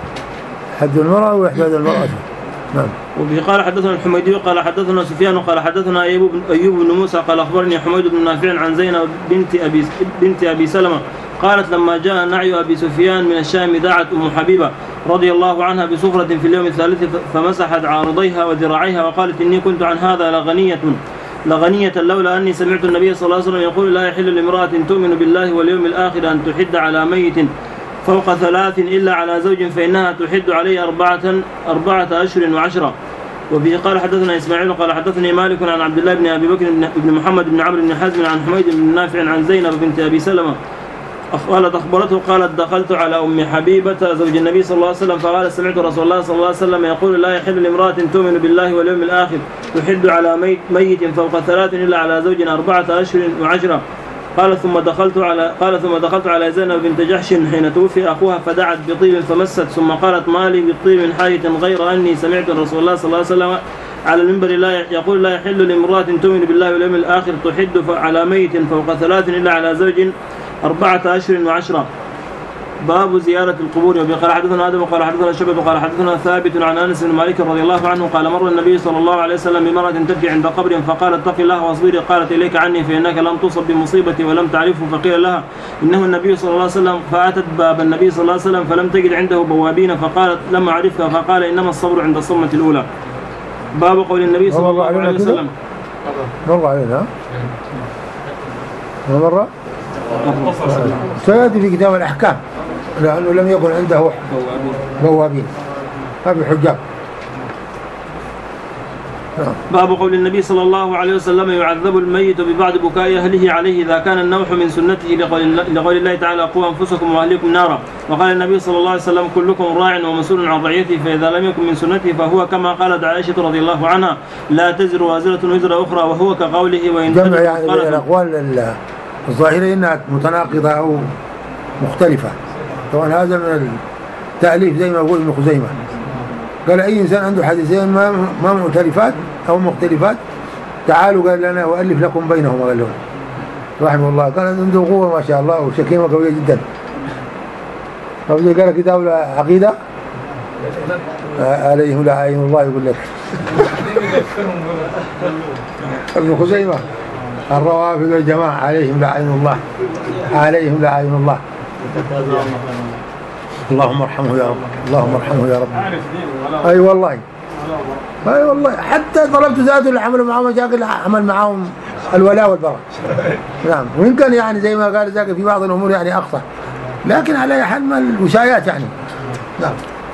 حد المرأة واحداد المرأة. نعم. وبه قال حدثنا الحميدي قال حدثنا سفيان قال حدثنا أيوب بن موسى قال أخبرني حميد بن نافع عن زينب بنت أبي بنت أبي سلمة قالت لما جاء نعي أبي سفيان من الشام دعت أم حبيبة رضي الله عنها بصفرة في اليوم الثالث فمسحت عارضيها وذراعيها وقالت إني كنت عن هذا لغنية لغنية لولا أني سمعت النبي صلى الله عليه وسلم يقول لا يحل لامرأة تؤمن بالله واليوم الآخر أن تحد على ميت فوق ثلاث إلا على زوج فإنها تحد عليه أربعة أربعة أشهر وعشرة. وبه قال حدثنا إسماعيل قال حدثني مالك عن عبد الله بن أبي بكر بن محمد بن عمرو بن حزم عن حميد بن نافع عن زينب بنت أبي سلمة قالت أخبرته قالت دخلت على أم حبيبة زوج النبي صلى الله عليه وسلم فقال سمعت رسول الله صلى الله عليه وسلم يقول لا يحل لامرأة تؤمن بالله واليوم الآخر تحد على ميت, ميت فوق ثلاث إلا على زوج أربعة أشهر وعشرة. قال ثم دخلت على قال ثم دخلت على زينب بنت جحش حين توفي أخوها فدعت بطيب فمست ثم قالت ما لي بالطيب من حاجة غير أني سمعت رسول الله صلى الله عليه وسلم على المنبر لا يقول لا يحل لامرأة تؤمن بالله واليوم الآخر تحد على ميت فوق ثلاث إلا على زوج أربعة أشهر وعشرة. باب زيارة القبور. وقال حدثنا آدم وقال حدثنا شعبة وقال حدثنا ثابت عن أنس بن مالك رضي الله عنه قال مر النبي صلى الله عليه وسلم بمرأة تبكي عند قبر فقال اتق الله واصبري قالت إليك عني فإنك لم تصب بمصيبتي ولم تعرفه فقيل لها إنه النبي صلى الله عليه وسلم فأتت باب النبي صلى الله عليه وسلم فلم تجد عنده بوابين فقالت لم أعرفها فقال إنما الصبر عند الصمة الأولى. باب قول النبي صلى الله عليه وسلم مر علينا مر سيأتي في كتاب الأحكام لأنه لم يكن عنده بوابين هذا حجاب. باب قول النبي صلى الله عليه وسلم يعذب الميت ببعض بكاء أهله عليه إذا كان النوح من سنته لقول الله تعالى قوا أنفسكم وأهليكم نارا. وقال النبي صلى الله عليه وسلم كلكم راع ومسؤول عن رعيته فإذا لم يكن من سنته فهو كما قالت عائشة رضي الله عنها لا تزر وازرة وزر أخرى وهو كقوله وإن جمع يعني الأقوال الظاهرة إنها متناقضة أو مختلفة. طبعا هذا من التأليف زي ما يقول ابن خزيمة قال أي إنسان عنده حديثين ما ما مختلفات أو مختلفات تعالوا قال لنا وألف لكم بينهما قال لهم رحمه الله. قال عنده قوة ما شاء الله وشكيمة قوية جدا. قال كتاب العقيدة عليهم لعين الله يقول لك ابن خزيمة الروافض الجماعة عليهم لعين الله عليهم لعين الله. اللهم ارحمه يا رب اللهم ارحمه يا رب. اي أيوة والله اي والله حتى طلبت ذاته اللي عملوا معهم مشاكل عمل معهم الولاء والبراء. نعم وإن كان يعني زي ما قال ذاك في بعض الأمور يعني أخطأ لكن على حال ما الوشايات يعني. نعم.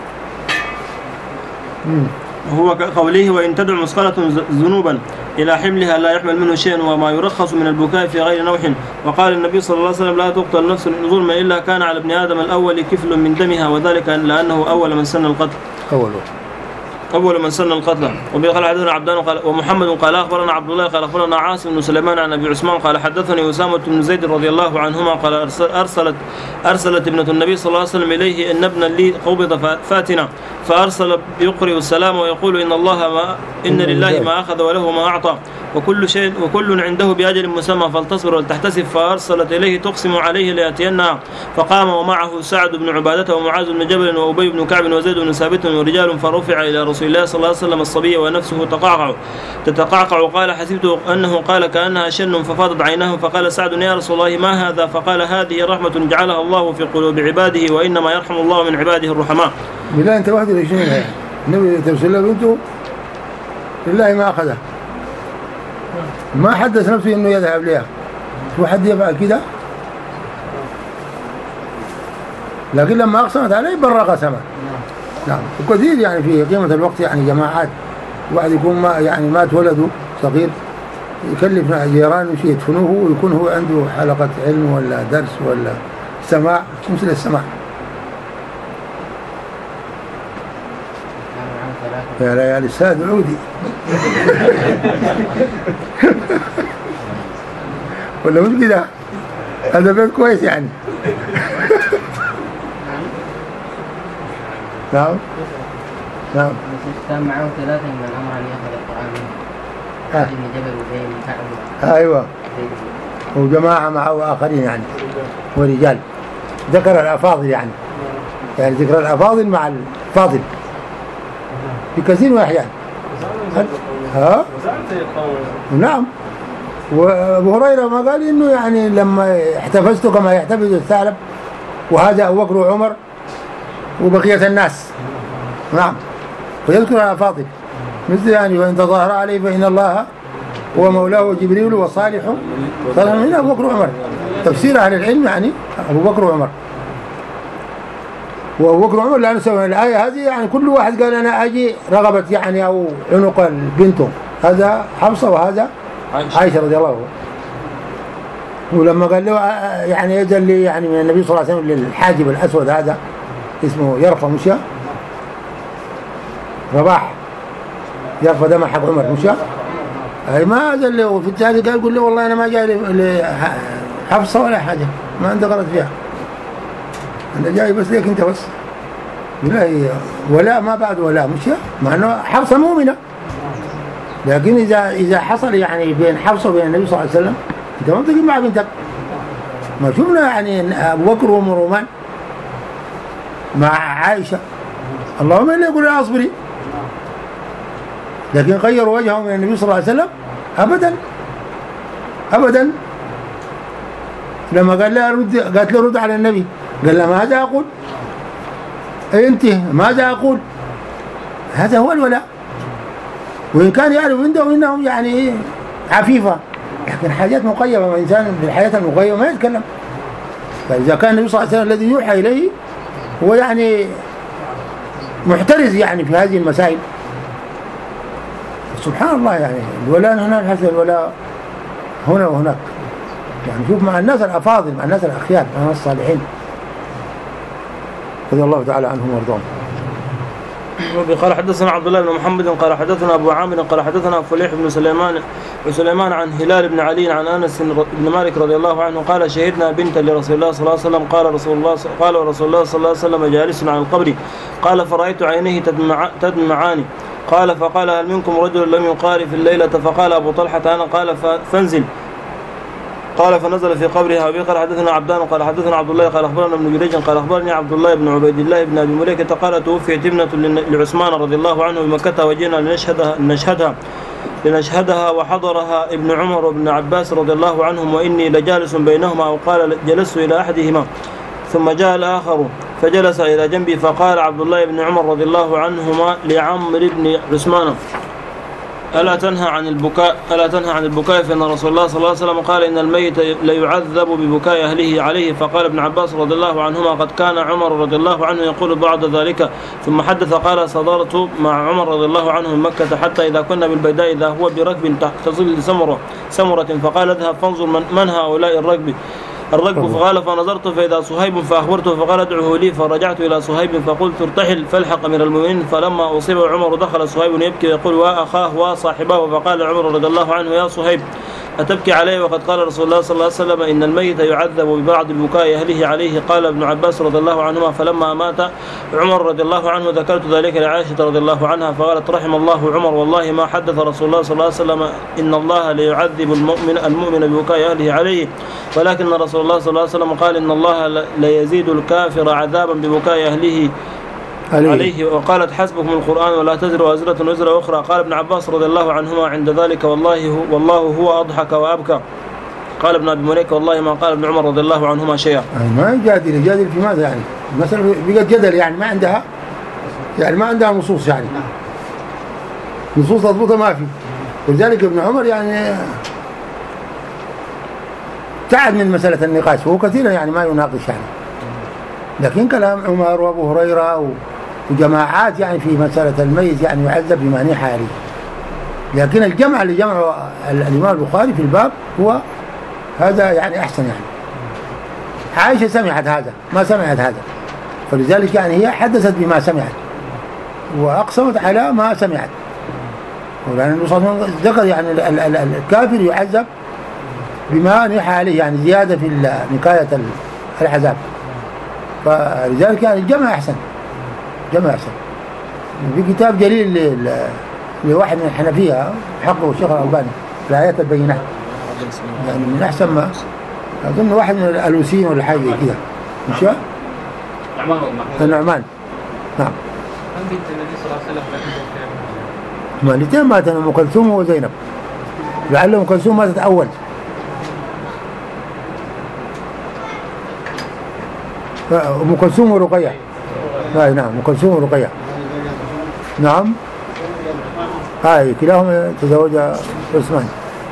هو كقوله وإن تدع مثقلة ذنوبا إلى حملها لا يحمل منه شيء وما يرخص من البكاء في غير نوح. وقال النبي صلى الله عليه وسلم لا تقتل نفس ظلما إلا كان على ابن آدم الأول كفل من دمها وذلك لأنه أول من سن القتل. أول أول من سن القتل. وقال حدثنا عبدان قال ومحمد قال أخبرنا عبد الله قال أخبرنا عاصم بن سليمان عن أبي عثمان قال حدثني أسامة بن زيد رضي الله عنهما قال أرسلت أرسلت ابنة النبي صلى الله عليه وسلم إليه إن ابنا لي قبض فاتنا فأرسل يقرئ السلام ويقول إن الله ما إن لله ما أخذ وله ما أعطى وكل شيء وكل عنده بأجل مسمى فلتصبر ولتحتسب. فأرسلت إليه تقسم عليه ليأتينها فقام ومعه سعد بن عبادة ومعاذ بن جبل وأبي بن كعب وزيد بن ثابت ورجال فرفع إلى رسول الله صلى الله عليه وسلم الصبي ونفسه تقعقع تتقعقع قال حسبت أنه قال كأنها شن ففاضت عيناه فقال سعد يا رسول الله ما هذا فقال هذه رحمة جعلها الله في قلوب عباده وإنما يرحم الله من عباده الرحماء. بالله أنت واحد اللي شنو النبي ترسل له بنته لله ما أخذه ما حدث نفسه إنه يذهب لها شو حد يفعل كده لكن لما أقسمت عليه برا قسمه. نعم وكثير يعني في قيمة الوقت يعني جماعات واحد يكون ما يعني مات ولده صغير يكلف جيران وشي يدفنوه ويكون هو عنده حلقة علم ولا درس ولا سماع مثل السماع. يا ليالي الساد عودي ولا مش كده هذا بيت كويس يعني. نعم نعم كان معه ثلاثة من الأمر أن يأخذ القرآن منه ابن جبل وزي بن كعب أيوة وجماعة معه آخرين يعني ورجال ذكر الأفاضل يعني يعني ذكر الأفاضل مع الفاضل في كثير من الأحيان. ها نعم وأبو هريرة ما قال إنه يعني لما احتفزت كما يحتفز الثعلب وهذا أبو بكر وعمر وبقية الناس. نعم ويذكر الأفاضل مثل يعني وإن تظاهر عليه فإن الله هو مولاه جبريل وصالح صالح من أبو بكر وعمر تفسير أهل العلم يعني أبو بكر وعمر وأبو بكر وعمر لا نسوي الآية هذه يعني كل واحد قال أنا أجي رغبة يعني أو عنق بنته هذا حفصة وهذا عائشة رضي الله عنها. ولما قال له يعني يجل لي يعني من النبي صلى الله عليه وسلم للحاجب الأسود هذا اسمه يرفع مشى رباح يرفع دم حق عمر مشى أي ما هذا اللي في التالي قال يقول له والله أنا ما جاي لحفصة ولا حاجة ما عندي غلط فيها أنا جاي بس ليك أنت بس بالله ولا ما بعد ولا مشى مع أنه حفصة مؤمنة لكن إذا إذا حصل يعني بين حفصة وبين النبي صلى الله عليه وسلم أنت ما تجي مع بنتك. ما شفنا يعني أبو بكر وعمر ومان مع عائشة اللهم إلا يقول لا أصبري لكن غيروا وجههم من النبي صلى الله عليه وسلم أبدا أبدا. لما قال لها رد قالت له رد على النبي قال لها ماذا أقول أنت ماذا أقول هذا هو الولاء. وإن كان يعرف عندهم إنهم يعني عفيفة لكن حاجات مقيمة من إنسان بالحياة المقيمة ما يتكلم. فإذا كان النبي صلى الله عليه وسلم الذي يوحى إليه هو يعني محترز يعني في هذه المسائل سبحان الله يعني الولاء هنا نحس الولاء هنا وهناك يعني شوف مع الناس الأفاضل مع الناس الأخيار مع الناس الصالحين رضي الله تعالى عنهم وارضاهم. قال حدثنا عبد الله بن محمد قال حدثنا أبو عامر قال حدثنا فليح بن سليمان وسليمان عن هلال بن علي عن أنس بن مالك رضي الله عنه قال شهدنا بنتا لرسول الله صلى الله عليه وسلم قال رسول الله قال رسول الله صلى الله عليه وسلم جالس على القبر قال فرأيت عينيه تدمع تدمعان قال فقال هل منكم رجل لم يقارف الليلة فقال أبو طلحة أنا قال فانزل قال فنزل في قبرها. وبه قال حدثنا عبدان قال حدثنا عبد الله قال أخبرنا ابن جريج قال أخبرني عبد الله بن عبيد الله بن أبي مليكة قال توفيت ابنة لعثمان رضي الله عنه بمكة وجينا لنشهدها لنشهدها لنشهدها وحضرها ابن عمر وابن عباس رضي الله عنهم وإني لجالس بينهما. وقال جلست إلى أحدهما ثم جاء الآخر فجلس إلى جنبي فقال عبد الله بن عمر رضي الله عنهما لعمرو بن عثمان ألا تنهى عن البكاء ألا تنهى عن البكاء فإن رسول الله صلى الله عليه وسلم قال إن الميت ليعذب ببكاء أهله عليه. فقال ابن عباس رضي الله عنهما قد كان عمر رضي الله عنه يقول بعد ذلك. ثم حدث قال صدرت مع عمر رضي الله عنه من مكة حتى إذا كنا بالبيداء إذا هو بركب تحت ظل سمرة سمرة فقال اذهب فانظر من, من هؤلاء الركب الركب فقال فنظرت فإذا صهيب فأخبرته فقال ادعه لي فرجعت إلى صهيب فقلت ارتحل فالحق من المؤمنين. فلما أصيب عمر دخل صهيب يبكي يقول وأخاه وصاحبه فقال عمر رضي الله عنه يا صهيب أتبكي عليه وقد قال رسول الله صلى الله عليه وسلم إن الميت يعذب ببعض البكاء أهله عليه. قال ابن عباس رضي الله عنهما فلما مات عمر رضي الله عنه ذكرت ذلك لعائشة رضي الله عنها فقالت رحم الله عمر والله ما حدث رسول الله صلى الله عليه وسلم إن الله ليعذب المؤمن المؤمن ببكاء أهله عليه ولكن رسول الله صلى الله عليه وسلم قال إن الله ليزيد الكافر عذابا ببكاء أهله عليه, عليه. وقالت حسبكم القرآن ولا تزر وازرة وزر أخرى. قال ابن عباس رضي الله عنهما عند ذلك والله هو والله هو أضحك وأبكى. قال ابن أبي مليكة والله ما قال ابن عمر رضي الله عنهما شيئا. ما يجادل يجادل في ماذا يعني مثلا بقت جدل يعني ما عندها يعني ما عندها نصوص يعني نصوص تضبطها ما في. ولذلك ابن عمر يعني ابتعد من مسألة النقاش وهو كثيرا يعني ما يناقش يعني. لكن كلام عمر وابو هريرة وجماعات يعني في مسألة الميت يعني يعذب بما نيح عليه. لكن الجمع اللي جمعه الإمام البخاري في الباب هو هذا يعني أحسن يعني. عائشة سمعت هذا ما سمعت هذا فلذلك يعني هي حدثت بما سمعت وأقسمت على ما سمعت. ولأن النبي صلى الله عليه وسلم ذكر يعني الكافر يعذب بما نيح عليه يعني زيادة في نكاية العذاب. فلذلك يعني الجمع أحسن جمع أحسن. في كتاب جليل لواحد من الحنفية حقه الشيخ الألباني الآيات البينات يعني من أحسن ما أظن واحد من الألوسيين ولا حاجة كذا مش النعمان نعم. بنت النبي صلى الله عليه وسلم ما الاثنين ماتوا أم كلثوم وزينب لعل أم كلثوم ماتت أول أم كلثوم ورقية. هاي نعم أم كلثوم ورقية نعم هاي كلاهما تزوج عثمان.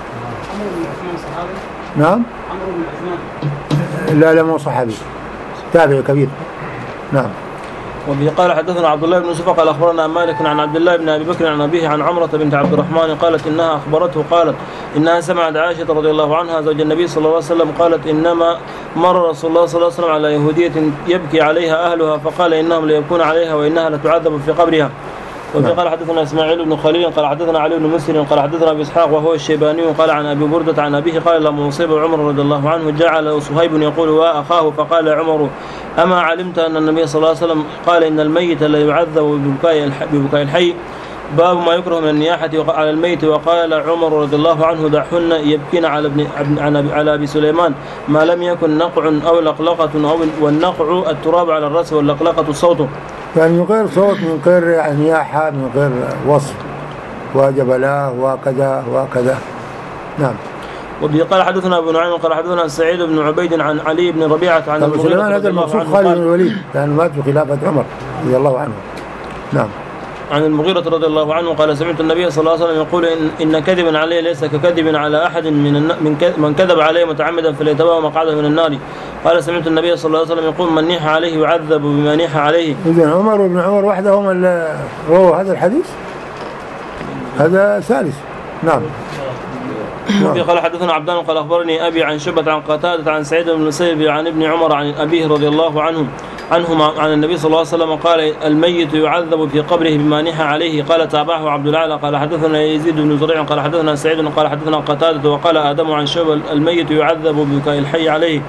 نعم لا لا مو صحابي تابع كبير نعم. وبه قال حدثنا عبد الله بن يوسف قال أخبرنا مالك عن عبد الله بن أبي بكر عن أبيه عن عمرة بنت عبد الرحمن قالت إنها أخبرته قالت إنها سمعت عائشة رضي الله عنها زوج النبي صلى الله عليه وسلم قالت إنما مر رسول الله صلى الله عليه وسلم على يهودية يبكي عليها أهلها فقال إنهم ليبكون عليها وإنها لتعذب في قبرها. وفي قال حدثنا إسماعيل بن خليل قال حدثنا علي بن مسلم قال حدثنا أبي إسحاق وهو الشيباني قال عن أبي بردة عن أبيه قال لما أصيب عمر رضي الله عنه جعل صهيب يقول وأخاه فقال عمر أما علمت أن النبي صلى الله عليه وسلم قال إن الميت لا يعذب ببكاء ببكاء الحي باب ما يكره من النياحة على الميت. وقال عمر رضي الله عنه دعهن يبكين على ابن على أبي سليمان ما لم يكن نقع أو لقلقة أو والنقع التراب على الرأس واللقلقة الصوت يعني من غير صوت من غير نياحة من غير وصف واجب له وكذا وكذا نعم. وبه قال حدثنا ابو نعيم قال حدثنا سعيد بن عبيد عن علي بن ربيعة عن أبو سليمان هذا المقصود خالد بن الوليد لأنه مات في خلافة عمر رضي الله عنه نعم. عن المغيرة رضي الله عنه قال سمعت النبي صلى الله عليه وسلم يقول إن, إن كذبا عليه ليس ككذب على أحد من من, من كذب عليه متعمدا فليتبوأ مقعده من النار. قال سمعت النبي صلى الله عليه وسلم يقول من نيح عليه يعذب بما نيح عليه. إذن عمر وابن عمر وحدهم اللي رووا هذا الحديث هذا ثالث نعم. وفي قال حدثنا عبدان قال أخبرني أبي عن شعبة عن قتادة عن سعيد بن المسيب عن ابن عمر عن أبيه رضي الله عنه عنهما عن النبي صلى الله عليه وسلم قال الميت يعذب في قبره بما نيح عليه. قال تابعه عبد الأعلى قال حدثنا يزيد بن زريع قال حدثنا سعيد قال حدثنا قتادة وقال آدم عن شعبة الميت يعذب ببكاء الحي عليه.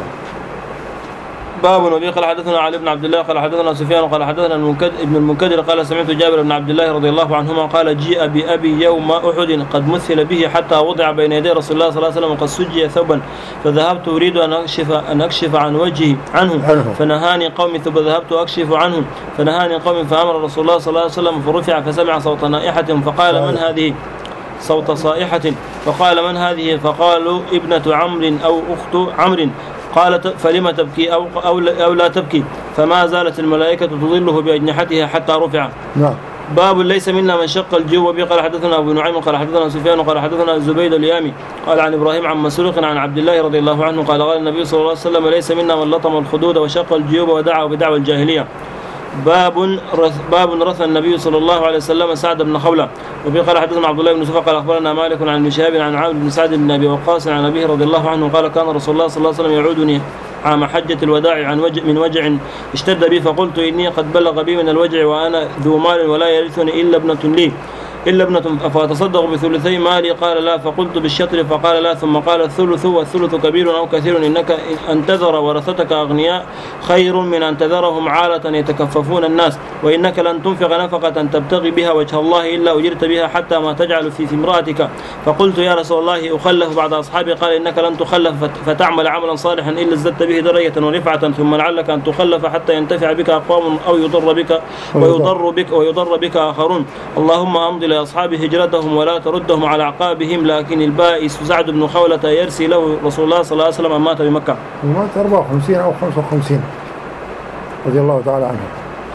باب. وبه قال حدثنا علي بن عبد الله قال حدثنا سفيان قال حدثنا ابن المنكدر قال سمعت جابر بن عبد الله رضي الله عنهما قال جيء بأبي يوم أحد قد مثل به حتى وضع بين يدي رسول الله صلى الله عليه وسلم قد سجي ثوبا فذهبت أريد أن أكشف أن أكشف عن وجهي عنه فنهاني قومي ثم ذهبت أكشف عنه فنهاني قومي فأمر رسول الله صلى الله عليه وسلم فرفع فسمع صوت نائحة فقال من هذه صوت صائحة فقال من هذه فقالوا ابنة عمرو أو أخت عمرو قالت فلم تبكي أو, أو, أو لا تبكي؟ فما زالت الملائكة تظله بأجنحتها حتى رفع. نعم. باب ليس منا من شق الجيوب. وبه قال حدثنا أبو نعيم قال حدثنا سفيان قال حدثنا الزبيد اليامي قال عن إبراهيم عن مسروق عن عبد الله رضي الله عنه قال قال النبي صلى الله عليه وسلم ليس منا من لطم الخدود وشق الجيوب ودعا بدعوى الجاهلية. باب رث باب رث النبي صلى الله عليه وسلم سعد بن خولة. وبه قال حدثنا عبد الله بن يوسف قال أخبرنا مالك عن ابن شهاب عن عامر بن سعد بن أبي وقاص عن أبيه رضي الله عنه قال كان رسول الله صلى الله عليه وسلم يعودني عام حجة الوداع عن وجع من وجع اشتد بي فقلت إني قد بلغ بي من الوجع وأنا ذو مال ولا يرثني إلا ابنة لي إلا ابنة فأتصدق بثلثي مالي قال لا فقلت بالشطر فقال لا ثم قال الثلث والثلث كبير أو كثير إنك أن تذر ورثتك أغنياء خير من أن تذرهم عالة يتكففون الناس وإنك لن تنفق نفقة تبتغي بها وجه الله إلا أجرت بها حتى ما تجعل في امرأتك. فقلت يا رسول الله أخلف بعض أصحابي قال إنك لن تخلف فتعمل عملا صالحا إلا ازددت به درجة ورفعة ثم لعلك أن تخلف حتى ينتفع بك أقوام أو يضر بك ويضر بك ويضر بك آخرون. اللهم أمضي لأصحاب هجرتهم ولا تردهم على أعقابهم. لكن البائس سعد بن خولة يرسي له رسول الله صلى الله عليه وسلم مات بمكة. مات أربعة وخمسين أو خمسة وخمسين رضي الله تعالى عنه.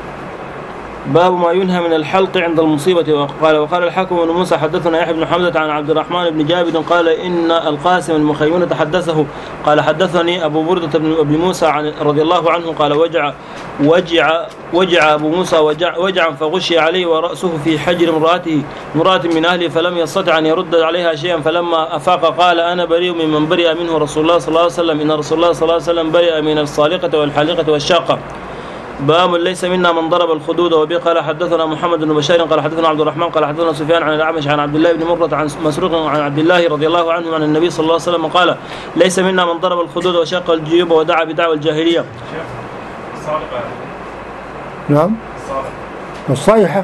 باب ما ينهى من الحلق عند المصيبة. وقال وقال الحاكم بن موسى حدثنا يحيى بن حمزة عن عبد الرحمن بن جابر قال إن القاسم المخيمون تحدثه قال حدثني أبو بردة بن أبي موسى عن رضي الله عنه قال وجع وجع وجع أبو موسى وجع وجعا فغشي عليه ورأسه في حجر امرأته امرأة من أهله فلم يستطع أن يرد عليها شيئا فلما أفاق قال أنا بريء ممن برئ منه رسول الله صلى الله عليه وسلم إن رسول الله صلى الله عليه وسلم برئ من الصالقة والحالقة والشاقة. باب ليس منا من ضرب الخدود. وبه قال حدثنا محمد بن بشار قال حدثنا عبد الرحمن قال حدثنا سفيان عن الأعمش عن عبد الله بن مرة عن مسروق عن عبد الله رضي الله عنه عن النبي صلى الله عليه وسلم قال ليس منا من ضرب الخدود وشق الجيوب ودعا بدعوى الجاهلية. نعم الصيحة.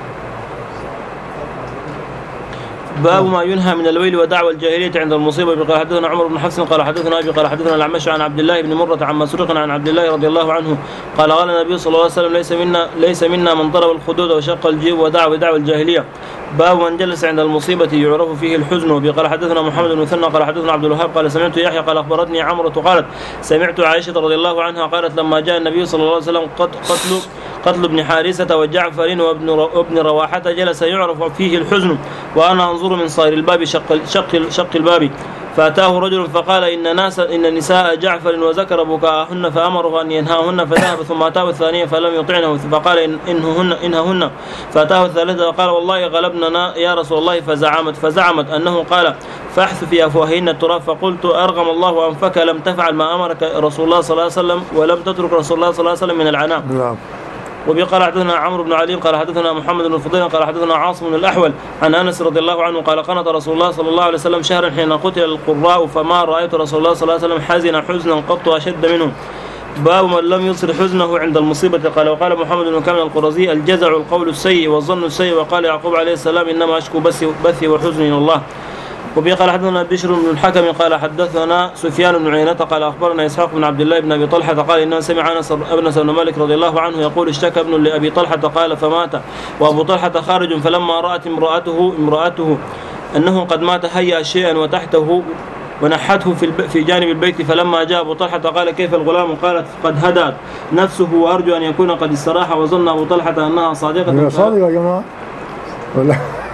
باب ما ينهى من الويل ودعوى الجاهلية عند المصيبة. قال حدثنا عمر بن حفص قال حدثنا أبي قال حدثنا الأعمش عن عبد الله بن مرة عن مسروق عن عبد الله رضي الله عنه قال قال النبي صلى الله عليه وسلم ليس منا ليس منا من ضرب الخدود وشق الجيوب ودعا بدعوى الجاهلية. باب من جلس عند المصيبة يعرف فيه الحزن. وبه قال حدثنا محمد بن مثنى قال حدثنا عبد الوهاب قال سمعت يحيى قال أخبرتني عمرة قالت سمعت عائشة رضي الله عنها قالت لما جاء النبي صلى الله عليه وسلم قتل قتل ابن حارثة وجعفر وابن وابن رواحة جلس يعرف فيه الحزن وأنا أنظر من صائر الباب شق شق شق الباب فأتاه رجل فقال إن ناس إن نساء جعفر وذكر بكاءهن فأمره أن ينهاهن فذهب ثم أتاه الثانية فلم يطعنه فقال إن إنهن إنهن فأتاه الثالثة فقال والله غلبنا يا رسول الله فزعمت فزعمت أنه قال فاحث في أفواههن التراب فقلت أرغم الله أنفك لم تفعل ما أمرك رسول الله صلى الله عليه وسلم ولم تترك رسول الله صلى الله عليه وسلم من العناء. وبه قال حدثنا عمرو بن علي قال حدثنا محمد بن فضيل قال حدثنا عاصم بن الأحول عن أنس رضي الله عنه قال قنط رسول الله صلى الله عليه وسلم شهرا حين قتل القراء فما رأيت رسول الله صلى الله عليه وسلم حزن حزنا قط أشد منه. باب من لم يصر حزنه عند المصيبة. قال وقال محمد بن كامل القرظي الجزع القول السيء والظن السيء. وقال يعقوب عليه السلام إنما أشكو بثي, بثي وحزني إلى الله. وبه قال حدثنا بشر بن الحكم قال حدثنا سفيان بن عيينة قال أخبرنا إسحاق بن عبد الله بن أبي طلحة قال إنه سمع أنس بن مالك رضي الله عنه يقول اشتكى ابن لأبي طلحة قال فمات وأبو طلحة خارج فلما رأت امرأته امرأته أنه قد مات هيأ شيئا وتحته ونحته في في جانب البيت فلما جاء أبو طلحة قال كيف الغلام قالت قد هدأت نفسه وأرجو أن يكون قد استراح وظن أبو طلحة أنها صادقة. صادقة يا جماعة ولا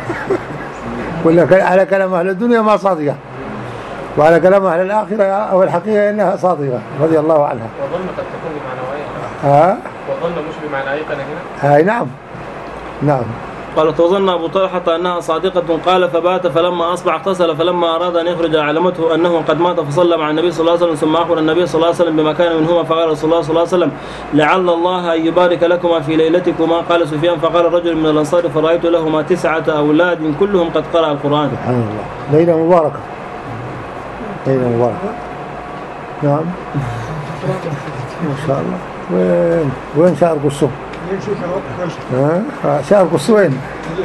ولا على كلام أهل الدنيا ما صادقة وعلى كلام أهل الآخرة أو الحقيقة إنها صادقة رضي الله عنها. وظن قد تكون بمعنى ها وظن مش بمعنى أيقن هنا. هاي نعم نعم. قالت وظن أبو طلحة أنها صادقة قال فبات فلما أصبح اغتسل فلما أراد أن يخرج علمته أنه قد مات فصلى مع النبي صلى الله عليه وسلم ثم أخبر النبي صلى الله عليه وسلم بما كان منهما فقال رسول الله صلى الله عليه وسلم لعل الله أن يبارك لكما في ليلتكما. قال سفيان فقال رجل من الأنصار فرأيت لهما تسعة أولاد كلهم قد قرأ القرآن. سبحان الله ليلة مباركة ليلة مباركة. نعم ما شاء الله. وين وين شعر قصه؟ ها شعر قصه وين؟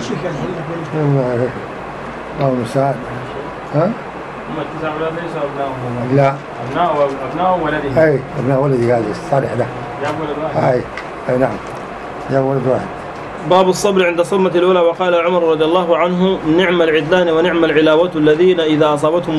الله المستعان. ها؟ هم التسع أولاد ليسوا أبنائهم. لا. أبناء أبناء ولده. أي أبناء ولدي هذا الصالح ده. جاب ولد واحد. أي أي نعم جاب ولد واحد. باب الصبر عند الصدمة الأولى. وقال عمر رضي الله عنه نعم العدلان ونعم العلاوة الذين إذا أصابتهم